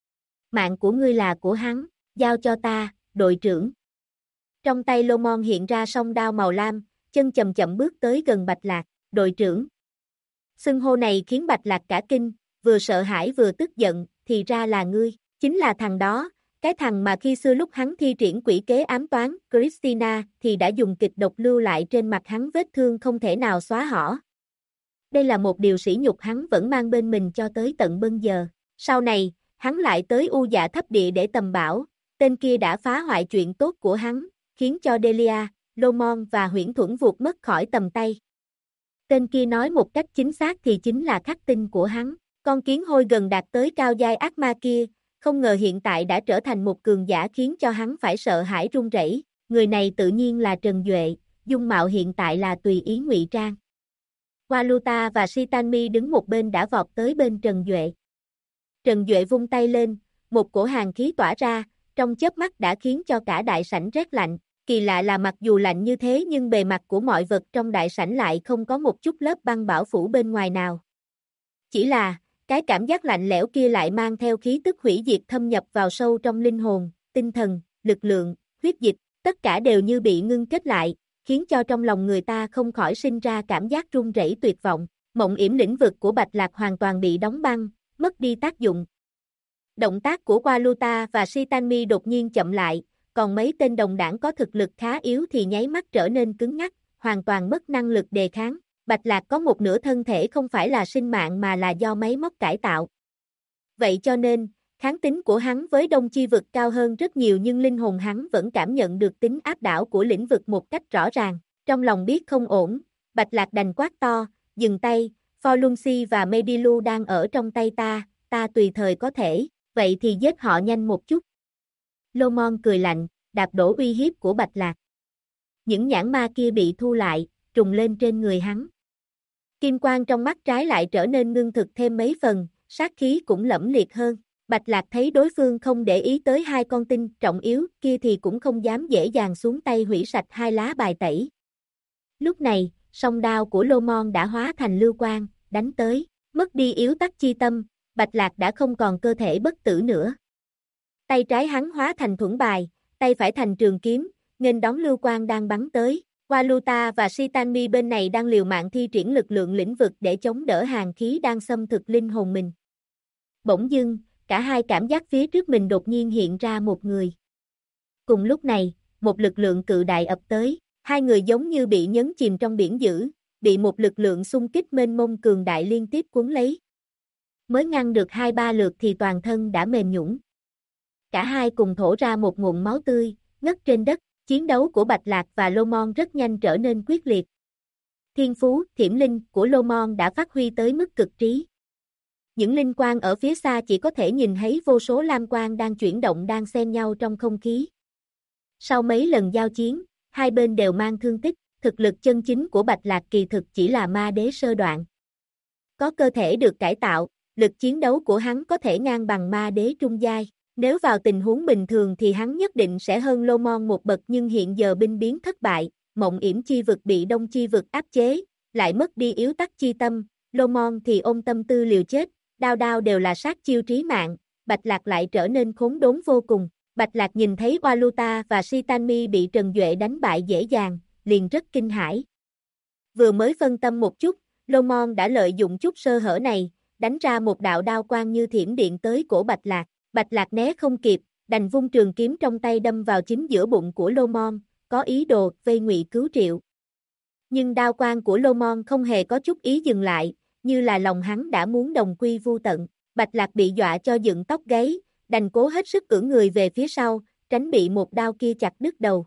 Mạng của ngươi là của hắn, giao cho ta, đội trưởng. Trong tay Lô Mon hiện ra song đao màu lam, chân chậm chậm bước tới gần Bạch Lạc, đội trưởng. Xưng hô này khiến Bạch Lạc cả kinh, vừa sợ hãi vừa tức giận, thì ra là ngươi, chính là thằng đó, cái thằng mà khi xưa lúc hắn thi triển quỷ kế ám toán, Christina, thì đã dùng kịch độc lưu lại trên mặt hắn vết thương không thể nào xóa hỏ. Đây là một điều sỉ nhục hắn vẫn mang bên mình cho tới tận bây giờ. Sau này, hắn lại tới U Dạ Thấp Địa để tầm bảo, tên kia đã phá hoại chuyện tốt của hắn, khiến cho Delia, Lô Mon và Huyễn Thuẫn vụt mất khỏi tầm tay. Tên kia nói một cách chính xác thì chính là khắc tinh của hắn. Con kiến hôi gần đạt tới cao giai ác ma kia, không ngờ hiện tại đã trở thành một cường giả khiến cho hắn phải sợ hãi run rẩy. Người này tự nhiên là Trần Duệ, dung mạo hiện tại là tùy ý ngụy trang. Waluta và Shitanmi đứng một bên đã vọt tới bên Trần Duệ. Trần Duệ vung tay lên, một cổ hàn khí tỏa ra, trong chớp mắt đã khiến cho cả đại sảnh rét lạnh. Kỳ lạ là mặc dù lạnh như thế nhưng bề mặt của mọi vật trong đại sảnh lại không có một chút lớp băng bảo phủ bên ngoài nào. Chỉ là, cái cảm giác lạnh lẽo kia lại mang theo khí tức hủy diệt thâm nhập vào sâu trong linh hồn, tinh thần, lực lượng, huyết dịch, tất cả đều như bị ngưng kết lại, khiến cho trong lòng người ta không khỏi sinh ra cảm giác run rẩy tuyệt vọng. Mộng yểm lĩnh vực của Bạch Lạc hoàn toàn bị đóng băng, mất đi tác dụng. Động tác của Waluta và Shitanmi đột nhiên chậm lại, còn mấy tên đồng đảng có thực lực khá yếu thì nháy mắt trở nên cứng ngắc, hoàn toàn mất năng lực đề kháng. Bạch Lạc có một nửa thân thể không phải là sinh mạng mà là do máy móc cải tạo. Vậy cho nên, kháng tính của hắn với đông chi vực cao hơn rất nhiều nhưng linh hồn hắn vẫn cảm nhận được tính áp đảo của lĩnh vực một cách rõ ràng. Trong lòng biết không ổn, Bạch Lạc đành quát to, dừng tay, Forlunsi và Medilu đang ở trong tay ta tùy thời có thể, vậy thì giết họ nhanh một chút. Lô Mon cười lạnh, đạp đổ uy hiếp của Bạch Lạc. Những nhãn ma kia bị thu lại, trùng lên trên người hắn. Kim quang trong mắt trái lại trở nên ngưng thực thêm mấy phần, sát khí cũng lẫm liệt hơn. Bạch Lạc thấy đối phương không để ý tới hai con tinh trọng yếu kia thì cũng không dám dễ dàng xuống tay hủy sạch hai lá bài tẩy. Lúc này, song đao của Lô Mon đã hóa thành lưu quang, đánh tới, mất đi yếu tắc chi tâm, Bạch Lạc đã không còn cơ thể bất tử nữa. Tay trái hắn hóa thành thuẫn bài, tay phải thành trường kiếm, nghênh đón lưu quang đang bắn tới. Waluta và Shitanmi bên này đang liều mạng thi triển lực lượng lĩnh vực để chống đỡ hàn khí đang xâm thực linh hồn mình. Bỗng dưng, cả hai cảm giác phía trước mình đột nhiên hiện ra một người. Cùng lúc này, một lực lượng cự đại ập tới, hai người giống như bị nhấn chìm trong biển dữ, bị một lực lượng xung kích mênh mông cường đại liên tiếp cuốn lấy. Mới ngăn được 2-3 lượt thì toàn thân đã mềm nhũn. Cả hai cùng thổ ra một ngụm máu tươi, ngất trên đất. Chiến đấu của Bạch Lạc và Lô Mon rất nhanh trở nên quyết liệt. Thiên phú, thiểm linh của Lô Mon đã phát huy tới mức cực trí. Những linh quang ở phía xa chỉ có thể nhìn thấy vô số lam quang đang chuyển động đang xen nhau trong không khí. Sau mấy lần giao chiến, hai bên đều mang thương tích, thực lực chân chính của Bạch Lạc kỳ thực chỉ là ma đế sơ đoạn. Có cơ thể được cải tạo, lực chiến đấu của hắn có thể ngang bằng ma đế trung giai. Nếu vào tình huống bình thường thì hắn nhất định sẽ hơn Lô Mon một bậc, nhưng hiện giờ binh biến thất bại, Mộng Yểm chi vực bị Đông chi vực áp chế, lại mất đi yếu tắc chi tâm, Lô Mon thì ôm tâm tư liều chết, đao đao đều là sát chiêu trí mạng, Bạch Lạc lại trở nên khốn đốn vô cùng. Bạch Lạc nhìn thấy Waluta và Shitanmi bị Trần Duệ đánh bại dễ dàng, liền rất kinh hãi. Vừa mới phân tâm một chút, Lô Mon đã lợi dụng chút sơ hở này, đánh ra một đạo đao quang như thiểm điện tới cổ Bạch Lạc. Bạch Lạc né không kịp, đành vung trường kiếm trong tay đâm vào chính giữa bụng của Lô Mon, có ý đồ vây ngụy cứu Triệu. Nhưng đao quang của Lô Mon không hề có chút ý dừng lại, như là lòng hắn đã muốn đồng quy vu tận. Bạch Lạc bị dọa cho dựng tóc gáy, đành cố hết sức ưỡn người về phía sau, tránh bị một đao kia chặt đứt đầu.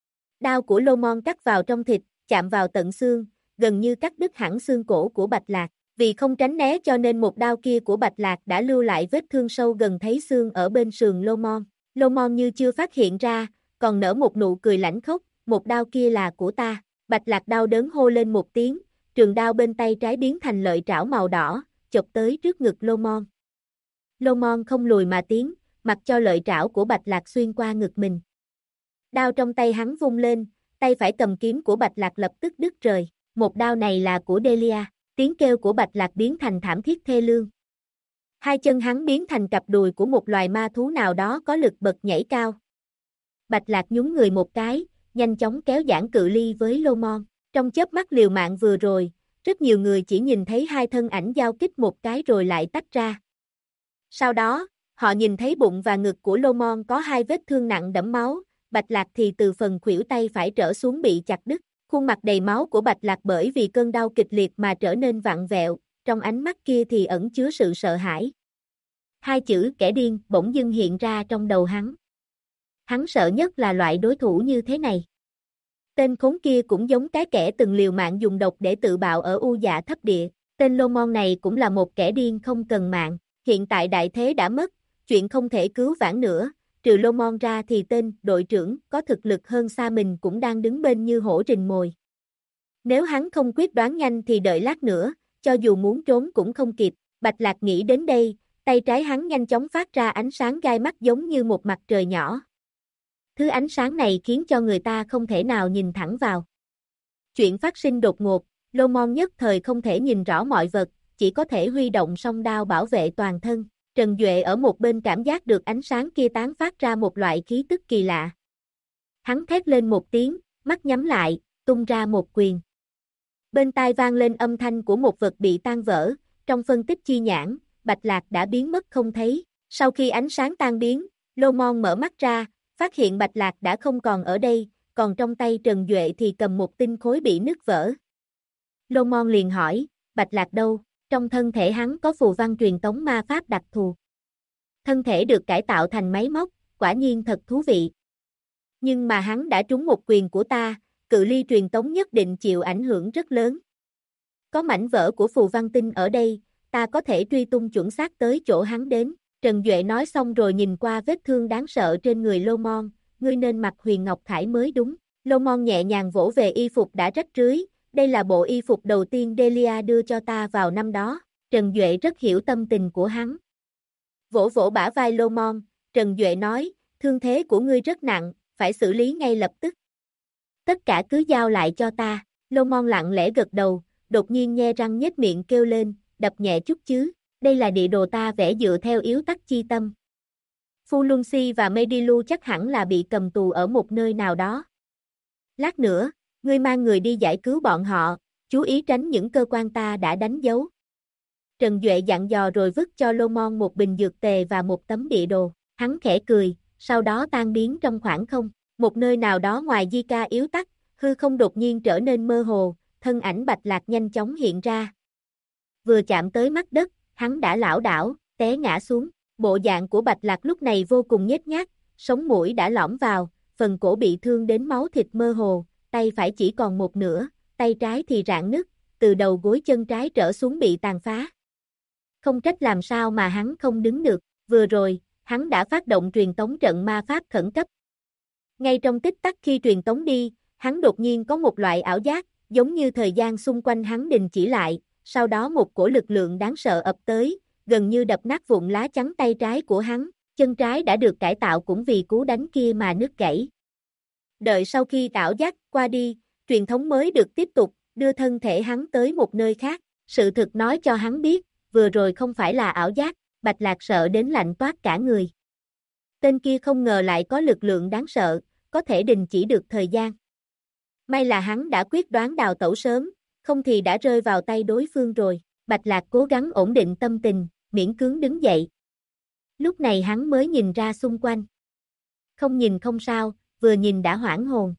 Đao của Lô Mon cắt vào trong thịt, chạm vào tận xương, gần như cắt đứt hẳn xương cổ của Bạch Lạc. Vì không tránh né cho nên một đao kia của Bạch Lạc đã lưu lại vết thương sâu gần thấy xương ở bên sườn Lô Mon. Lô Mon như chưa phát hiện ra, còn nở một nụ cười lãnh khốc, một đao kia là của ta. Bạch Lạc đau đớn hô lên một tiếng, trường đao bên tay trái biến thành lợi trảo màu đỏ, chộp tới trước ngực Lô Mon. Lô Mon không lùi mà tiến, mặc cho lợi trảo của Bạch Lạc xuyên qua ngực mình. Đao trong tay hắn vung lên, tay phải cầm kiếm của Bạch Lạc lập tức đứt rời. Một đao này là của Delia. Tiếng kêu của Bạch Lạc biến thành thảm thiết thê lương. Hai chân hắn biến thành cặp đùi của một loài ma thú nào đó có lực bật nhảy cao. Bạch Lạc nhún người một cái, nhanh chóng kéo giãn cự ly với Lô Mon. Trong chớp mắt liều mạng vừa rồi, rất nhiều người chỉ nhìn thấy hai thân ảnh giao kích một cái rồi lại tách ra. Sau đó, họ nhìn thấy bụng và ngực của Lô Mon có hai vết thương nặng đẫm máu, Bạch Lạc thì từ phần khuỷu tay phải trở xuống bị chặt đứt. Khuôn mặt đầy máu của Bạch Lạc bởi vì cơn đau kịch liệt mà trở nên vặn vẹo, trong ánh mắt kia thì ẩn chứa sự sợ hãi. Hai chữ kẻ điên bỗng dưng hiện ra trong đầu hắn. Hắn sợ nhất là loại đối thủ như thế này. Tên khốn kia cũng giống cái kẻ từng liều mạng dùng độc để tự bạo ở U Dạ Thấp Địa. Tên Lô Mon này cũng là một kẻ điên không cần mạng. Hiện tại đại thế đã mất, chuyện không thể cứu vãn nữa. Trừ Lô Mon ra thì tên đội trưởng có thực lực hơn xa mình cũng đang đứng bên như hổ rình mồi. Nếu hắn không quyết đoán nhanh thì đợi lát nữa, cho dù muốn trốn cũng không kịp. Bạch Lạc nghĩ đến đây, tay trái hắn nhanh chóng phát ra ánh sáng gai mắt giống như một mặt trời nhỏ. Thứ ánh sáng này khiến cho người ta không thể nào nhìn thẳng vào. Chuyện phát sinh đột ngột, Lô Mon nhất thời không thể nhìn rõ mọi vật, chỉ có thể huy động song đao bảo vệ toàn thân. Trần Duệ ở một bên cảm giác được ánh sáng kia tán phát ra một loại khí tức kỳ lạ. Hắn thét lên một tiếng, mắt nhắm lại, tung ra một quyền. Bên tai vang lên âm thanh của một vật bị tan vỡ, trong phân tích chi nhãn, Bạch Lạc đã biến mất không thấy. Sau khi ánh sáng tan biến, Lô Mon mở mắt ra, phát hiện Bạch Lạc đã không còn ở đây, còn trong tay Trần Duệ thì cầm một tinh khối bị nứt vỡ. Lô Mon liền hỏi, Bạch Lạc đâu? Trong thân thể hắn có phù văn truyền tống ma pháp đặc thù. Thân thể được cải tạo thành máy móc, quả nhiên thật thú vị. Nhưng mà hắn đã trúng một quyền của ta, cự ly truyền tống nhất định chịu ảnh hưởng rất lớn. Có mảnh vỡ của phù văn tinh ở đây, ta có thể truy tung chuẩn xác tới chỗ hắn đến. Trần Duệ nói xong rồi nhìn qua vết thương đáng sợ trên người Lô Mon, ngươi nên mặc huyền ngọc khải mới đúng. Lô Mon nhẹ nhàng vỗ về y phục đã rách rưới, đây là bộ y phục đầu tiên Delia đưa cho ta vào năm đó. Trần Duệ rất hiểu tâm tình của hắn. Vỗ vỗ bả vai Lô Mon, Trần Duệ nói, thương thế của ngươi rất nặng, phải xử lý ngay lập tức. Tất cả cứ giao lại cho ta. Lô Mon lặng lẽ gật đầu, đột nhiên nhe răng nhếch miệng kêu lên, đập nhẹ chút chứ, đây là địa đồ ta vẽ dựa theo yếu tắc chi tâm. Phu Luân Si và Medilu chắc hẳn là bị cầm tù ở một nơi nào đó. Lát nữa, ngươi mang người đi giải cứu bọn họ, chú ý tránh những cơ quan ta đã đánh dấu. Trần Duệ dặn dò rồi vứt cho Lô Mon một bình dược tề và một tấm địa đồ. Hắn khẽ cười, sau đó tan biến trong khoảng không. Một nơi nào đó ngoài di ca yếu tắc, hư không đột nhiên trở nên mơ hồ, thân ảnh Bạch Lạc nhanh chóng hiện ra. Vừa chạm tới mắt đất, hắn đã lảo đảo, té ngã xuống. Bộ dạng của Bạch Lạc lúc này vô cùng nhếch nhác, sống mũi đã lõm vào, phần cổ bị thương đến máu thịt mơ hồ, tay phải chỉ còn một nửa, tay trái thì rạn nứt, từ đầu gối chân trái trở xuống bị tàn phá. Không trách làm sao mà hắn không đứng được, vừa rồi, hắn đã phát động truyền tống trận ma pháp khẩn cấp. Ngay trong tích tắc khi truyền tống đi, hắn đột nhiên có một loại ảo giác, giống như thời gian xung quanh hắn đình chỉ lại, sau đó một cổ lực lượng đáng sợ ập tới, gần như đập nát vụn lá chắn tay trái của hắn, chân trái đã được cải tạo cũng vì cú đánh kia mà nứt gãy. Đợi sau khi ảo giác qua đi, truyền thống mới được tiếp tục, đưa thân thể hắn tới một nơi khác, sự thực nói cho hắn biết, vừa rồi không phải là ảo giác, Bạch Lạc sợ đến lạnh toát cả người. Tên kia không ngờ lại có lực lượng đáng sợ, có thể đình chỉ được thời gian. May là hắn đã quyết đoán đào tẩu sớm, không thì đã rơi vào tay đối phương rồi. Bạch Lạc cố gắng ổn định tâm tình, miễn cưỡng đứng dậy. Lúc này hắn mới nhìn ra xung quanh. Không nhìn không sao, vừa nhìn đã hoảng hồn.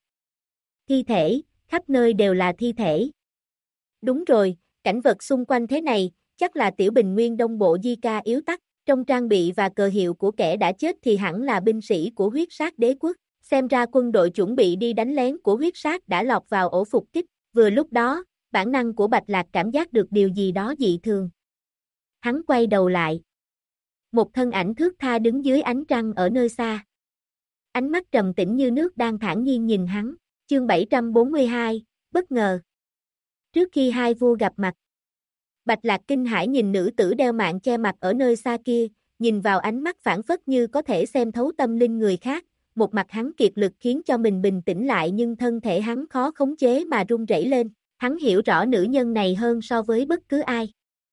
Thi thể, khắp nơi đều là thi thể. Đúng rồi, cảnh vật xung quanh thế này, chắc là tiểu bình nguyên đông bộ Di Ca yếu tắc, trong trang bị và cờ hiệu của kẻ đã chết thì hẳn là binh sĩ của huyết sát đế quốc. Xem ra quân đội chuẩn bị đi đánh lén của huyết sát đã lọt vào ổ phục kích, vừa lúc đó, bản năng của Bạch Lạc cảm giác được điều gì đó dị thường. Hắn quay đầu lại. Một thân ảnh thướt tha đứng dưới ánh trăng ở nơi xa. Ánh mắt trầm tĩnh như nước đang thản nhiên nhìn hắn. Chương 742, bất ngờ. Trước khi hai vua gặp mặt, Bạch Lạc kinh hãi nhìn nữ tử đeo mạng che mặt ở nơi xa kia, nhìn vào ánh mắt phảng phất như có thể xem thấu tâm linh người khác. Một mặt hắn kiệt lực khiến cho mình bình tĩnh lại nhưng thân thể hắn khó khống chế mà run rẩy lên. Hắn hiểu rõ nữ nhân này hơn so với bất cứ ai.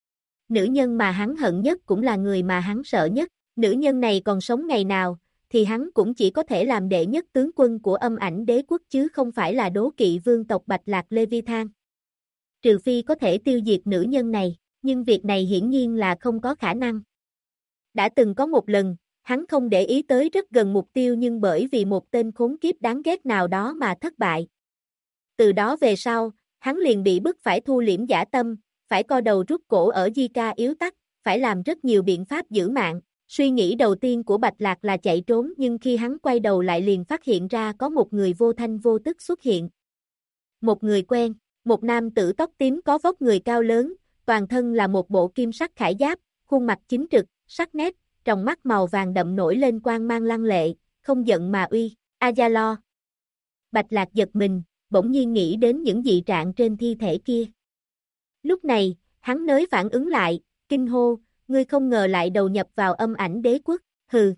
Nữ nhân mà hắn hận nhất cũng là người mà hắn sợ nhất. Nữ nhân này còn sống ngày nào, thì hắn cũng chỉ có thể làm đệ nhất tướng quân của Âm Ảnh Đế quốc chứ không phải là đố kỵ vương tộc Bạch Lạc Leviathan. Trừ phi có thể tiêu diệt nữ nhân này, nhưng việc này hiển nhiên là không có khả năng. Đã từng có một lần, hắn không để ý tới rất gần mục tiêu nhưng bởi vì một tên khốn kiếp đáng ghét nào đó mà thất bại. Từ đó về sau, hắn liền bị bức phải thu liễm dã tâm, phải co đầu rút cổ ở Di Ca yếu tắc, phải làm rất nhiều biện pháp giữ mạng. Suy nghĩ đầu tiên của Bạch Lạc là chạy trốn nhưng khi hắn quay đầu lại liền phát hiện ra có một người vô thanh vô tức xuất hiện. Một người quen, một nam tử tóc tím có vóc người cao lớn, toàn thân là một bộ kim sắc khải giáp, khuôn mặt chính trực, sắc nét, tròng mắt màu vàng đậm nổi lên quang mang lăng lệ, không giận mà uy, Azalo. Bạch Lạc giật mình, bỗng nhiên nghĩ đến những dị trạng trên thi thể kia. Lúc này, hắn nới phản ứng lại, kinh hô, ngươi không ngờ lại đầu nhập vào Âm Ảnh Đế quốc, hừ.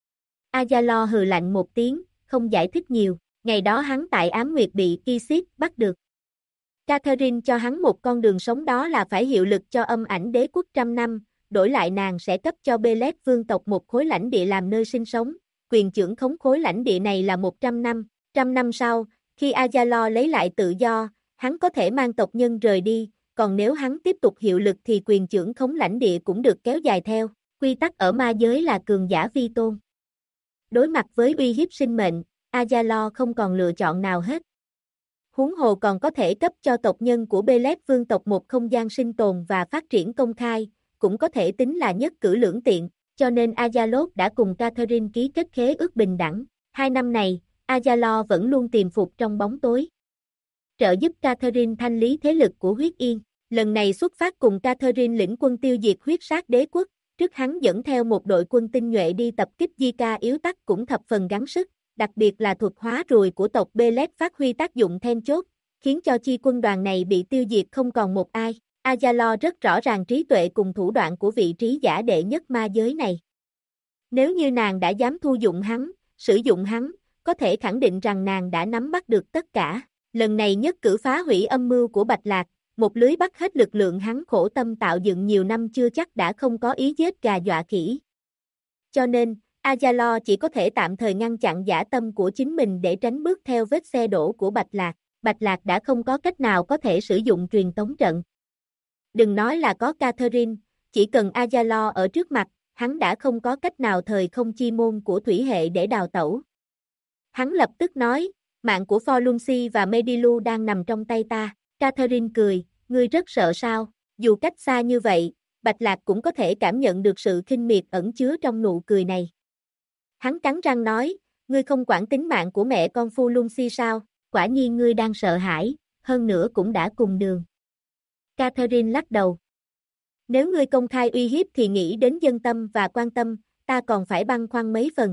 Azalo hừ lạnh một tiếng, không giải thích nhiều, ngày đó hắn tại Ám Nguyệt bị Isis bắt được. Catherine cho hắn một con đường sống đó là phải hiệu lực cho Âm Ảnh Đế quốc 100 năm, đổi lại nàng sẽ cấp cho Belet vương tộc một khối lãnh địa làm nơi sinh sống, quyền trưởng khống khối lãnh địa này là 100 năm, 100 năm sau, khi Azalo lấy lại tự do, hắn có thể mang tộc nhân rời đi, còn nếu hắn tiếp tục hiệu lực thì quyền trưởng khống lãnh địa cũng được kéo dài theo, quy tắc ở ma giới là cường giả vi tôn. Đối mặt với uy hiếp sinh mệnh, Azalo không còn lựa chọn nào hết. Huống hồ còn có thể cấp cho tộc nhân của Belet vương tộc một không gian sinh tồn và phát triển công khai, cũng có thể tính là nhất cử lưỡng tiện, cho nên Azalot đã cùng Catherine ký kết khế ước bình đẳng. 2 năm này, Azalo vẫn luôn tiềm phục trong bóng tối, trợ giúp Catherine thanh lý thế lực của huyết yên. Lần này xuất phát cùng Catherine lĩnh quân tiêu diệt huyết sát đế quốc, trước hắn dẫn theo một đội quân tinh nhuệ đi tập kích Di Ca yếu tắc cũng thập phần gắng sức, đặc biệt là thuật hóa ruồi của tộc Belet phát huy tác dụng then chốt, khiến cho chi quân đoàn này bị tiêu diệt không còn một ai. Azalo rất rõ ràng trí tuệ cùng thủ đoạn của vị trí giả đệ nhất ma giới này. Nếu như nàng đã dám thu dụng hắn, sử dụng hắn, có thể khẳng định rằng nàng đã nắm bắt được tất cả. Lần này nhất cử phá hủy âm mưu của Bạch Lạc, một lưới bắt hết lực lượng hắn khổ tâm tạo dựng nhiều năm chưa chắc đã không có ý giết gà dọa khỉ. Cho nên, Azalo chỉ có thể tạm thời ngăn chặn dã tâm của chính mình để tránh bước theo vết xe đổ của Bạch Lạc. Bạch Lạc đã không có cách nào có thể sử dụng truyền tống trận. Đừng nói là có Catherine, chỉ cần Azalo ở trước mặt, hắn đã không có cách nào thời không chi môn của thủy hệ để đào tẩu. Hắn lập tức nói, mạng của Forlunsi và Medilu đang nằm trong tay ta. Catherine cười, ngươi rất sợ sao? Dù cách xa như vậy, Bạch Lạc cũng có thể cảm nhận được sự khinh miệt ẩn chứa trong nụ cười này. Hắn cắn răng nói, ngươi không quản tính mạng của mẹ con Forlunsi sao? Quả nhiên ngươi đang sợ hãi, hơn nữa cũng đã cùng đường. Catherine lắc đầu. Nếu ngươi công khai uy hiếp thì nghĩ đến dân tâm và quan tâm, ta còn phải băn khoăn mấy phần.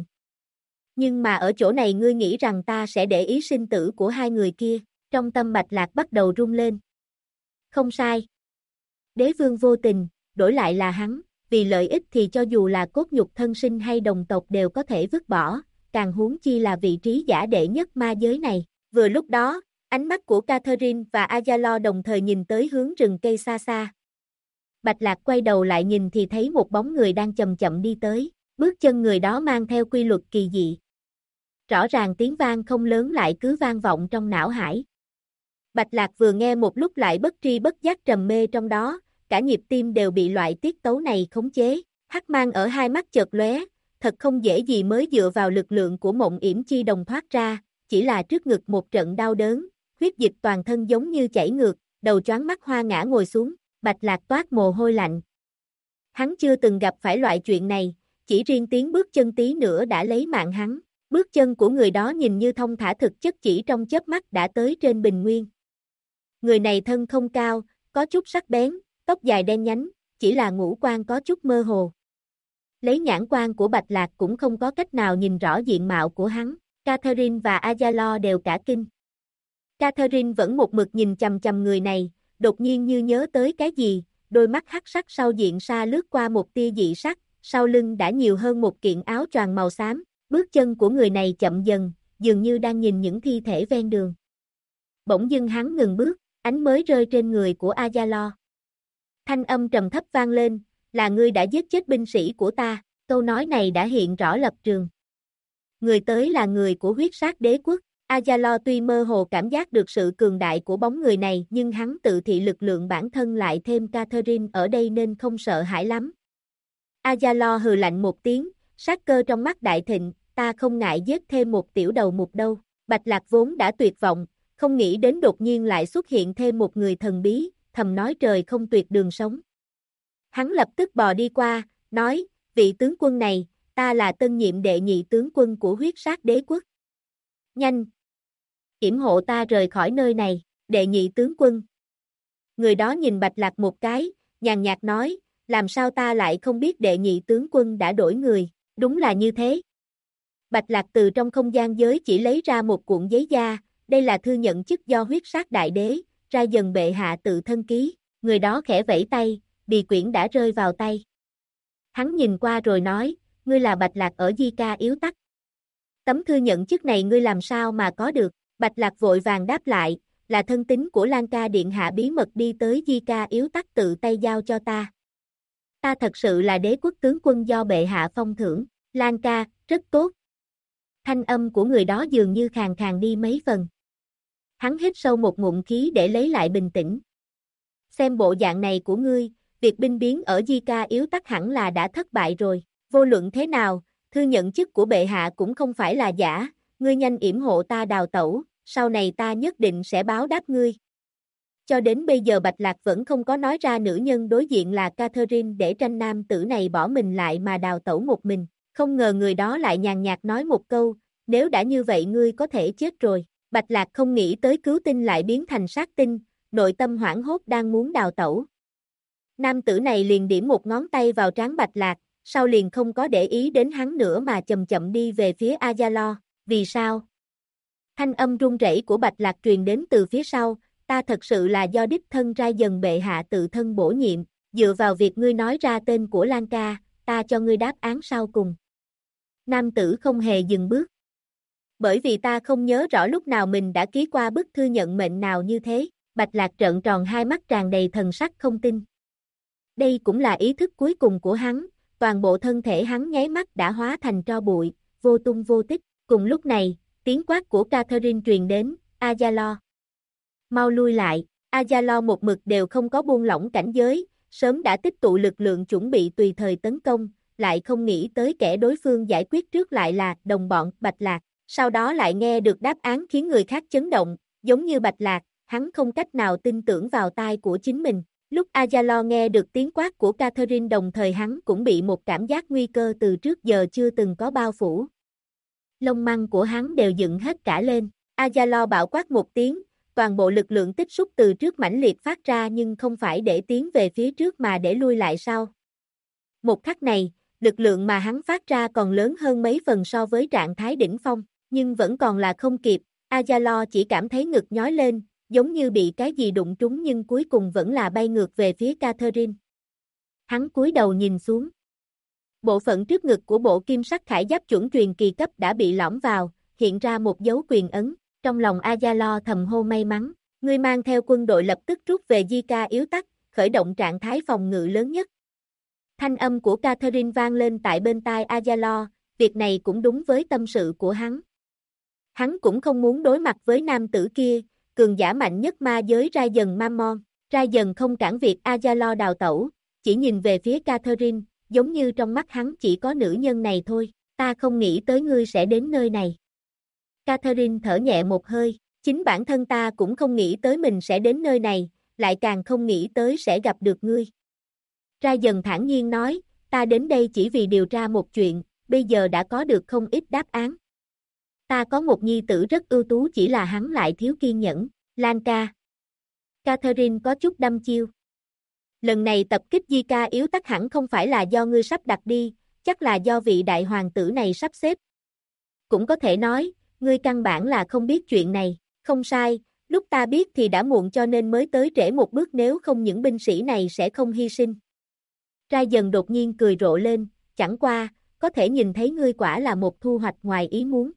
Nhưng mà ở chỗ này ngươi nghĩ rằng ta sẽ để ý sinh tử của hai người kia, trong tâm Bạch Lạc bắt đầu rung lên. Không sai. Đế vương vô tình, đổi lại là hắn, vì lợi ích thì cho dù là cốt nhục thân sinh hay đồng tộc đều có thể vứt bỏ, càng huống chi là vị trí giả đệ nhất ma giới này. Vừa lúc đó, ánh mắt của Catherine và Ayala đồng thời nhìn tới hướng rừng cây xa xa. Bạch Lạc quay đầu lại nhìn thì thấy một bóng người đang chậm chậm đi tới, bước chân người đó mang theo quy luật kỳ dị. Rõ ràng tiếng vang không lớn lại cứ vang vọng trong não hải. Bạch Lạc vừa nghe một lúc lại bất tri bất giác trầm mê trong đó, cả nhịp tim đều bị loại tiết tấu này khống chế, hắc mang ở hai mắt chợt lóe, thật không dễ gì mới dựa vào lực lượng của Mộng Yểm Chi Đồng thoát ra, chỉ là trước ngực một trận đau đớn, huyết dịch toàn thân giống như chảy ngược, đầu choáng mắt hoa ngã ngồi xuống, Bạch Lạc toát mồ hôi lạnh. Hắn chưa từng gặp phải loại chuyện này, chỉ riêng tiếng bước chân tí nữa đã lấy mạng hắn. Bước chân của người đó nhìn như thông thả thực chất chỉ trong chớp mắt đã tới trên bình nguyên. Người này thân không cao, có chút sắc bén, tóc dài đen nhánh, chỉ là ngũ quan có chút mơ hồ. Lấy nhãn quan của Bạch Lạc cũng không có cách nào nhìn rõ diện mạo của hắn, Catherine và Ayala đều cả kinh. Catherine vẫn một mực nhìn chằm chằm người này, đột nhiên như nhớ tới cái gì, đôi mắt hắc sắc sau diện sa lướt qua một tia dị sắc, sau lưng đã nhiều hơn một kiện áo choàng màu xám. Bước chân của người này chậm dần, dường như đang nhìn những thi thể ven đường. Bỗng dưng hắn ngừng bước, ánh mới rơi trên người của Ayala. Thanh âm trầm thấp vang lên, là ngươi đã giết chết binh sĩ của ta, câu nói này đã hiện rõ lập trường. Người tới là người của huyết sát đế quốc, Ayala tuy mơ hồ cảm giác được sự cường đại của bóng người này nhưng hắn tự thị lực lượng bản thân lại thêm Catherine ở đây nên không sợ hãi lắm. Ayala hừ lạnh một tiếng, sát cơ trong mắt đại thịnh, ta không ngại giết thêm một tiểu đầu mục đâu. Bạch Lạc vốn đã tuyệt vọng, không nghĩ đến đột nhiên lại xuất hiện thêm một người thần bí, thầm nói trời không tuyệt đường sống. Hắn lập tức bò đi qua, nói, vị tướng quân này, ta là tân nhiệm đệ nhị tướng quân của huyết sát đế quốc. Nhanh! Yểm hộ ta rời khỏi nơi này, đệ nhị tướng quân. Người đó nhìn Bạch Lạc một cái, nhàn nhạt nói, làm sao ta lại không biết đệ nhị tướng quân đã đổi người, đúng là như thế. Bạch Lạc từ trong không gian giới chỉ lấy ra một cuộn giấy da, đây là thư nhận chức do huyết sát đại đế, ra dần bệ hạ tự thân ký, người đó khẽ vẫy tay, bì quyển đã rơi vào tay. Hắn nhìn qua rồi nói, ngươi là Bạch Lạc ở Di Ca Yếu Tắc. Tấm thư nhận chức này ngươi làm sao mà có được, Bạch Lạc vội vàng đáp lại, là thân tín của Lan Ca Điện Hạ bí mật đi tới Di Ca Yếu Tắc tự tay giao cho ta. Ta thật sự là đế quốc tướng quân do bệ hạ phong thưởng, Lan Ca, rất tốt. Thanh âm của người đó dường như khàn khàn đi mấy phần. Hắn hít sâu một ngụm khí để lấy lại bình tĩnh. Xem bộ dạng này của ngươi, việc binh biến ở Di Ca Yếu Tắc hẳn là đã thất bại rồi. Vô luận thế nào, thư nhận chức của bệ hạ cũng không phải là giả, ngươi nhanh yểm hộ ta đào tẩu, sau này ta nhất định sẽ báo đáp ngươi. Cho đến bây giờ Bạch Lạc vẫn không có nói ra nữ nhân đối diện là Catherine để tranh nam tử này bỏ mình lại mà đào tẩu một mình. Không ngờ người đó lại nhàn nhạt nói một câu, nếu đã như vậy ngươi có thể chết rồi. Bạch Lạc không nghĩ tới cứu tinh lại biến thành sát tinh, nội tâm hoảng hốt đang muốn đào tẩu. Nam tử này liền điểm một ngón tay vào trán Bạch Lạc, sau liền không có để ý đến hắn nữa mà chậm chậm đi về phía Ayala. Vì sao? Thanh âm run rẩy của Bạch Lạc truyền đến từ phía sau, ta thật sự là do đích thân ra dần bệ hạ tự thân bổ nhiệm, dựa vào việc ngươi nói ra tên của Lan Ca, ta cho ngươi đáp án sau cùng. Nam tử không hề dừng bước. Bởi vì ta không nhớ rõ lúc nào mình đã ký qua bức thư nhận mệnh nào như thế, Bạch Lạc trợn tròn hai mắt tràn đầy thần sắc không tin. Đây cũng là ý thức cuối cùng của hắn, toàn bộ thân thể hắn nháy mắt đã hóa thành tro bụi, vô tung vô tích. Cùng lúc này, tiếng quát của Catherine truyền đến, Ayala. Mau lui lại, Ayala một mực đều không có buông lỏng cảnh giới, sớm đã tích tụ lực lượng chuẩn bị tùy thời tấn công, lại không nghĩ tới kẻ đối phương giải quyết trước lại là đồng bọn Bạch Lạc, sau đó lại nghe được đáp án khiến người khác chấn động, giống như Bạch Lạc, hắn không cách nào tin tưởng vào tai của chính mình. Lúc Ayala nghe được tiếng quát của Catherine đồng thời hắn cũng bị một cảm giác nguy cơ từ trước giờ chưa từng có bao phủ. Lông măng của hắn đều dựng hết cả lên, Ayala bạo quát một tiếng, toàn bộ lực lượng tích xúc từ trước mãnh liệt phát ra nhưng không phải để tiến về phía trước mà để lui lại sau. Một khắc này, lực lượng mà hắn phát ra còn lớn hơn mấy phần so với trạng thái đỉnh phong, nhưng vẫn còn là không kịp, Ayala chỉ cảm thấy ngực nhói lên, giống như bị cái gì đụng trúng nhưng cuối cùng vẫn là bay ngược về phía Catherine. Hắn cúi đầu nhìn xuống. Bộ phận trước ngực của bộ kim sắc khải giáp chuẩn truyền kỳ cấp đã bị lõm vào, hiện ra một dấu quyền ấn. Trong lòng Azalo thầm hô may mắn, ngươi mang theo quân đội lập tức rút về Zika yếu tắc, khởi động trạng thái phòng ngự lớn nhất. Thanh âm của Catherine vang lên tại bên tai Azalo, việc này cũng đúng với tâm sự của hắn. Hắn cũng không muốn đối mặt với nam tử kia, cường giả mạnh nhất ma giới Raiden Mammon. Raiden không cản việc Azalo đào tẩu, chỉ nhìn về phía Catherine, giống như trong mắt hắn chỉ có nữ nhân này thôi. Ta không nghĩ tới ngươi sẽ đến nơi này. Catherine thở nhẹ một hơi, chính bản thân ta cũng không nghĩ tới mình sẽ đến nơi này, lại càng không nghĩ tới sẽ gặp được ngươi. Raiden thản nhiên nói, ta đến đây chỉ vì điều tra một chuyện, bây giờ đã có được không ít đáp án. Ta có một nhi tử rất ưu tú, chỉ là hắn lại thiếu kiên nhẫn. Lanka. Catherine có chút đăm chiêu. Lần này tập kích Zika yếu tắc hẳn không phải là do ngươi sắp đặt đi, chắc là do vị đại hoàng tử này sắp xếp. Cũng có thể nói, ngươi căn bản là không biết chuyện này. Không sai, lúc ta biết thì đã muộn cho nên mới tới trễ một bước, nếu không những binh sĩ này sẽ không hy sinh. Raiden đột nhiên cười rộ lên, chẳng qua, có thể nhìn thấy ngươi quả là một thu hoạch ngoài ý muốn.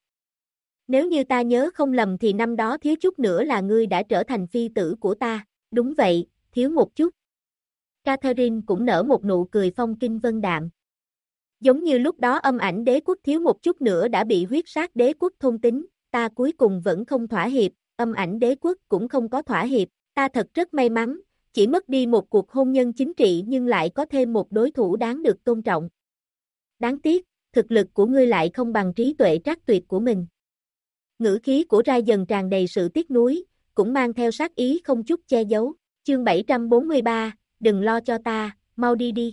Nếu như ta nhớ không lầm thì năm đó thiếu chút nữa là ngươi đã trở thành phi tử của ta. Đúng vậy, thiếu một chút. Catherine cũng nở một nụ cười phong kinh vân đạm. Giống như lúc đó âm ảnh đế quốc thiếu một chút nữa đã bị huyết sát đế quốc thôn tính, ta cuối cùng vẫn không thỏa hiệp, âm ảnh đế quốc cũng không có thỏa hiệp, ta thật rất may mắn, chỉ mất đi một cuộc hôn nhân chính trị nhưng lại có thêm một đối thủ đáng được tôn trọng. Đáng tiếc, thực lực của ngươi lại không bằng trí tuệ trác tuyệt của mình. Ngữ khí của Raiden tràn đầy sự tiếc nuối, cũng mang theo sát ý không chút che giấu. Chương 743, đừng lo cho ta, mau đi đi.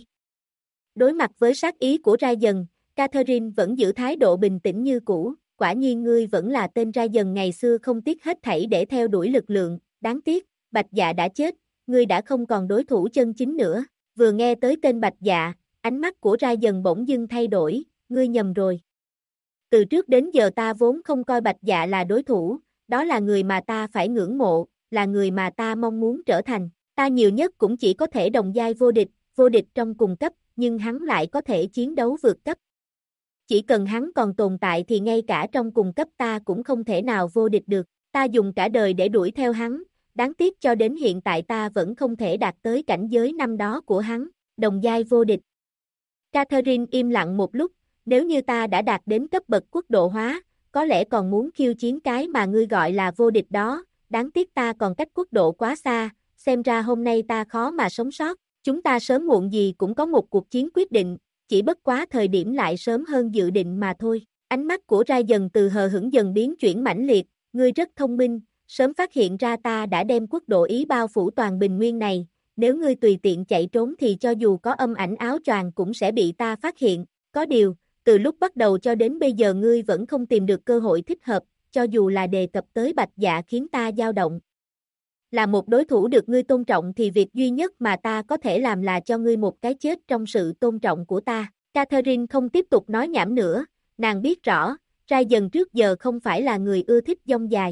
Đối mặt với sát ý của Raiden, Catherine vẫn giữ thái độ bình tĩnh như cũ. Quả nhiên ngươi vẫn là tên Raiden ngày xưa không tiếc hết thảy để theo đuổi lực lượng. Đáng tiếc, Bạch Dạ đã chết, ngươi đã không còn đối thủ chân chính nữa. Vừa nghe tới tên Bạch Dạ, ánh mắt của Raiden bỗng dưng thay đổi, ngươi nhầm rồi. Từ trước đến giờ ta vốn không coi Bạch Dạ là đối thủ, đó là người mà ta phải ngưỡng mộ, là người mà ta mong muốn trở thành. Ta nhiều nhất cũng chỉ có thể đồng giai vô địch trong cùng cấp, nhưng hắn lại có thể chiến đấu vượt cấp. Chỉ cần hắn còn tồn tại thì ngay cả trong cùng cấp ta cũng không thể nào vô địch được. Ta dùng cả đời để đuổi theo hắn, đáng tiếc cho đến hiện tại ta vẫn không thể đạt tới cảnh giới năm đó của hắn, đồng giai vô địch. Catherine im lặng một lúc, nếu như ta đã đạt đến cấp bậc quốc độ hóa, có lẽ còn muốn khiêu chiến cái mà ngươi gọi là vô địch đó, đáng tiếc ta còn cách quốc độ quá xa, xem ra hôm nay ta khó mà sống sót, chúng ta sớm muộn gì cũng có một cuộc chiến quyết định, chỉ bất quá thời điểm lại sớm hơn dự định mà thôi. Ánh mắt của Raiden từ hờ hững dần biến chuyển mãnh liệt, ngươi rất thông minh, sớm phát hiện ra ta đã đem quốc độ Ý bao phủ toàn bình nguyên này, nếu ngươi tùy tiện chạy trốn thì cho dù có âm ảnh áo choàng cũng sẽ bị ta phát hiện, có điều, từ lúc bắt đầu cho đến bây giờ ngươi vẫn không tìm được cơ hội thích hợp, cho dù là đề cập tới Bạch Dạ khiến ta dao động. Là một đối thủ được ngươi tôn trọng thì việc duy nhất mà ta có thể làm là cho ngươi một cái chết trong sự tôn trọng của ta. Catherine không tiếp tục nói nhảm nữa, nàng biết rõ, Raiden trước giờ không phải là người ưa thích dông dài.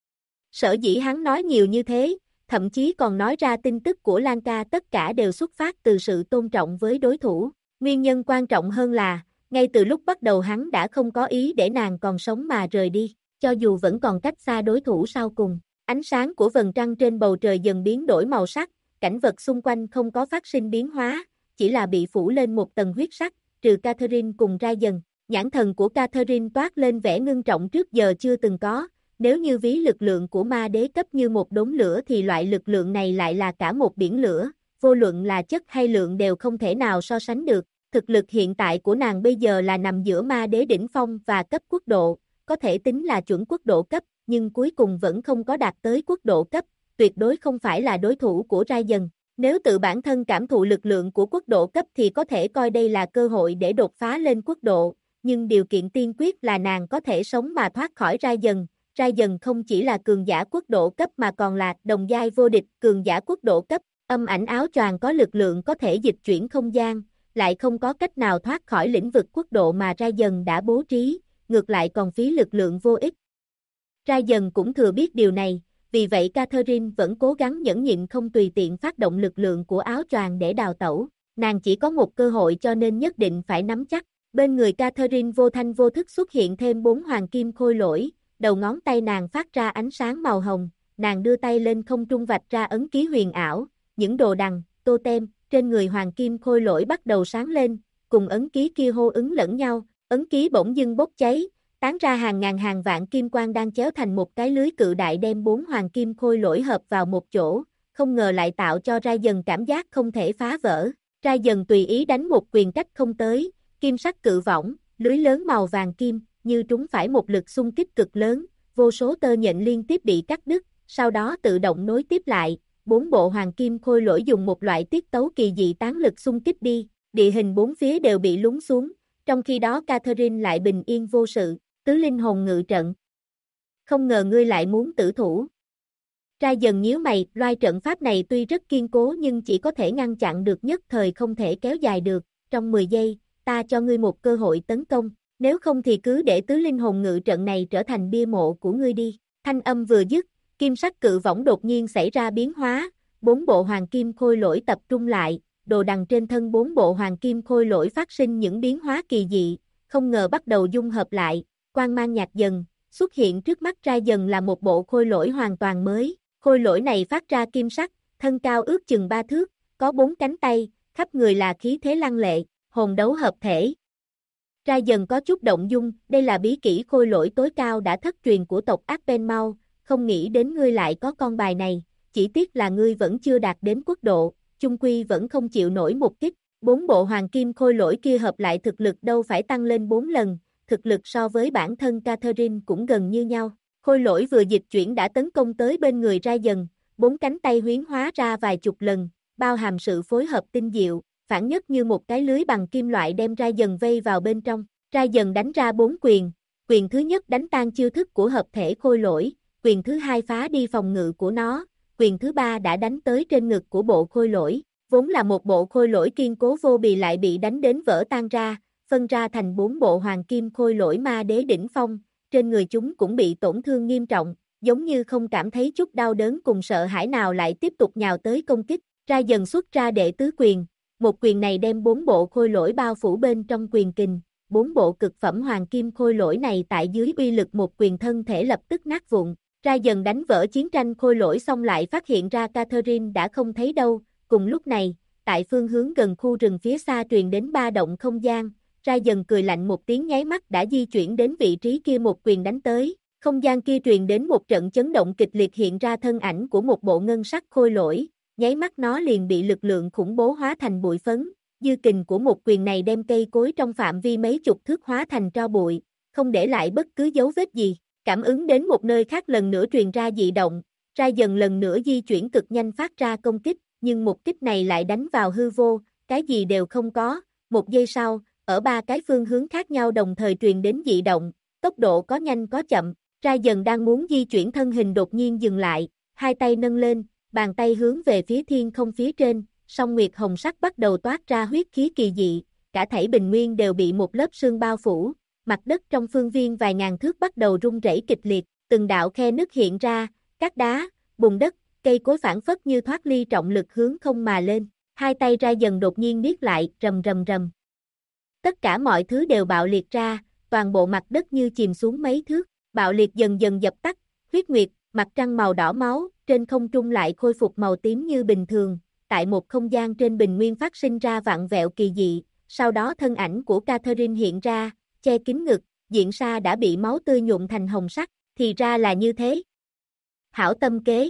Sở dĩ hắn nói nhiều như thế, thậm chí còn nói ra tin tức của Lanka tất cả đều xuất phát từ sự tôn trọng với đối thủ. Nguyên nhân quan trọng hơn là, ngay từ lúc bắt đầu hắn đã không có ý để nàng còn sống mà rời đi, cho dù vẫn còn cách xa đối thủ sau cùng. Ánh sáng của vầng trăng trên bầu trời dần biến đổi màu sắc, cảnh vật xung quanh không có phát sinh biến hóa, chỉ là bị phủ lên một tầng huyết sắc, trừ Catherine cùng Raiden. Nhãn thần của Catherine toát lên vẻ ngưng trọng trước giờ chưa từng có, nếu như ví lực lượng của ma đế cấp như một đống lửa thì loại lực lượng này lại là cả một biển lửa, vô luận là chất hay lượng đều không thể nào so sánh được. Thực lực hiện tại của nàng bây giờ là nằm giữa ma đế đỉnh phong và cấp quốc độ, có thể tính là chuẩn quốc độ cấp, nhưng cuối cùng vẫn không có đạt tới quốc độ cấp, tuyệt đối không phải là đối thủ của Raiden. Nếu tự bản thân cảm thụ lực lượng của quốc độ cấp thì có thể coi đây là cơ hội để đột phá lên quốc độ, nhưng điều kiện tiên quyết là nàng có thể sống mà thoát khỏi Raiden. Raiden không chỉ là cường giả quốc độ cấp mà còn là đồng giai vô địch cường giả quốc độ cấp, âm ảnh áo choàng có lực lượng có thể dịch chuyển không gian, lại không có cách nào thoát khỏi lĩnh vực quốc độ mà Raiden đã bố trí, ngược lại còn phí lực lượng vô ích. Raiden cũng thừa biết điều này, vì vậy Catherine vẫn cố gắng nhẫn nhịn không tùy tiện phát động lực lượng của áo choàng để đào tẩu. nàng chỉ có một cơ hội cho nên nhất định phải nắm chắc. Bên người Catherine vô thanh vô thức xuất hiện thêm 4 hoàng kim khôi lỗi, đầu ngón tay nàng phát ra ánh sáng màu hồng, nàng đưa tay lên không trung vạch ra ấn ký huyền ảo, những đồ đằng, totem, trên người hoàng kim khôi lỗi bắt đầu sáng lên, cùng ấn ký kia hô ứng lẫn nhau, ấn ký bỗng dưng bốc cháy, tán ra hàng ngàn hàng vạn kim quang đang chéo thành một cái lưới cự đại đem 4 hoàng kim khôi lỗi hợp vào một chỗ, không ngờ lại tạo cho Ra Dần cảm giác không thể phá vỡ. Ra Dần tùy ý đánh một quyền cách không tới, kim sắc cự võng, lưới lớn màu vàng kim, như trúng phải một lực xung kích cực lớn, vô số tơ nhện liên tiếp bị cắt đứt, sau đó tự động nối tiếp lại, 4 bộ hoàng kim khôi lỗi dùng một loại tiết tấu kỳ dị tán lực xung kích đi, địa hình bốn phía đều bị lún xuống, trong khi đó Catherine lại bình yên vô sự, tứ linh hồn ngự trận. Không ngờ ngươi lại muốn tử thủ. Ra Dần nhíu mày, loại trận pháp này tuy rất kiên cố nhưng chỉ có thể ngăn chặn được nhất thời không thể kéo dài được, trong 10 giây, ta cho ngươi một cơ hội tấn công, nếu không thì cứ để tứ linh hồn ngự trận này trở thành bia mộ của ngươi đi. Thanh âm vừa dứt, kim sắc cự võng đột nhiên xảy ra biến hóa, 4 bộ hoàng kim khôi lỗi tập trung lại, đồ đằng trên thân 4 bộ hoàng kim khôi lỗi phát sinh những biến hóa kỳ dị, không ngờ bắt đầu dung hợp lại, quang mang nhạt dần, xuất hiện trước mắt Ra Dần là một bộ khôi lỗi hoàn toàn mới, khôi lỗi này phát ra kim sắc, thân cao ước chừng 3 thước, có 4 cánh tay, khắp người là khí thế lăng lệ, hồn đấu hợp thể. Ra Dần có chút động dung, đây là bí kỹ khôi lỗi tối cao đã thất truyền của tộc Arpenmau, không nghĩ đến ngươi lại có con bài này, chỉ tiếc là ngươi vẫn chưa đạt đến quốc độ, chung quy vẫn không chịu nổi một kích. 4 bộ hoàng kim khôi lỗi kia hợp lại thực lực đâu phải tăng lên 4 lần, thực lực so với bản thân Catherine cũng gần như nhau. Khôi lỗi vừa dịch chuyển đã tấn công tới bên người Ra Dần, 4 cánh tay huyến hóa ra vài chục lần, bao hàm sự phối hợp tinh diệu, phản nhất như một cái lưới bằng kim loại đem Ra Dần vây vào bên trong. Ra Dần đánh ra 4 quyền, quyền thứ nhất đánh tan chiêu thức của hợp thể khôi lỗi, quyền thứ hai phá đi phòng ngự của nó, quyền thứ ba đã đánh tới trên ngực của bộ khôi lỗi, vốn là một bộ khôi lỗi kiên cố vô bì lại bị đánh đến vỡ tan ra, phân ra thành 4 bộ hoàng kim khôi lỗi ma đế đỉnh phong, trên người chúng cũng bị tổn thương nghiêm trọng, giống như không cảm thấy chút đau đớn cùng sợ hãi nào lại tiếp tục nhào tới công kích. Ra Dần xuất ra đệ tứ quyền, một quyền này đem 4 bộ khôi lỗi bao phủ bên trong quyền kình, 4 bộ cực phẩm hoàng kim khôi lỗi này tại dưới uy lực một quyền thân thể lập tức nát vụn. Ra Dần đánh vỡ chiến tranh khôi lỗi xong lại phát hiện ra Catherine đã không thấy đâu, cùng lúc này, tại phương hướng gần khu rừng phía xa truyền đến ba động không gian, Ra Dần cười lạnh một tiếng nháy mắt đã di chuyển đến vị trí kia một quyền đánh tới, không gian kia truyền đến một trận chấn động kịch liệt hiện ra thân ảnh của một bộ ngân sắc khôi lỗi, nháy mắt nó liền bị lực lượng khủng bố hóa thành bụi phấn, dư kình của một quyền này đem cây cối trong phạm vi mấy chục thước hóa thành tro bụi, không để lại bất cứ dấu vết gì. Cảm ứng đến một nơi khác lần nữa truyền ra dị động, Ra Dần lần nữa di chuyển cực nhanh phát ra công kích, nhưng một kích này lại đánh vào hư vô, cái gì đều không có. Một giây sau, ở 3 cái phương hướng khác nhau đồng thời truyền đến dị động, tốc độ có nhanh có chậm, Ra Dần đang muốn di chuyển thân hình đột nhiên dừng lại, hai tay nâng lên, bàn tay hướng về phía thiên không phía trên, song nguyệt hồng sắc bắt đầu toát ra huyết khí kỳ dị, cả thảy bình nguyên đều bị một lớp sương bao phủ. Mặt đất trong phương viên vài ngàn thước bắt đầu rung rẩy kịch liệt, từng đạo khe nứt hiện ra, cát đá, bùn đất, cây cối phản phất như thoát ly trọng lực hướng không mà lên, hai tay Ra Dần đột nhiên niết lại, rầm rầm rầm. Tất cả mọi thứ đều bạo liệt ra, toàn bộ mặt đất như chìm xuống mấy thước, bạo liệt dần dần dập tắt, huyết nguyệt, mặt trăng màu đỏ máu, trên không trung lại khôi phục màu tím như bình thường, tại một không gian trên bình nguyên phát sinh ra vặn vẹo kỳ dị, sau đó thân ảnh của Catherine hiện ra, che kín ngực, diện sa đã bị máu tươi nhuộm thành hồng sắc, thì ra là như thế. Hảo tâm kế.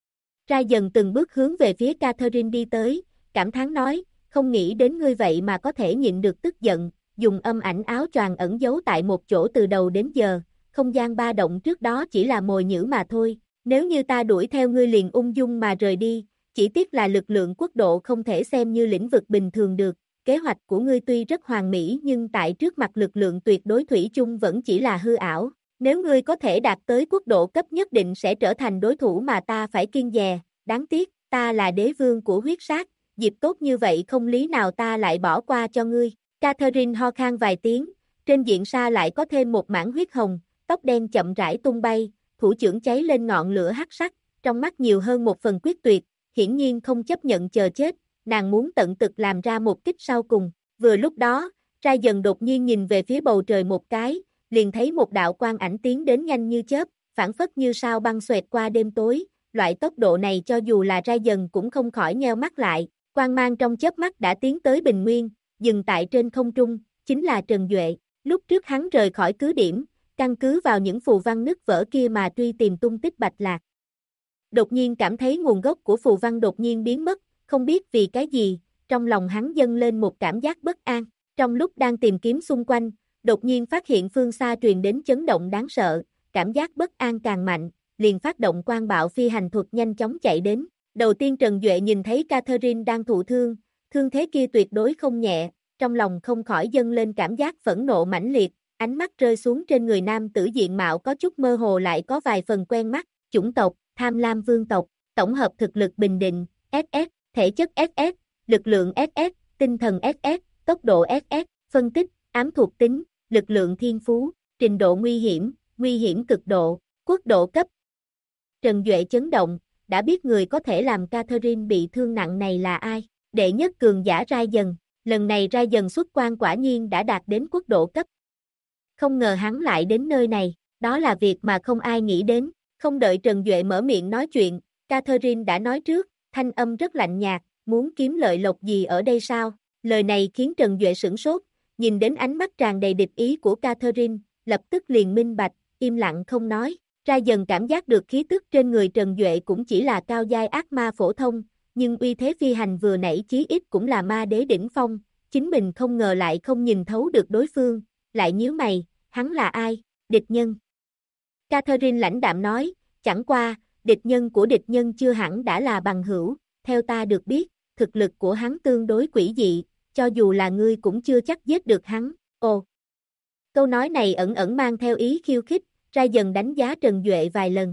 Ra Dần từng bước hướng về phía Catherine đi tới, cảm thán nói, không nghĩ đến ngươi vậy mà có thể nhịn được tức giận, dùng âm ảnh áo choàng ẩn giấu tại một chỗ từ đầu đến giờ, không gian ba động trước đó chỉ là mồi nhử mà thôi, nếu như ta đuổi theo ngươi liền ung dung mà rời đi, chỉ tiếc là lực lượng quốc độ không thể xem như lĩnh vực bình thường được. Kế hoạch của ngươi tuy rất hoàn mỹ nhưng tại trước mặt lực lượng tuyệt đối thủy chung vẫn chỉ là hư ảo. Nếu ngươi có thể đạt tới quốc độ cấp nhất định sẽ trở thành đối thủ mà ta phải kiêng dè. Đáng tiếc, ta là đế vương của huyết sát, dịp tốt như vậy không lý nào ta lại bỏ qua cho ngươi. Catherine ho khan vài tiếng, trên diện sa lại có thêm một mảng huyết hồng, tóc đen chậm rãi tung bay, thủ chưởng cháy lên ngọn lửa hắc sắc, trong mắt nhiều hơn một phần quyết tuyệt, hiển nhiên không chấp nhận chờ chết. nàng muốn tận tực làm ra một kích sau cùng. Vừa lúc đó, Rai dần đột nhiên nhìn về phía bầu trời một cái, liền thấy một đạo quang ảnh tiến đến nhanh như chớp, phảng phất như sao băng xoẹt qua đêm tối, loại tốc độ này cho dù là Rai dần cũng không khỏi nheo mắt lại, quang mang trong chớp mắt đã tiến tới bình nguyên, dừng tại trên không trung, chính là Trần Duệ. Lúc trước hắn rời khỏi cứ điểm, căn cứ vào những phù văn nứt vỡ kia mà truy tìm tung tích Bạch Lạc. Đột nhiên cảm thấy nguồn gốc của phù văn đột nhiên biến mất, không biết vì cái gì, trong lòng hắn dâng lên một cảm giác bất an. Trong lúc đang tìm kiếm xung quanh, đột nhiên phát hiện phương xa truyền đến chấn động đáng sợ, cảm giác bất an càng mạnh, liền phát động quang bạo phi hành thuật nhanh chóng chạy đến. Đầu tiên Trần Duệ nhìn thấy Catherine đang thụ thương, thương thế kia tuyệt đối không nhẹ, trong lòng không khỏi dâng lên cảm giác phẫn nộ mãnh liệt, ánh mắt rơi xuống trên người nam tử diện mạo có chút mơ hồ lại có vài phần quen mắt, chủng tộc, Tham Lam Vương tộc, tổng hợp thực lực bình định, SS, thể chất SS, lực lượng SS, tinh thần SS, tốc độ SS, phân tích, ám thuộc tính, lực lượng thiên phú, trình độ nguy hiểm cực độ, quốc độ cấp. Trần Duệ chấn động, đã biết người có thể làm Catherine bị thương nặng này là ai, đệ nhất cường giả Rai dần, lần này Rai dần xuất quan quả nhiên đã đạt đến quốc độ cấp. Không ngờ hắn lại đến nơi này, đó là việc mà không ai nghĩ đến, không đợi Trần Duệ mở miệng nói chuyện, Catherine đã nói trước, thanh âm rất lạnh nhạt, muốn kiếm lợi lộc gì ở đây sao, lời này khiến Trần Duệ sửng sốt, nhìn đến ánh mắt tràn đầy địch ý của Catherine, lập tức liền minh bạch, im lặng không nói. Rai dần cảm giác được khí tức trên người Trần Duệ cũng chỉ là cao giai ác ma phổ thông, nhưng uy thế phi hành vừa nãy chí ít cũng là ma đế đỉnh phong, chính mình không ngờ lại không nhìn thấu được đối phương, lại nhíu mày, hắn là ai, địch nhân. Catherine lãnh đạm nói, chẳng qua, địch nhân của địch nhân chưa hẳn đã là bằng hữu, theo ta được biết, thực lực của hắn tương đối quỷ dị, cho dù là ngươi cũng chưa chắc giết được hắn, ồ. Câu nói này ẩn ẩn mang theo ý khiêu khích, Rai dần đánh giá Trần Duệ vài lần.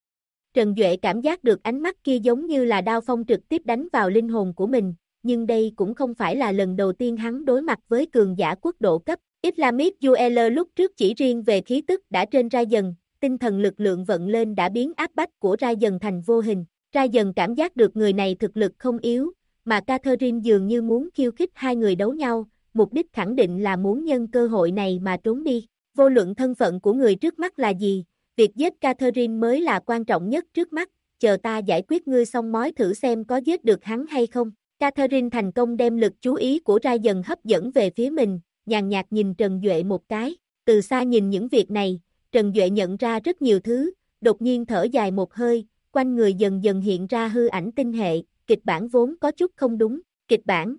Trần Duệ cảm giác được ánh mắt kia giống như là đao phong trực tiếp đánh vào linh hồn của mình, nhưng đây cũng không phải là lần đầu tiên hắn đối mặt với cường giả quốc độ cấp. Islamic UL lúc trước chỉ riêng về khí tức đã trên Rai dần, tinh thần lực lượng vận lên đã biến áp bách của Rai dần thành vô hình. Rai dần cảm giác được người này thực lực không yếu, mà Catherine dường như muốn khiêu khích hai người đấu nhau, mục đích khẳng định là muốn nhân cơ hội này mà trốn đi. Vô luận thân phận của người trước mắt là gì, việc giết Catherine mới là quan trọng nhất trước mắt, chờ ta giải quyết ngươi xong mối thử xem có giết được hắn hay không. Catherine thành công đem lực chú ý của Rai dần hấp dẫn về phía mình, nhàn nhạt nhìn Trần Duệ một cái, từ xa nhìn những việc này, Trần Duệ nhận ra rất nhiều thứ, đột nhiên thở dài một hơi, quanh người dần dần hiện ra hư ảnh tinh hệ, kịch bản vốn có chút không đúng, kịch bản.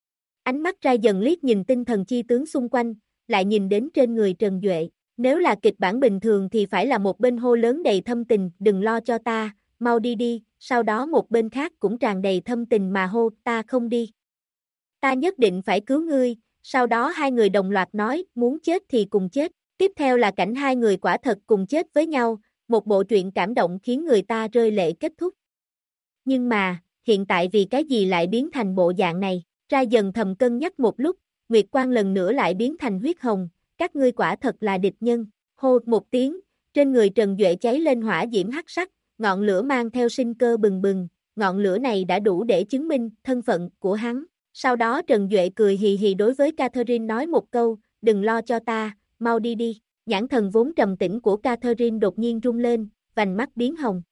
Ánh mắt Rai dần liếc nhìn tinh thần chi tướng xung quanh, lại nhìn đến trên người Trần Duệ, nếu là kịch bản bình thường thì phải là một bên hô lớn đầy thâm tình, đừng lo cho ta, mau đi đi, sau đó một bên khác cũng tràn đầy thâm tình mà hô, ta không đi. Ta nhất định phải cứu ngươi, sau đó hai người đồng loạt nói, muốn chết thì cùng chết, tiếp theo là cảnh hai người quả thật cùng chết với nhau, một bộ truyện cảm động khiến người ta rơi lệ kết thúc. Nhưng mà, hiện tại vì cái gì lại biến thành bộ dạng này, Rai dần thầm cân nhắc một lúc, Nguyệt Quang lần nữa lại biến thành huyết hồng, các ngươi quả thật là địch nhân, hô một tiếng, trên người Trần Duệ cháy lên hỏa diễm hắc sắc, ngọn lửa mang theo sinh cơ bừng bừng, ngọn lửa này đã đủ để chứng minh thân phận của hắn. Sau đó Trần Duệ cười hì hì đối với Catherine nói một câu, đừng lo cho ta, mau đi đi, nhãn thần vốn trầm tĩnh của Catherine đột nhiên rung lên, vành mắt biến hồng,